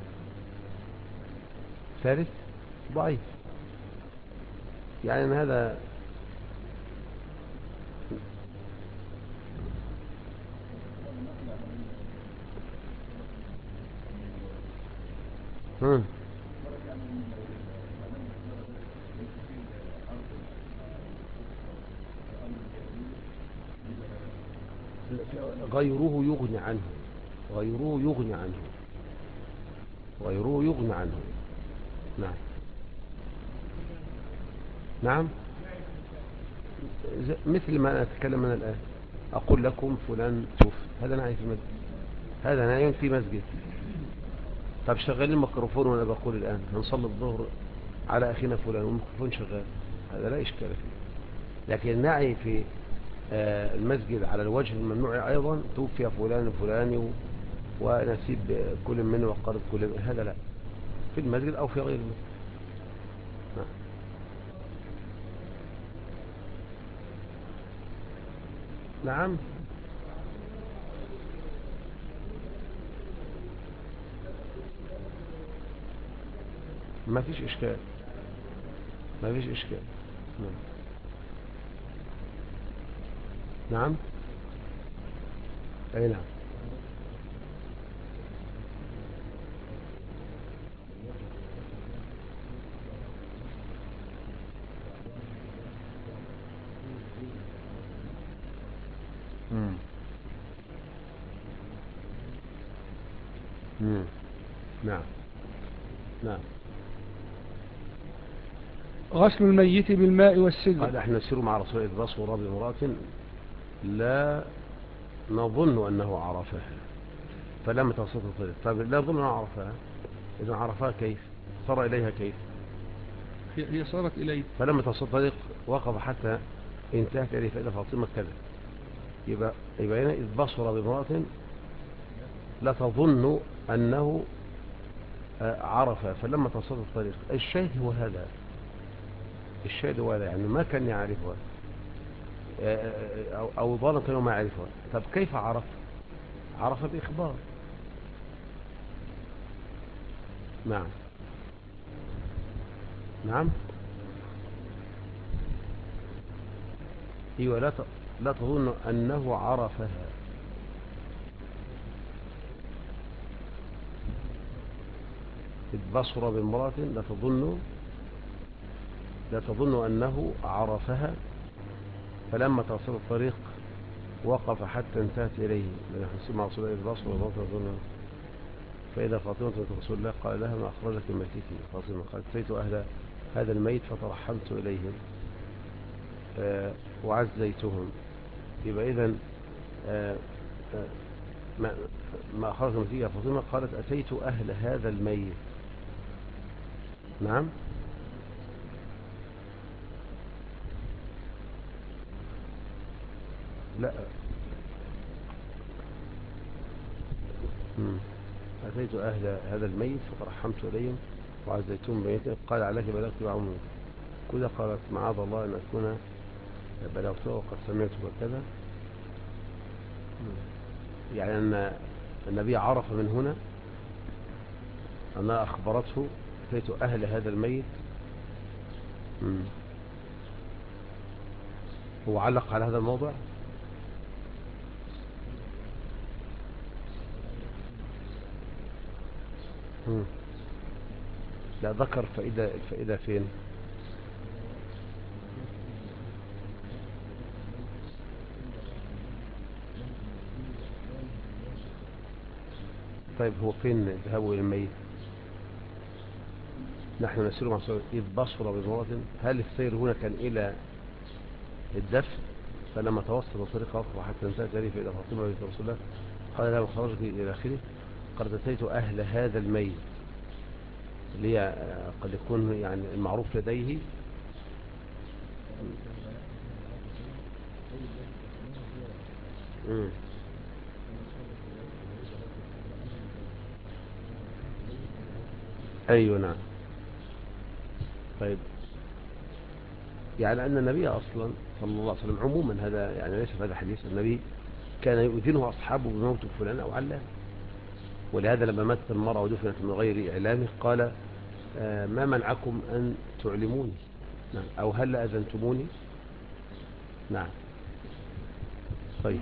ثالث ضعيف، يعني هذا غيره يغني عنه، غيره يغني عنه، غيره يغني عنه. نعم. نعم. مثل ما أتكلم أنا الآن، أقول لكم فلان توفي، هذا نعي في مسجد، هذا نعي في مسجد. طب شغل الميكروفون وأنا بقول الآن هنصلي الظهر على أخينا فلان والميكروفون شغال، هذا لا إشكال فيه. لكن النعي في المسجد على الوجه الممنوع أيضا: توفي فلان الفلاني ونسيب كل منه وقرض كل منه، هذا لا، في المسجد أو في غير المسجد. نعم. ما فيش إشكال، ما فيش إشكال. نعم. أي نعم. نعم. نعم. غسل الميت بالماء والسدر. قال: احنا نسير مع رسول الله بصر بامرأة لا نظن أنه عرفها فلم تستطع الطريق. طيب لا نظن أنه عرفها، إذا عرفها كيف صار إليها كيف؟ هي صارت إليه. فلما توصل الطريق وقف حتى انتهت إليه فإذا فاطمة كذا. يبقى هنا إذ بصر بامرأة لا تظن أنه عرف، فلما توصل الطريق. الشاهد هو هذا، الشاهد هو هذا، يعني ما كان يعرفها أو ظن كانوا ما يعرفها. طب كيف عرف؟ عرف بإخبار. نعم نعم. ايوه لا تظن انه عرفها. إذ بصر بامرأة لا تظن انه عرفها، فلما توصل الطريق وقف حتى انتهت اليه. نحن مع رسول الله إذ بصر بامرأة تظن، فإذا فاطمة بنت رسول الله قال لها ما أخرجك من ميتك؟ فاطمة قالت أتيت أهل هذا الميت فترحمت إليهم وعزيتهم. يبقى إذن ما أخرجك من ميتك؟ فاطمة قالت أتيت أهل هذا الميت. نعم. لا أتيت أهل هذا الميت فترحمت إليهم وعزيتهم بميتهم. قال عليك بلغت بعمر كذا؟ قالت معاذ الله أن أكون بلغته وقد سمعت بكذا. يعني أن النبي عرف من هنا أنها أخبرته أتيت أهل هذا الميت. هو علق على هذا الموضع. لا ذكر الفائدة فين؟ طيب هو فين ذهبوا إلى الميت؟ نحن نسير مع سؤال إذ بصر بامرأة. هل السير هنا كان إلى الدفن؟ فلما توسط الطريق وقف حتى انتهت إليه فإذا فاطمة بنت رسول الله قال لها خرجت إلى آخره. قد أتيت أهل هذا الميت، اللي هي قد يكون يعني المعروف لديه. أيوة نعم. طيب يعني أن النبي أصلا صلى الله عليه وسلم عموما، هذا يعني ليس في هذا الحديث، النبي كان يؤذنه أصحابه بموت فلان أو علان. ولهذا لما ماتت المرأة ودفنت من غير إعلامه قال ما منعكم أن تعلموني؟ نعم. أو هل أذنتموني؟ نعم. طيب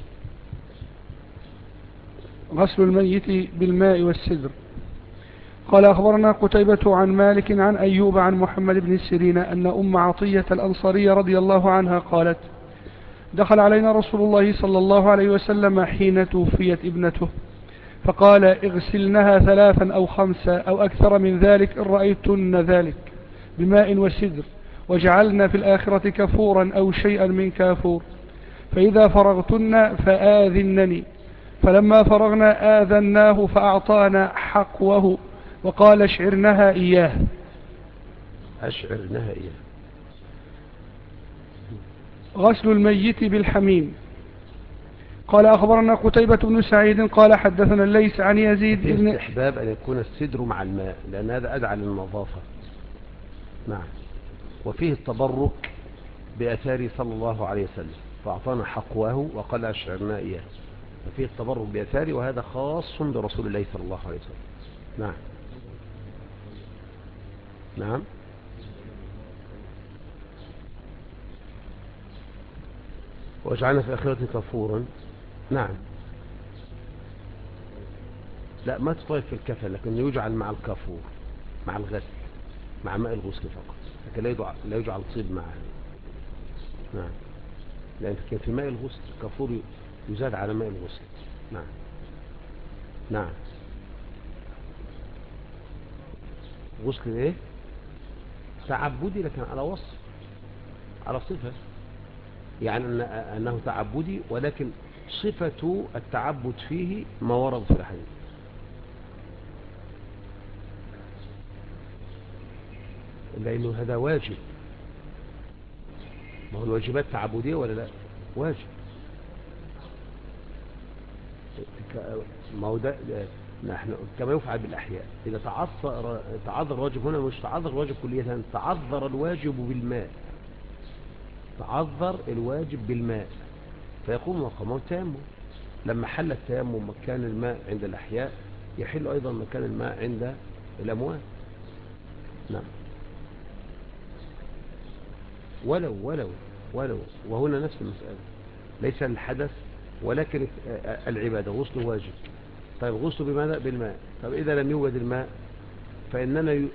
غسل الميت بالماء والسدر. قال أخبرنا قتيبة عن مالك عن أيوب عن محمد بن السيرين أن أم عطية الأنصارية رضي الله عنها قالت دخل علينا رسول الله صلى الله عليه وسلم حين توفيت ابنته فقال اغسلنها 3 أو 5 أو أكثر من ذلك إن رأيتن ذلك بماء وسدر، وجعلنا في الآخرة كفورا أو شيئا من كافور، فإذا فرغتن فآذنني. فلما فرغنا آذناه فأعطانا حقوه وقال اشعرنها إياه. أشعرنها إياه. غسل الميت بالحميم. قال أخبرنا قتيبة بن سعيد قال حدثنا الليث عن يزيد بن استحباب أن يكون السدر مع الماء لأن هذا أدعى للنظافة. نعم. وفيه التبرك بأثاره صلى الله عليه وسلم فأعطانا حقوه وقال أشعرنا إياه. ففيه التبرك بأثاره وهذا خاص برسول الله صلى الله عليه وسلم. نعم نعم. وجعلنا في الآخرة كفورا. نعم. لا ما تطيب في الكفن، لكن يجعل مع الكافور مع الغسل مع ماء الغسل فقط، لكن لا يجعل طيب معه. نعم. لأن كان في ماء الغسل كافور يزاد على ماء الغسل. نعم نعم. غسل ايه؟ تعبدي لكن على وصف، على صفة، يعني أنه تعبدي ولكن صفة التعبد فيه ما ورد في الحديث. لأنه هذا واجب. ما هو الواجبات تعبدية ولا لا؟ واجب. ما هو ده نحن كما يفعل بالأحياء، إذا تعذر الواجب هنا، مش تعذر الواجب كلية، تعذر الواجب بالماء، تعذر الواجب بالماء فيقوم مقامه التيمم. لما حل التيمم مكان الماء عند الأحياء، يحل أيضا مكان الماء عند الأموات. نعم. ولو وهنا نفس المسألة، ليس الحدث ولكن العبادة، غسل واجب. طيب غسل بماذا؟ بالماء. طيب إذا لم يوجد الماء فإننا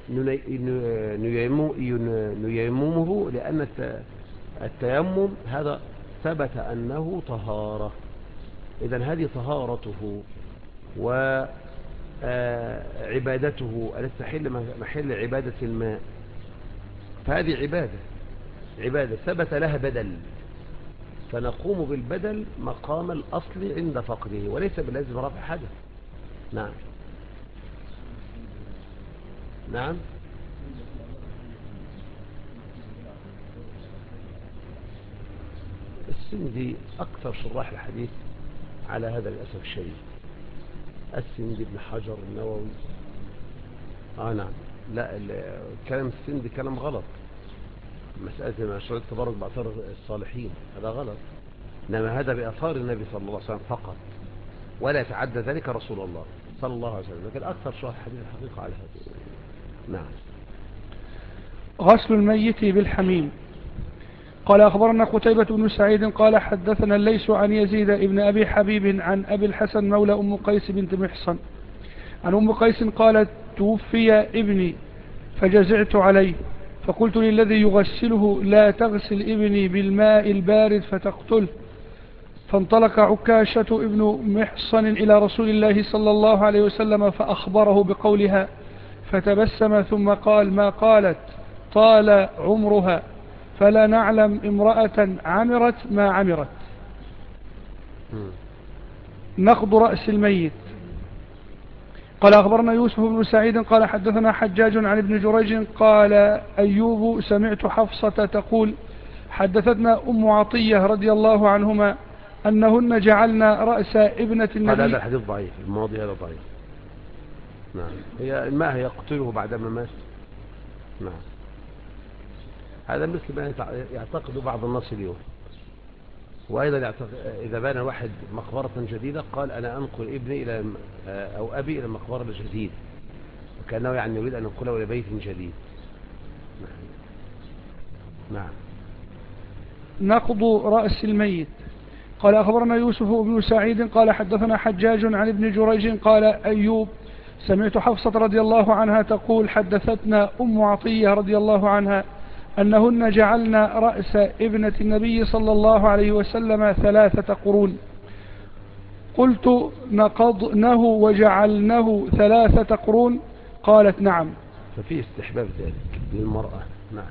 نيممه، لأن التيمم هذا ثبت أنه طهارة. إذن هذه طهارته وعبادته التي تحل محل عبادة الماء، فهذه عبادة ثبت لها بدل، فنقوم بالبدل مقام الأصل عند فقده، وليس بلازم رفع حدث. نعم. نعم. السندي أكثر شراح الحديث على هذا للأسف الشديد، السندي، ابن حجر، النووي. نعم. لا، كلام السندي كلام غلط. مسألة مشروع التبرك بأثار الصالحين هذا غلط، إنما هذا بأثار النبي صلى الله عليه وسلم فقط، ولا يتعدى ذلك رسول الله صلى الله عليه وسلم. لكن أكثر شرح الحديث الحقيقة على هذا. نعم. غسل الميت بالحميم. قال أخبرنا قتيبة بن سعيد قال حدثنا الليث عن يزيد ابن أبي حبيب عن أبي الحسن مولى أم قيس بنت محصن عن أم قيس قالت توفي ابني فجزعت عليه، فقلت للذي يغسله لا تغسل ابني بالماء البارد فتقتله. فانطلق عكاشة ابن محصن إلى رسول الله صلى الله عليه وسلم فأخبره بقولها، فتبسم ثم قال ما قالت طال عمرها، فلا نعلم امرأة عمرت ما عمرت. نقض رأس الميت. قال أخبرنا يوسف بن سعيد قال حدثنا حجاج عن ابن جريج قال أيوب سمعت حفصة تقول حدثتنا أم عطية رضي الله عنهما أنهن جعلنا رأس ابنة النبي. هذا الحديث ضعيف، الماضي هذا ضعيف. نعم. هي الماء يقتله بعدما مات. نعم. هذا مثل ما يعتقد بعض الناس اليوم. وأيضا إذا بان واحد مقبرة جديدة قال أنا أنقل ابني إلى أو أبي إلى مقبرة جديد، وكأنه يعني يريد أن ينقله إلى بيت جديد. نعم. نقض رأس الميت. قال أخبرنا يوسف بن سعيد قال حدثنا حجاج عن ابن جريج قال أيوب سمعت حفصة رضي الله عنها تقول حدثتنا أم عطية رضي الله عنها أنهن جعلنا رأس ابنة النبي صلى الله عليه وسلم 3 قرون. قلت نقضنه وجعلنه 3 قرون؟ قالت نعم. ففي استحباب ذلك للمرأة. نعم.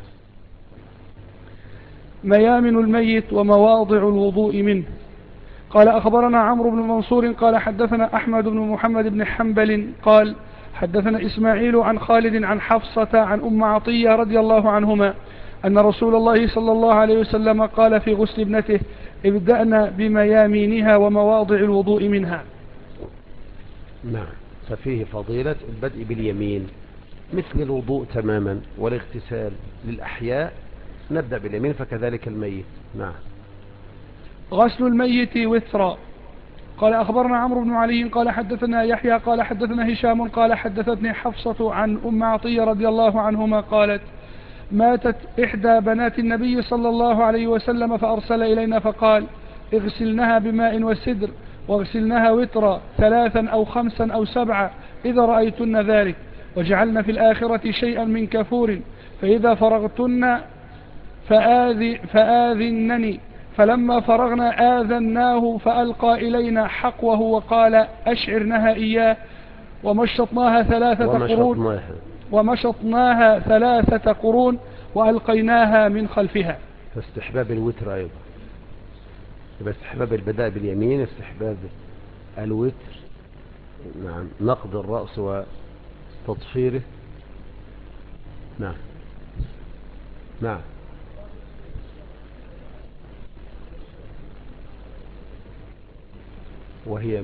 ميامن الميت ومواضع الوضوء منه. قال أخبرنا عمرو بن منصور قال حدثنا أحمد بن محمد بن حنبل قال حدثنا إسماعيل عن خالد عن حفصة عن أم عطية رضي الله عنهما أن رسول الله صلى الله عليه وسلم قال في غسل ابنته ابدأنا بميامينها ومواضع الوضوء منها. نعم. ففيه فضيلة البدء باليمين مثل الوضوء تماما، والاغتسال للأحياء نبدأ باليمين، فكذلك الميت. نعم. غسل الميت وترا. قال أخبرنا عمرو بن علي قال حدثنا يحيى قال حدثنا هشام قال حدثتني حفصة عن أم عطية رضي الله عنهما قالت ماتت إحدى بنات النبي صلى الله عليه وسلم فأرسل إلينا فقال اغسلنها بماء وسدر واغسلنها وترا 3 أو 5 أو 7 إذا رأيتن ذلك، وجعلن في الآخرة شيئا من كفور، فإذا فرغتن فآذنني. فلما فرغنا آذناه فألقى إلينا حقوه وقال أشعرنها إياه، ومشطناها 3 قرون وألقيناها من خلفها. فاستحباب الوتر أيضا، يبقى استحباب البداء باليمين، استحباب الوتر. نعم. نقض الرأس وتطفيره. نعم. نعم. وهي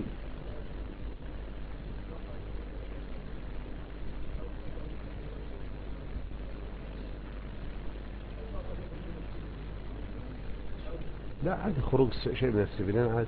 لا عادي، خروج شيء من السبيلين عادي.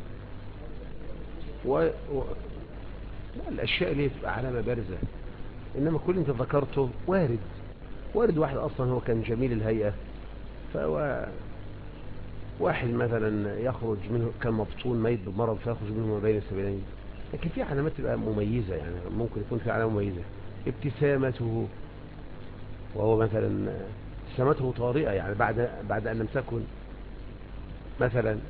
و... لا، الأشياء اللي تبقى علامة بارزة، إنما كل انت ذكرته وارد. وارد واحد أصلا هو كان جميل الهيئة، فهو واحد مثلا يخرج منه كان مبطون ميت بمرض فيخرج منه ما بين السبيلين. لكن في علامات تبقى مميزة، يعني ممكن يكون في علامة مميزة، ابتسامته، وهو مثلا ابتسامته طارئة، يعني بعد أن لم تكن مثلا،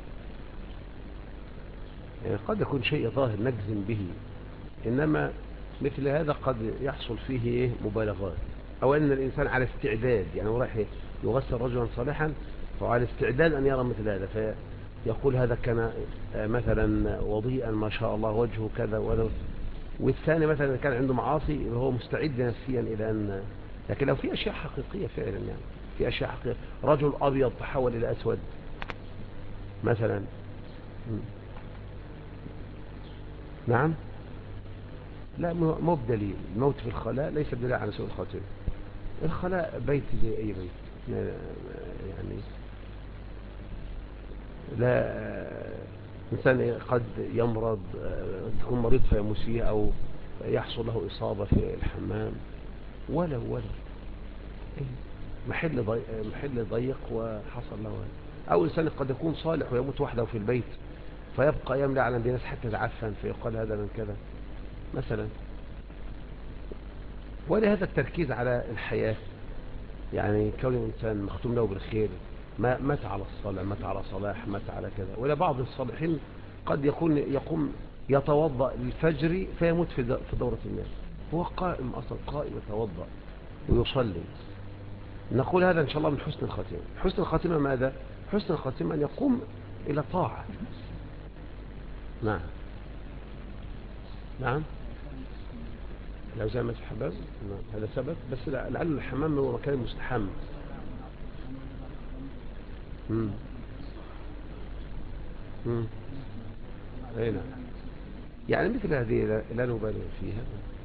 يعني قد يكون شيء ظاهر نجزم به، إنما مثل هذا قد يحصل فيه مبالغات، أو أن الإنسان على استعداد، يعني هو رايح يغسل رجلا صالحا، فهو على استعداد أن يرى مثل هذا، فيقول هذا كان مثلا وضيئا ما شاء الله وجهه كذا وذا. والثاني مثلا كان عنده معاصي، هو مستعد نفسيا إلى أن، لكن لو في أشياء حقيقية فعلا، يعني في أشياء حقيقية، رجل أبيض تحول إلى أسود مثلا. نعم. لا، مو بدليل. الموت في الخلاء ليس بدليل على سوء الخاتمة. الخلاء بيت زي أي بيت، يعني لا إنسان قد يمرض، تكون مريض فيموت فيه، أو يحصل له إصابة في الحمام، ولا محل ضيق وحصل له هذا. أو إنسان قد يكون صالح ويموت وحده في البيت، فيبقى يملأ على الناس حتى يتعفن، فيقال هذا من كذا مثلا. ولهذا التركيز على الحياة، يعني كون الإنسان مختوم له بالخير، ما مات على الصلاة، مات على صلاح، مات على كذا. ولا بعض الصالحين قد يقوم يتوضأ للفجر فيموت في دورة المياه، هو قائم أصلا، قائم يتوضأ ويصلي. نقول هذا إن شاء الله من حسن الخاتمة. حسن الخاتمة ماذا؟ حسن الخاتمة أن يقوم إلى طاعة. نعم. نعم. لو زي ما تحبب، هذا سبب، بس لعل الحمام هو مكان مستحم. امم امم اي نعم. يعني مثل هذه لا نبالغ فيها.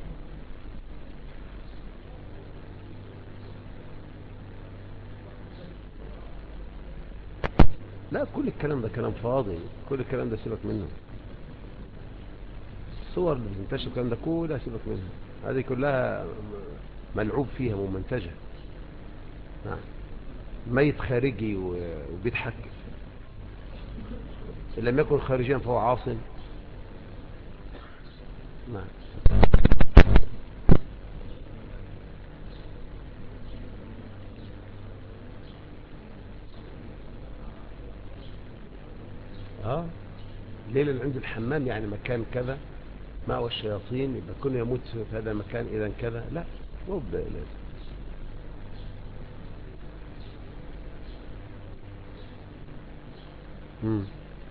لا، كل الكلام ده كلام فاضي، كل الكلام ده سيبك منه. الصور اللي بتنتشر الكلام ده كلها سيبك منها، هذه كلها ملعوب فيها ممنتجة. نعم. ميت خارجي وبيضحك، إن لم يكن خارجيا فهو عاصم. نعم. اه، ليه؟ اللي عنده الحمام يعني مكان كذا مأوى الشياطين، يبقى كل يموت في هذا المكان إذا كذا، لا، مو لازم. مم.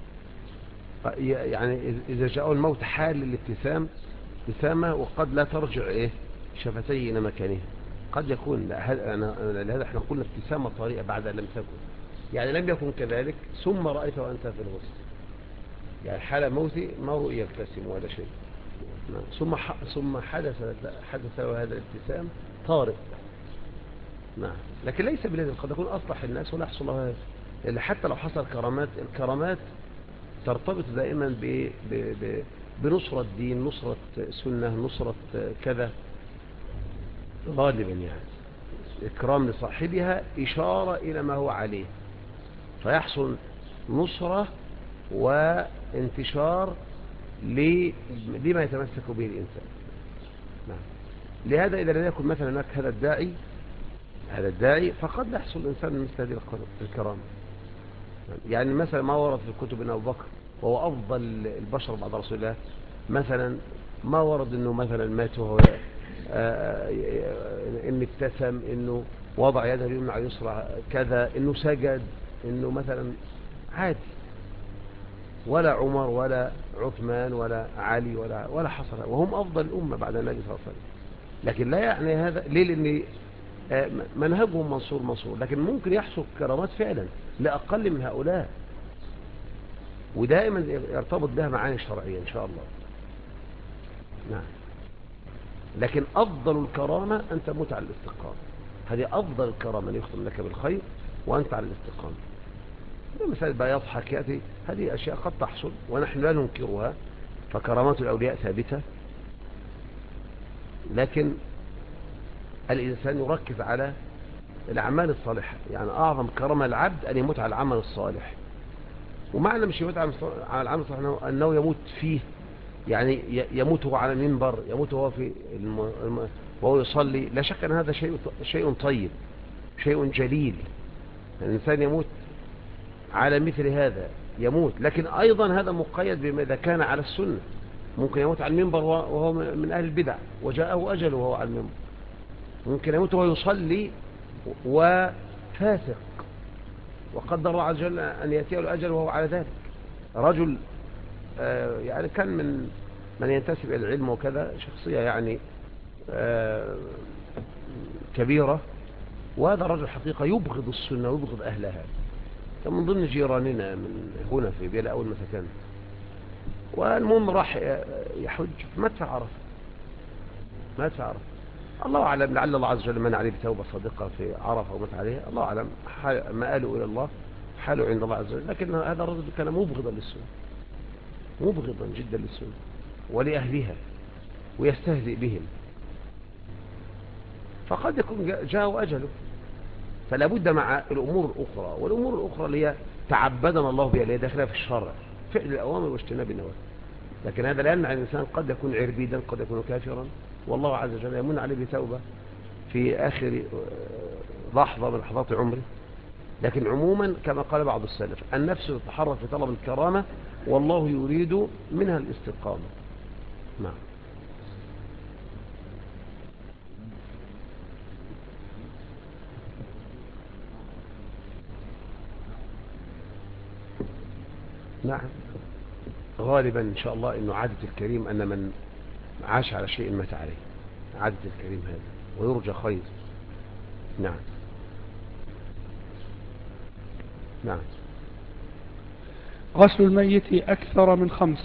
يعني إذا جاءوا الموت حال الابتسام ابتسامة، وقد لا ترجع شفتيه إلى مكانها. قد يكون لهذا احنا قلنا ابتسامة طريقة بعد أن لم تكن، يعني لم يكن كذلك ثم رأيت وأنت في الغسل، يعني حال موتي ما رؤي يبتسم ولا شيء. نعم. ثم حدث له هذا الابتسام طارئ. نعم. لكن ليس بلازم، قد يكون أصلح الناس ولا يحصل له هذا، لأن حتى لو حصل كرامات، الكرامات ترتبط دائما بنصرة دين، نصرة سنة، نصرة كذا، غالبا يعني إكرام لصاحبها إشارة إلى ما هو عليه، فيحصل نصرة وانتشار لما يتمسك به الإنسان. نعم. لهذا إذا لم يكن مثلا هناك هذا الداعي فقد لا يحصل الإنسان من مثل هذه الكرامة. يعني مثلا ما ورد في الكتب أن أبو بكر وهو أفضل البشر بعد رسول الله، مثلا ما ورد أنه مثلا مات وهو إن ابتسم، إنه وضع يده اليمنى على اليسرى كذا، إنه سجد، إنه مثلا عادي، ولا عمر ولا عثمان ولا علي ولا حصل، وهم أفضل الأمة بعد النبي صلى الله عليه وسلم. لكن لا يعني هذا ليه؟ لأن منهجهم منصور، لكن ممكن يحصل كرامات فعلا لأقل من هؤلاء، ودائما يرتبط بها معاني شرعية إن شاء الله. نعم. لكن أفضل الكرامة أن تموت على الاستقامة، هذه أفضل الكرامة، أن يختم لك بالخير وأنت على الاستقامة. مثال بقى يضحك يأتي، هذه أشياء قد تحصل ونحن لا ننكرها، فكرامات الأولياء ثابتة، لكن الإنسان يركز على الأعمال الصالحة. يعني أعظم كرامة العبد أن يموت على العمل الصالح، ومعنى مش يموت على العمل الصالح أنه يموت فيه، يعني يموت هو على المنبر، يموت هو في وهو يصلي. لا شك أن هذا شيء طيب، شيء جليل. الإنسان يموت على مثل هذا يموت، لكن أيضا هذا مقيد بما إذا كان على السنة. ممكن يموت على المنبر وهو من أهل البدع وجاءه أجله وهو على المنبر، ممكن يموت وهو يصلي وفاسق وقدر الله عز وجل أن يأتيه الأجل وهو على ذلك. رجل يعني كان من ينتسب إلى العلم وكذا، شخصية يعني كبيرة، وهذا الرجل حقيقة يبغض السنة ويبغض أهلها، كان من ضمن جيراننا من هنا في بيلا أول ما سكن. والمهم راح يحج، مات في عرفة، الله أعلم، لعل الله عز وجل من عليه بتوبة صادقة في عرفة ومات عليها، الله أعلم مآله إلى الله، حاله عند الله عز وجل. لكن هذا الرجل كان مبغضا للسنة، مبغضا جدا للسنة ولأهلها، ويستهزئ بهم، فقد يكون جاءه أجله. فلا بد مع الأمور الأخرى، والأمور الأخرى اللي هي تعبدنا الله بها، اللي هي داخلها في الشرع، فعل الأوامر واجتناب النواهي. لكن هذا لا يمنع الإنسان قد يكون عربيدا، قد يكون كافرا، والله عز وجل يمن عليه بتوبة في آخر لحظة من لحظات عمره. لكن عموما كما قال بعض السلف، النفس تتحرك في طلب الكرامة والله يريد منها الاستقامة. نعم. نعم، غالبا إن شاء الله إنه عادة الكريم أن من عاش على شيء مات عليه، عادة الكريم هذا، ويرجى خير. نعم. نعم. غسل الميت أكثر من 5.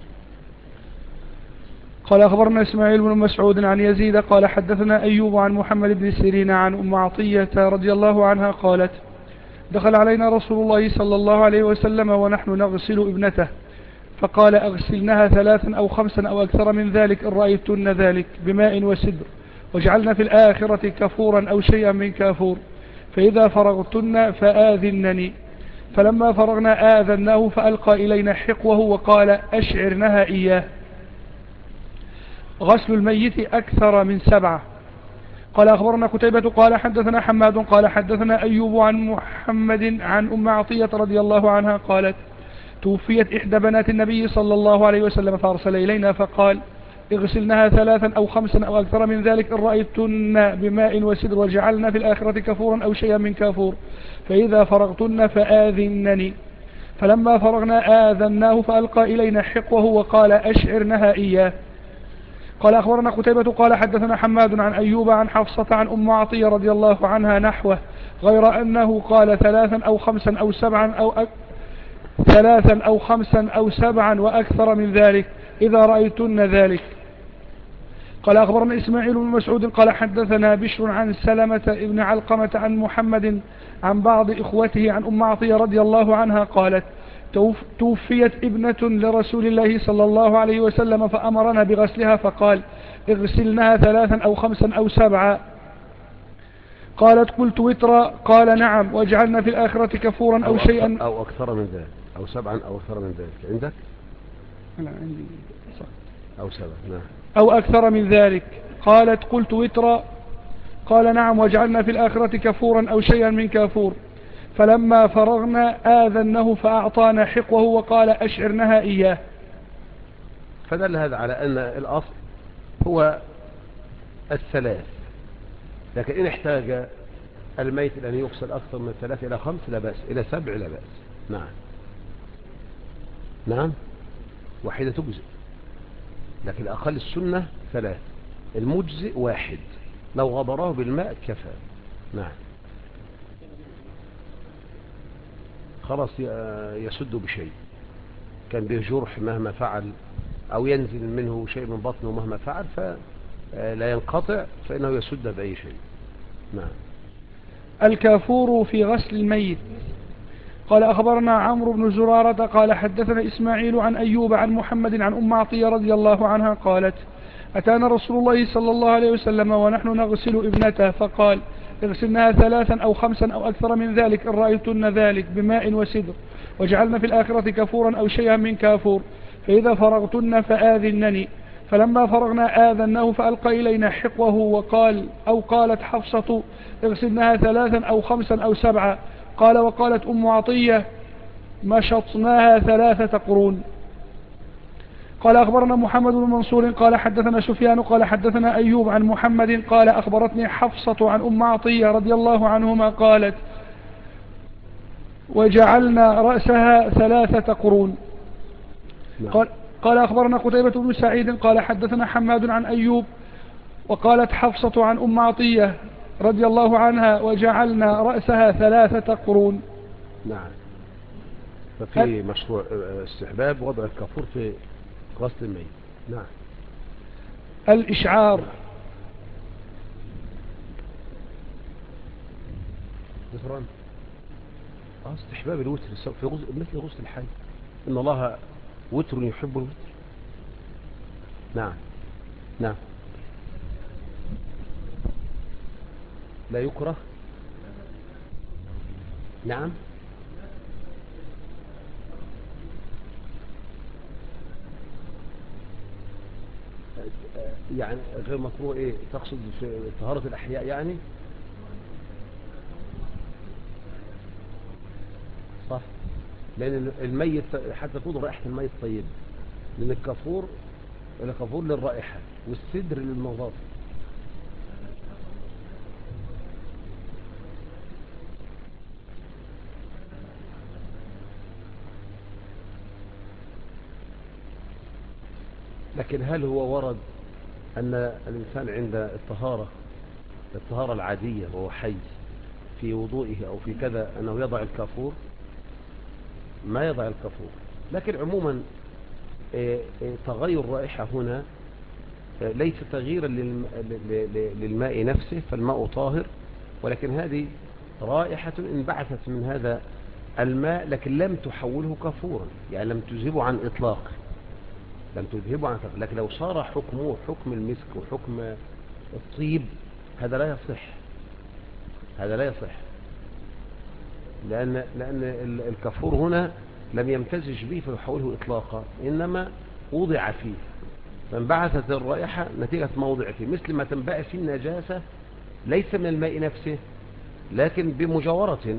قال أخبرنا إسماعيل بن مسعود عن يزيد قال حدثنا أيوب عن محمد بن سيرين عن أم عطية رضي الله عنها قالت دخل علينا رسول الله صلى الله عليه وسلم ونحن نغسل ابنته، فقال أغسلنها 3 أو 5 أو أكثر من ذلك إن رأيتن ذلك بماء وسدر، واجعلن في الآخرة كفورا أو شيئا من كافور، فإذا فرغتن فآذنني. فلما فرغنا آذناه فألقى إلينا حقوه وقال أشعرنها إياه. غسل الميت أكثر من 7. قال أخبرنا كتيبة قال حدثنا حماد قال حدثنا أيوب عن محمد عن أم عطية رضي الله عنها قالت توفيت إحدى بنات النبي صلى الله عليه وسلم فأرسل إلينا فقال اغسلنها 3 أو 5 أو أكثر من ذلك إن رأيتن بماء وسدر، وجعلنا في الآخرة كفورا أو شيئا من كافور، فإذا فرغتن فآذنني. فلما فرغنا آذناه فألقى إلينا حقوه وقال أشعرنها إياه. قال أخبرنا قتيبة قال حدثنا حماد عن أيوب عن حفصة عن أم عطية رضي الله عنها نحوه، غير أنه قال 3 أو 5 أو 7 3 أو 5 أو 7 وأكثر من ذلك إذا رأيتن ذلك. قال أخبرنا إسماعيل بن مسعود قال حدثنا بشر عن سلمة ابن علقمة عن محمد عن بعض إخوته عن أم عطية رضي الله عنها قالت توفيت ابنة لرسول الله صلى الله عليه وسلم فأمرنا بغسلها فقال اغسلنها 3 أو 5 أو 7. قالت قلت وترا قال نعم، واجعلنا في الآخرة كفورا أو شيئا أو أكثر من ذلك، أو 7 أو أكثر من ذلك عندك؟ لا عندي صح. أو 7. نعم. أو أكثر من ذلك. قالت قلت وترا قال نعم، واجعلنا في الآخرة كفورا أو شيئا من كافور. فلما فرغنا آذنه فأعطانا حقوه وقال أشعرنها إياه. فدل هذا على أن الأصل هو 3، لكن إن احتاج الميت أن يغسل أكثر من 3 إلى 5 لا بأس، إلى 7 لا بأس. نعم. نعم، واحدة تجزئ، لكن أقل السنة 3، المجزئ 1، لو غبره بالماء كفى. نعم. خلاص يسد بشيء، كان به جرح مهما فعل، أو ينزل منه شيء من بطنه مهما فعل فلا ينقطع، فإنه يسد بأي شيء. نعم. الكافور في غسل الميت. قال أخبرنا عمرو بن زرارة قال حدثنا إسماعيل عن أيوب عن محمد عن أم عطية رضي الله عنها قالت أتانا رسول الله صلى الله عليه وسلم ونحن نغسل ابنته فقال اغسلناها 3 أو 5 أو أكثر من ذلك إن رأيتن ذلك بماء وسدر، وجعلنا في الآخرة كفورا أو شيئا من كافور، فإذا فرغتن فآذنني. فلما فرغنا آذناه فألقى إلينا حقوه وقال أو قالت حفصة اغسلناها 3 أو 5 أو 7. قال وقالت أم عطية مشطناها 3 قرون. قال أخبرنا محمد بن منصور قال حدثنا سفيان قال حدثنا أيوب عن محمد قال أخبرتني حفصة عن أم عطية رضي الله عنهما قالت وجعلنا رأسها 3 قرون. نعم. قال أخبرنا قتيبة بن سعيد قال حدثنا حماد عن أيوب وقالت حفصة عن أم عطية رضي الله عنها وجعلنا رأسها 3 قرون. نعم. ففي مشروع استحباب وضع الكافور في غسل الميت. نعم. الإشعار. ذكران استحباب الوتر في مثل غسل الحي، إن الله وتر يحب الوتر. نعم. نعم. لا يكره. نعم. يعني غير مكروه ايه تقصد في طهارة الأحياء يعني؟ صح، لأن الميت حتى تكون رائحة الميت طيبة، لأن الكافور للرائحة والسدر للنظافة. لكن هل هو ورد أن الإنسان عند الطهارة العادية وهو حي في وضوئه أو في كذا أنه يضع الكافور؟ ما يضع الكافور. لكن عموما تغير الرائحة هنا ليس تغييرا للماء نفسه، فالماء طاهر، ولكن هذه رائحة انبعثت من هذا الماء لكن لم تحوله كافورا، يعني لم تذهبه عن إطلاق، لكن لو صار حكمه حكم المسك وحكم الطيب هذا لا يصح، لأن الكافور هنا لم يمتزج به فيحوله إطلاقا، إنما وضع فيه فانبعثت الرائحة نتيجة ما وضع فيه، مثل ما تنبعث النجاسة ليس من الماء نفسه لكن بمجاورة.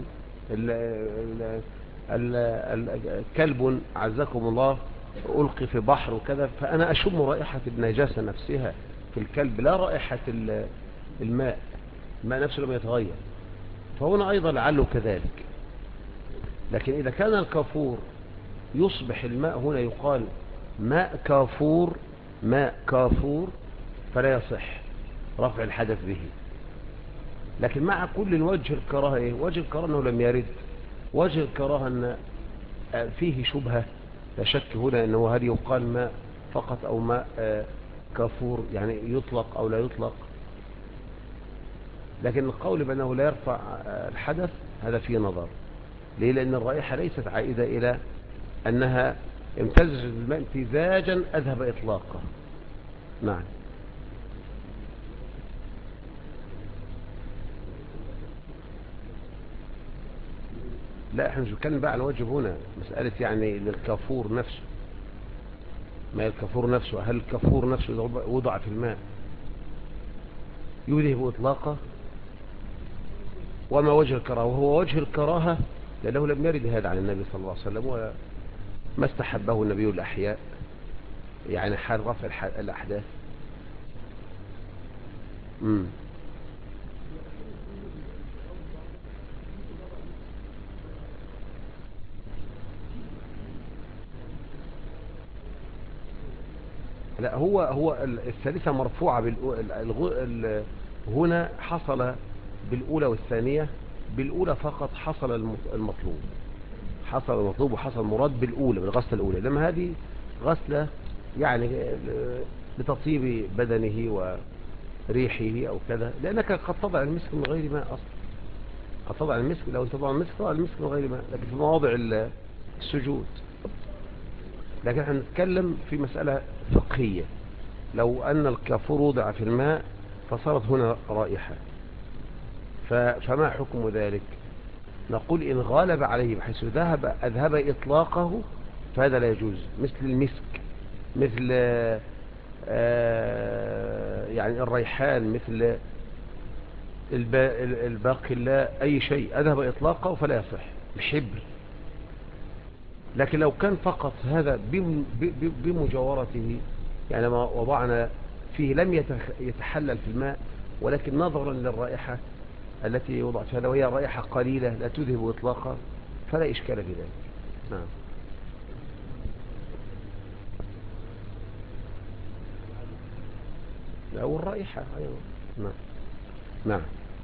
كلب عزكم الله ألقي في بحر وكذا، فأنا أشم رائحة النجاسة نفسها في الكلب لا رائحة الماء نفسه لم يتغير، فهنا أيضا لعله كذلك. لكن إذا كان الكافور يصبح الماء هنا يقال ماء كافور فلا يصح رفع الحدث به. لكن مع كل وجه الكراهة وجه الكراهة أنه لم يرد، وجه الكراهة أن فيه شبهة، لا شك هنا أنه هل يقال ماء فقط أو ماء كافور، يعني يطلق أو لا يطلق. لكن القول بأنه لا يرفع الحدث هذا فيه نظر. ليه؟ لأن الرائحة ليست عائدة إلى أنها امتزجت بالماء امتزاجا أذهب إطلاقه. نعم. لا احنا مش بنتكلم بقى على الواجب هنا، مسألة يعني للكافور نفسه، ما الكافور نفسه، هل الكافور نفسه وضع في الماء يذهب إطلاقه؟ وما وجه الكراهة؟ وهو وجه الكراهة لأنه لم يرد هذا عن النبي صلى الله عليه وسلم، وما استحبه النبي الأحياء، يعني حال رفع الأحداث. لا هو الثالثة مرفوعة هنا حصل بالأولى والثانية. بالأولى فقط حصل المطلوب، حصل المطلوب وحصل المراد بالأولى، بالغسلة الأولى. لما هذه غسلة يعني لتطيب بدنه وريحه أو كذا، لأنك قد تضع المسك من غير ماء أصلا. قد تضع المسك، لو أنت تضع المسك تضع المسك من غير ماء، لكن في مواضع السجود. لكن احنا نتكلم في مسألة فقهية. لو أن الكافور وضع في الماء فصارت هنا رائحة، فما حكم ذلك؟ نقول إن غالب عليه بحيث أذهب إطلاقه فهذا لا يجوز، مثل المسك، مثل يعني الريحان، مثل الباقلاء، أي شيء أذهب إطلاقه فلا يصح بحبر. لكن لو كان فقط هذا بمجاورته، يعني ما وضعنا فيه لم يتحلل في الماء، ولكن نظرا للرائحة التي وضعت فيها وهي رائحة قليلة لا تذهب إطلاقا فلا إشكال في ذلك. نعم. أو الرائحة أيضا. نعم. نعم.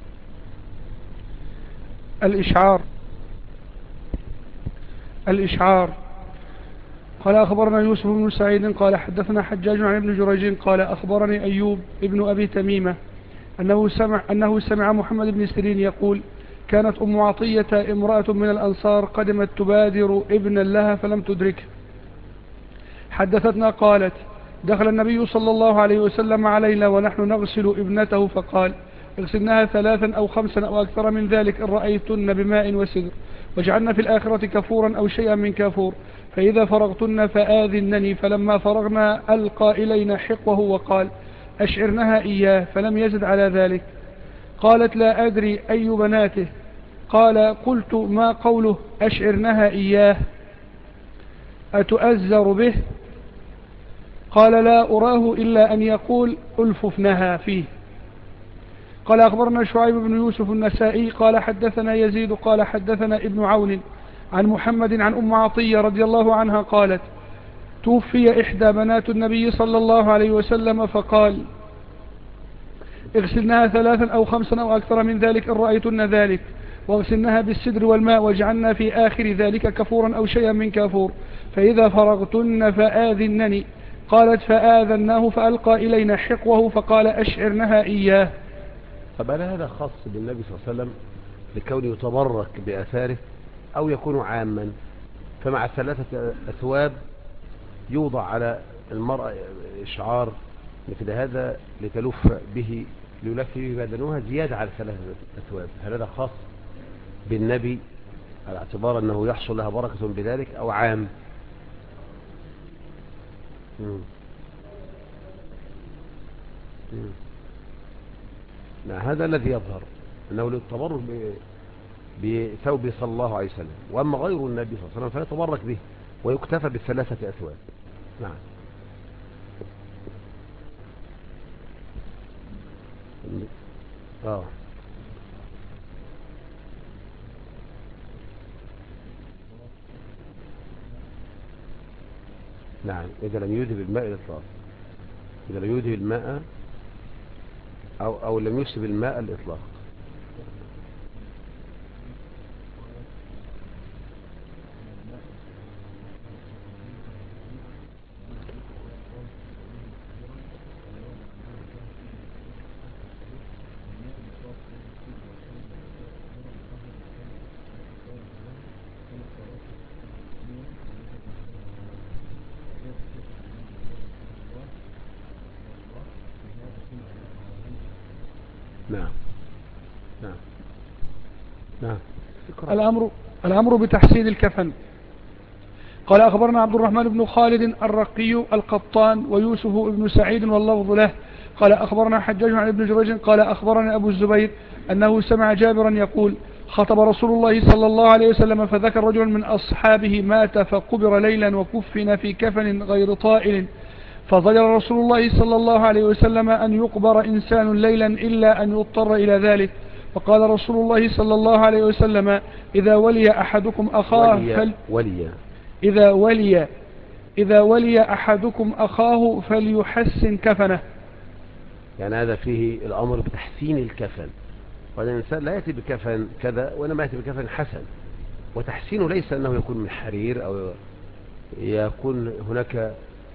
الإشعار. قال أخبرنا يوسف بن سعيد قال حدثنا حجاج عن ابن جريج قال أخبرني أيوب ابن أبي تميمة أنه سمع محمد بن سيرين يقول: كانت أم عطية امرأة من الأنصار قدمت تبادر ابنا لها فلم تدركه. حدثتنا قالت: دخل النبي صلى الله عليه وسلم علينا ونحن نغسل ابنته فقال: اغسلناها 3 أو 5 أو أكثر من ذلك إن رأيتن بماء وسدر، واجعلن في الآخرة كفورا أو شيئا من كافور، فإذا فرغتن فآذنني. فلما فرغنا ألقى إلينا حقوه وقال: أشعرنها إياه، فلم يزد على ذلك. قالت: لا أدري أي بناته. قال: قلت: ما قوله أشعرنها إياه؟ أتؤزر به؟ قال: لا أراه إلا أن يقول ألففنها فيه. قال أخبرنا شعيب بن يوسف النسائي قال حدثنا يزيد قال حدثنا ابن عون عن محمد عن أم عطية رضي الله عنها قالت: توفي إحدى بنات النبي صلى الله عليه وسلم فقال: اغسلناها 3 أو 5 أو أكثر من ذلك إن رأيتن ذلك، واغسلناها بالسدر والماء، واجعلنا في آخر ذلك كفورا أو شيئا من كافور، فإذا فرغتن فآذنني. قالت: فآذناه فألقى إلينا حقوه فقال: أشعرنها إياه. طب هل هذا خاص بالنبي صلى الله عليه وسلم لكونه يتبرك بأثاره، أو يكون عاما؟ فمع 3 أثواب يوضع على المرأة إشعار مثل هذا لتلف به، ليلف به بدنها زيادة على 3 أثواب. هل هذا خاص بالنبي على اعتبار أنه يحصل لها بركة بذلك، أو عام؟ هذا الذي يظهر أنه للتبرك بثوب صلى الله عليه وسلم، وأما غير النبي صلى الله عليه وسلم فيتبرك به ويكتفى ب3 أثواب. نعم. نعم، إذا لم يذهب الماء الإطلاق، إذا لم يذهب الماء أو لم يسب الماء الإطلاق. نعم. نعم. نعم. الأمر بتحسين الكفن. قال أخبرنا عبد الرحمن بن خالد الرقي القطان ويوسف بن سعيد واللفظ له قال أخبرنا حجاج عن ابن جريج قال أخبرنا أبو الزبير أنه سمع جابرا يقول: خطب رسول الله صلى الله عليه وسلم فذكر رجل من أصحابه مات فقبر ليلا وكفن في كفن غير طائل، فضجر رسول الله صلى الله عليه وسلم أن يقبر إنسان ليلا إلا أن يضطر إلى ذلك، فقال رسول الله صلى الله عليه وسلم: إذا ولي أحدكم أخاه إذا ولي أحدكم أخاه فليحسن كفنه. يعني هذا فيه الأمر بتحسين الكفن، وهذا الإنسان لا يأتي بكفن كذا وإنما يأتي بكفن حسن، وتحسينه ليس أنه يكون من حرير أو يكون هناك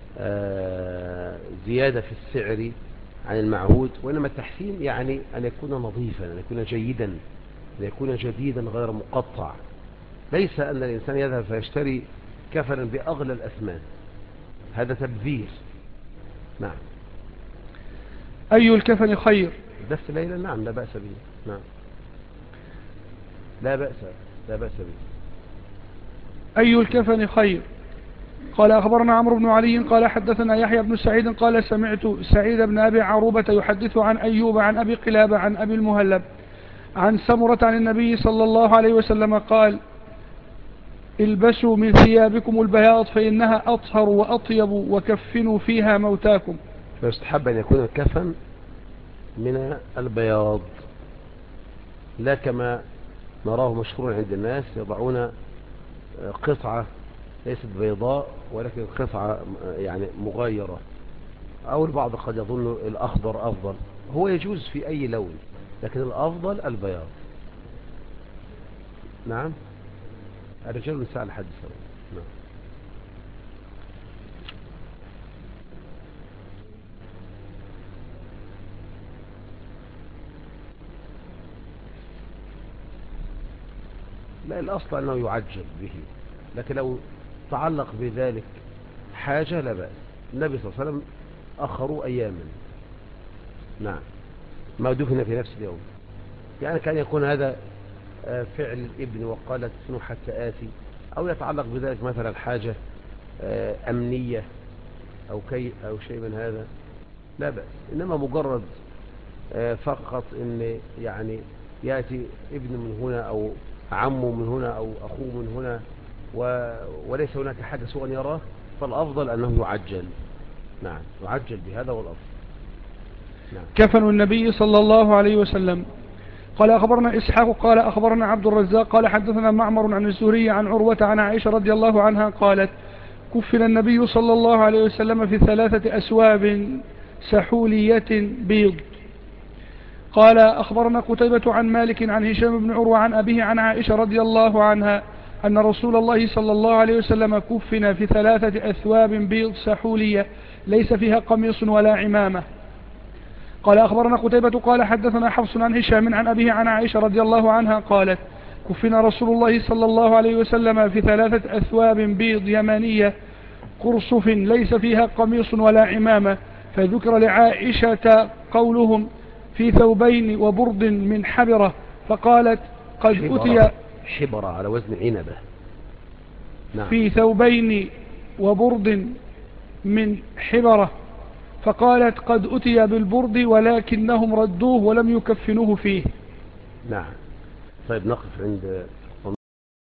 زيادة في السعر عن المعهود، وإنما التحسين يعني أن يكون نظيفا، أن يكون جيدا، أن يكون جديدا غير مقطع. ليس أن الإنسان يذهب فيشتري كفنا بأغلى الأثمان، هذا تبذير. نعم. أي الكفن خير؟ دف ليلا، نعم، لا بأس به. نعم، لا بأس به. أي الكفن خير؟ قال أخبرنا عمرو بن علي قال حدثنا يحيى بن سعيد قال سمعت سعيد بن أبي عروبة يحدث عن أيوب عن أبي قلابة عن أبي المهلب عن سمرة عن النبي صلى الله عليه وسلم قال: البسوا من ثيابكم البياض فإنها أطهر وأطيب، وكفنوا فيها موتاكم. فيستحب أن يكون الكفن من البياض، لا كما نراه مشهور عند الناس يضعون قطعة ليست بيضاء ولكن قطعة يعني مغايرة، أو البعض قد يظن الأخضر أفضل. هو يجوز في أي لون، لكن الأفضل البياض. نعم. الرجال من ساعة لحد سوا. نعم. لا، الأصل أنه يعجل به، لكن لو تعلق بذلك حاجة لا بأس. النبي صلى الله عليه وسلم أخروا أياما، نعم، ما دفن في نفس اليوم. يعني كان يكون هذا فعل الابن وقالت سنو حتى آتي، أو يتعلق بذلك مثلا حاجة أمنية أو شيء من هذا، لا بأس. إنما مجرد فقط إن يعني يأتي ابن من هنا أو عمه من هنا أو أخوه من هنا وليس هناك حاجة سوى أن يراه، فالأفضل أنه يعجل. نعم، يعجل بهذا والأفضل. نعم. كفن النبي صلى الله عليه وسلم. قال أخبرنا إسحاق قال أخبرنا عبد الرزاق قال حدثنا معمر عن الزهري عن عروة عن عائشة رضي الله عنها قالت: كفن النبي صلى الله عليه وسلم في 3 أسواب سحولية بيض. قال أخبرنا قتيبة عن مالك عن هشام بن عروة عن أبيه عن عائشة رضي الله عنها أن رسول الله صلى الله عليه وسلم كفن في 3 أثواب بيض سحولية ليس فيها قميص ولا عمامة. قال أخبرنا قتيبة قال حدثنا حفص عن هشام عن أبيه عن عائشة رضي الله عنها قالت: كفن رسول الله صلى الله عليه وسلم في 3 أثواب بيض يمانية قرصف ليس فيها قميص ولا عمامة. فذكر لعائشة قولهم: في ثوبين وبرد من حبرة، فقالت: قد أتي حبرة على وزن عنبة. نعم. في ثوبين وبرد من حبرة، فقالت: قد أتي بالبرد ولكنهم ردوه ولم يكفنوه فيه. نعم. طيب، نقف عند